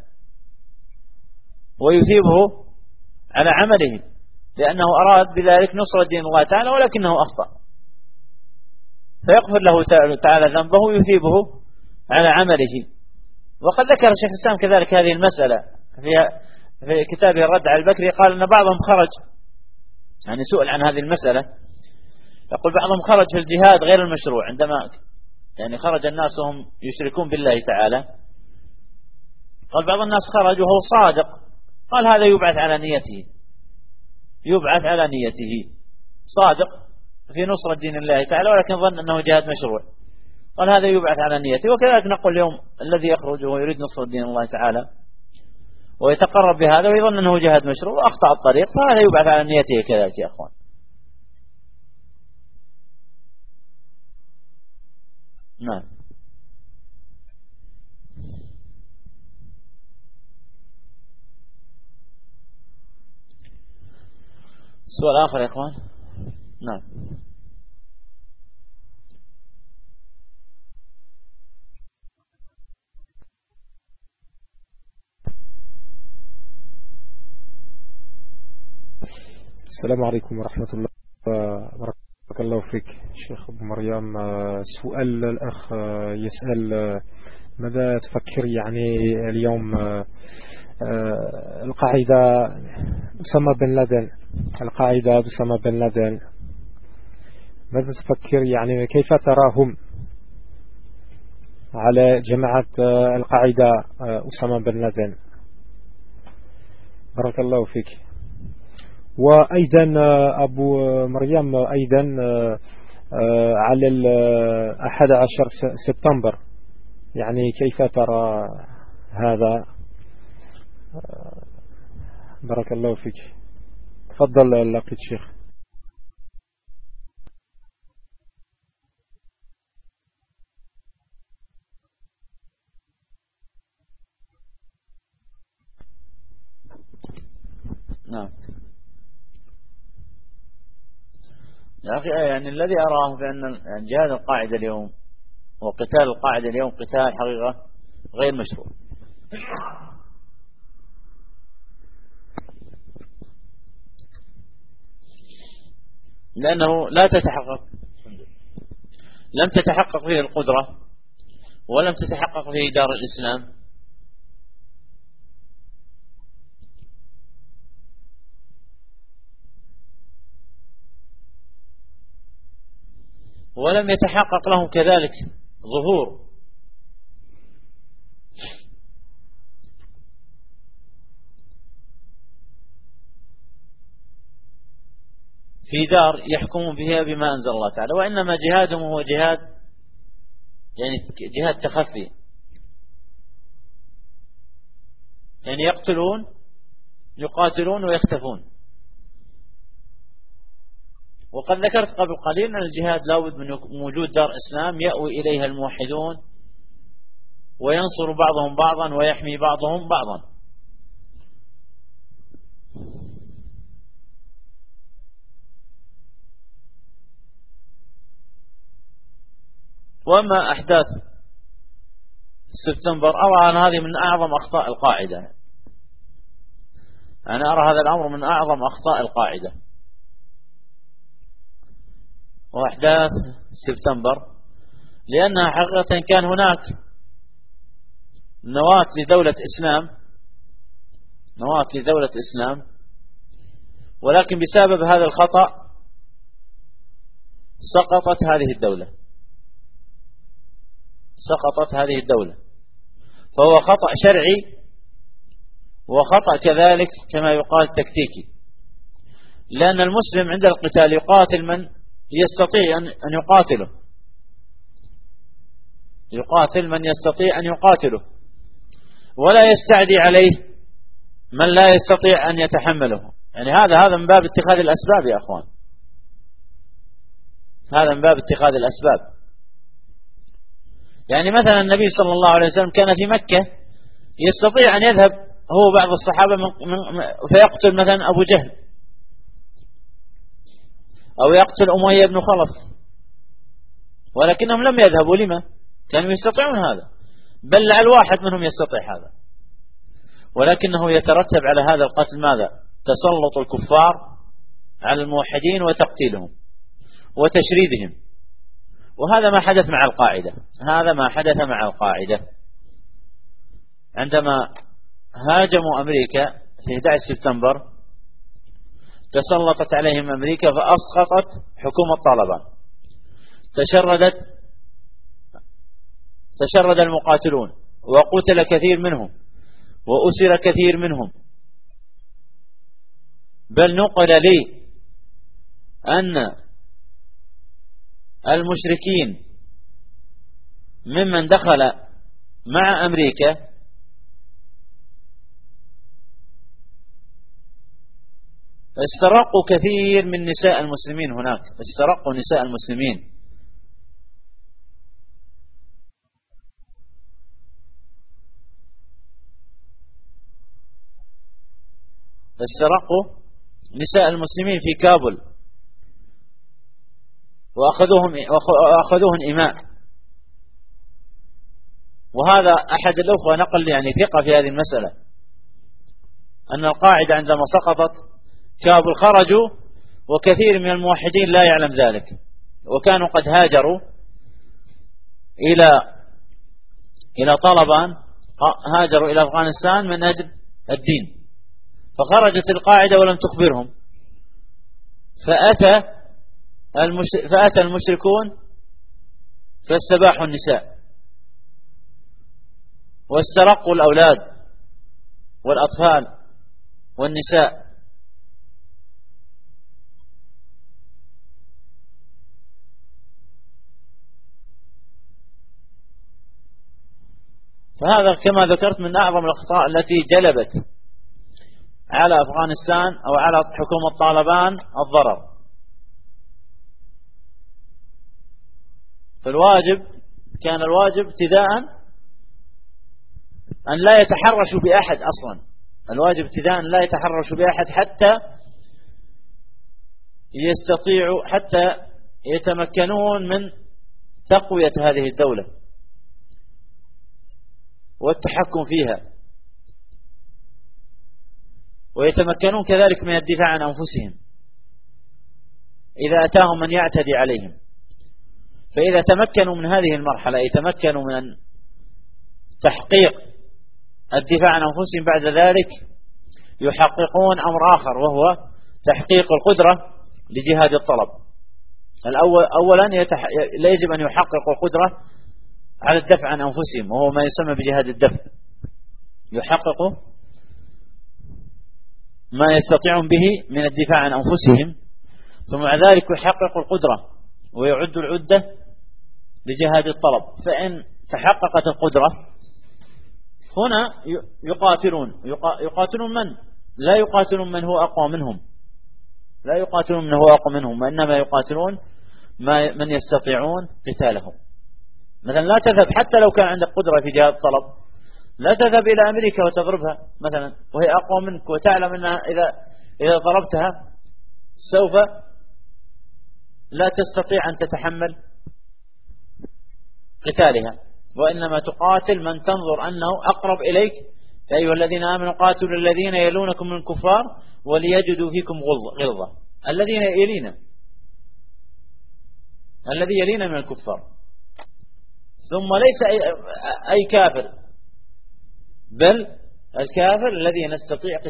ويثيبه على عمله لأنه أراد بذلك نصرة دين الله تعالى ولكنه أخطأ، فيغفر له تعالى ذنبه ويثيبه على عمله. وقد ذكر الشيخ الإسلام كذلك هذه المسألة في كتابه الرد على البكري، قال أن بعضهم خرج، يعني سئل عن هذه المسألة، يقول بعضهم خرج في الجهاد غير المشروع، عندما يعني خرج الناس وهم يشركون بالله تعالى، قال بعض الناس خرج وهو صادق، قال هذا يبعث على نيته، يبعث على نيته، صادق في نصرة دين الله تعالى ولكن ظن أنه جهاد مشروع، قال هذا يبعث على نيته. وكذلك نقول اليوم الذي يخرج وهو يريد نصرة دين الله تعالى ويتقرب بهذا ويظن أنه جهاد مشروع وأخطأ الطريق، فهذا يبعث على نيته كذلك يا أخوان. نعم. سؤال آخر يا أخوان. نعم. السلام عليكم ورحمة الله وبركاته. بارك الله فيك شيخ أبو مريم. سؤال الأخ يسأل ماذا تفكر يعني اليوم القاعدة أسامة بن لادن، القاعدة أسامة بن لادن، ماذا تفكر يعني كيف تراهم على جماعة القاعدة أسامة بن لادن؟ بارك الله فيك. وأيضا أبو مريم أيضا على 11 سبتمبر، يعني كيف ترى هذا؟ بارك الله فيك. تفضل لقيت شيخ. نعم يا أخي، يعني الذي أراه بأن جهاد القاعدة اليوم وقتال القاعدة اليوم قتال حقيقة غير مشروع، لأنه لم تتحقق فيه القدرة، ولم تتحقق فيه دار الإسلام، ولم يتحقق لهم كذلك ظهور في دار يحكمون بها بما أنزل الله تعالى، وإنما جهادهم هو جهاد، يعني جهاد تخفي، يعني يقاتلون ويختفون. وقد ذكرت قبل قليل أن الجهاد لابد من وجود دار إسلام يأوي إليها الموحدون وينصر بعضهم بعضا ويحمي بعضهم بعضا. وأما أحداث سبتمبر أرى أن هذه من أعظم أخطاء القاعدة، أنا أرى هذا الأمر من أعظم أخطاء القاعدة. وأحداث سبتمبر لأنها حقيقة كان هناك نواة لدولة إسلام، ولكن بسبب هذا الخطأ سقطت هذه الدولة. فهو خطأ شرعي وخطأ كذلك كما يقال تكتيكي، لأن المسلم عند القتال يقاتل من يستطيع أن يقاتله، ولا يستعدي عليه من لا يستطيع أن يتحمله. يعني هذا من باب اتخاذ الأسباب يا أخوان، هذا من باب اتخاذ الأسباب. يعني مثلا النبي صلى الله عليه وسلم كان في مكة يستطيع أن يذهب هو بعض الصحابة فيقتل مثلا أبو جهل أو يقتل أمية بن خلف، ولكنهم لم يذهبوا. لما؟ كانوا يستطيعون هذا، بل لعل واحد منهم يستطيع هذا، ولكنه يترتب على هذا القتل ماذا؟ تسلط الكفار على الموحدين وتقتيلهم وتشريدهم. وهذا ما حدث مع القاعدة، عندما هاجموا أمريكا في 11 سبتمبر تسلطت عليهم أمريكا فأسقطت حكومة طالبان، تشرد المقاتلون وقتل كثير منهم وأسر كثير منهم، بل نقل لي أن المشركين ممن دخل مع أمريكا استرقوا كثير من نساء المسلمين هناك، استرقوا نساء المسلمين. استرقوا نساء المسلمين في كابول وأخذوهن إماء. وهذا أحد الأخوة نقل يعني ثقة في هذه المسألة، أن القاعدة عندما سقطت كابول خرجوا وكثير من الموحدين لا يعلم ذلك، وكانوا قد هاجروا إلى طالبان، هاجروا إلى أفغانستان من أجل الدين، فخرجت القاعدة ولم تخبرهم، فأتى المشركون فاستباحوا النساء واسترقوا الأولاد والأطفال والنساء. فهذا كما ذكرت من أعظم الأخطاء التي جلبت على أفغانستان أو على حكومة طالبان الضرر. كان الواجب ابتداء أن لا يتحرشوا بأحد أصلا. الواجب ابتداء أن لا يتحرشوا بأحد حتى يتمكنون من تقوية هذه الدولة والتحكم فيها، ويتمكنون كذلك من الدفاع عن أنفسهم إذا أتاهم من يعتدي عليهم. فإذا تمكنوا من هذه المرحلة يتمكنوا من تحقيق الدفاع عن أنفسهم، بعد ذلك يحققون أمر آخر وهو تحقيق القدرة لجهاد الطلب. أولا لا يجب أن يحققوا القدرة على الدفع عن أنفسهم، وهو ما يسمى بجهاد الدفع. يحققوا ما يستطيعون به من الدفاع عن أنفسهم، ثم مع ذلك يحققوا القدرة ويعدوا العدة لجهاد الطلب. فإن تحققت القدرة هنا يقاتلون من؟ لا يقاتلون من هو أقوى منهم، وإنما يقاتلون من يستطيعون قتالهم. مثلا لا تذهب حتى لو كان عندك قدرة في جهاد الطلب، لا تذهب إلى أمريكا وتضربها مثلا وهي أقوى منك، وتعلم أنها إذا ضربتها سوف لا تستطيع أن تتحمل قتالها، وإنما تقاتل من تنظر أنه أقرب إليك. يا أيها الذين آمنوا قاتلوا الذين يلونكم من الكفار وليجدوا فيكم غلظة. الذين يلين من الكفار، ثم ليس أي كافر، بل الكافر الذي نستطيع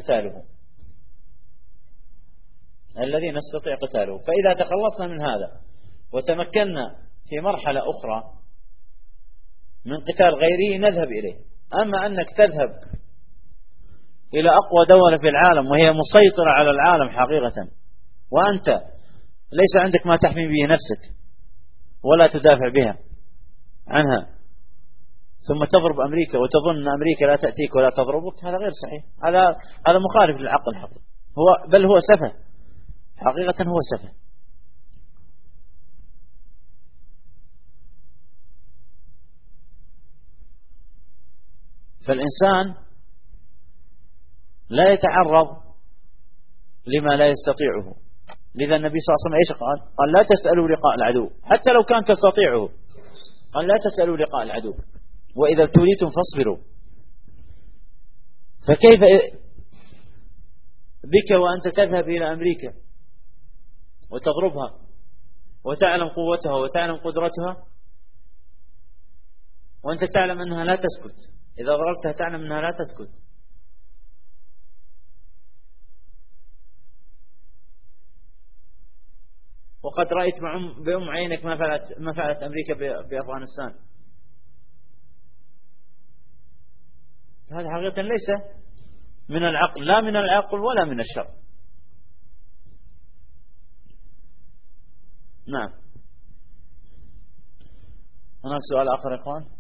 قتاله. فإذا تخلصنا من هذا وتمكنا في مرحلة أخرى من قتال غيره نذهب إليه. أما أنك تذهب إلى أقوى دولة في العالم وهي مسيطرة على العالم حقيقة، وأنت ليس عندك ما تحمي به نفسك ولا تدافع بها عنها، ثم تضرب أمريكا وتظن أن أمريكا لا تأتيك ولا تضربك، هذا غير صحيح. هذا مخالف للعقل الحقيقي، بل هو سفه، حقيقة هو سفه. فالإنسان لا يتعرض لما لا يستطيعه. لذا النبي صلى الله عليه وسلم ايش قال؟ لا تسألوا لقاء العدو حتى لو كان تستطيعه. قال لا تسألوا لقاء العدو، وإذا ابتليتم فاصبروا. فكيف بك وأنت تذهب إلى أمريكا وتضربها وتعلم قوتها وتعلم قدرتها، وأنت تعلم أنها لا تسكت؟ إذا ضربتها تعلم أنها لا تسكت. وقد رأيت بأم عينك ما فعلت أمريكا بأفغانستان. هذا حقيقة ليس من العقل، لا من العقل ولا من الشرع. نعم. هناك سؤال آخر يا إخوان؟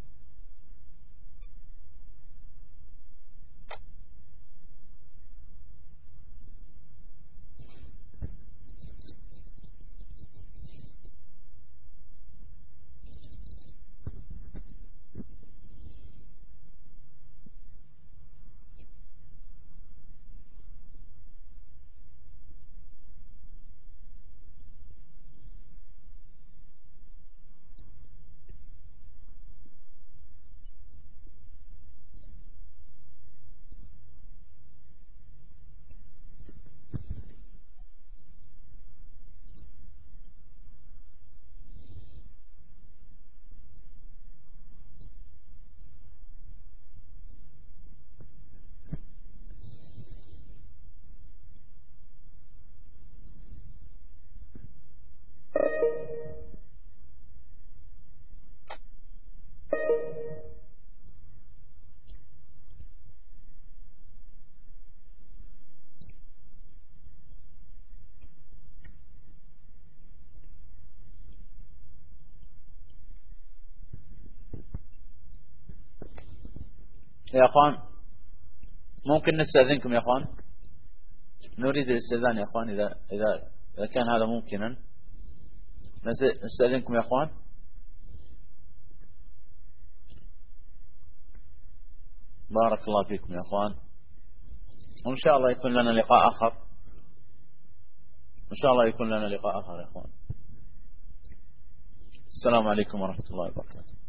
يا أخوان ممكن نستأذنكم يا أخوان، نريد الاستئذان يا أخوان، إذا كان هذا ممكنا نستأذنكم يا أخوان. بارك الله فيكم يا أخوان، وإن شاء الله يكون لنا لقاء آخر، إن شاء الله يكون لنا لقاء آخر يا أخوان. السلام عليكم ورحمة الله وبركاته.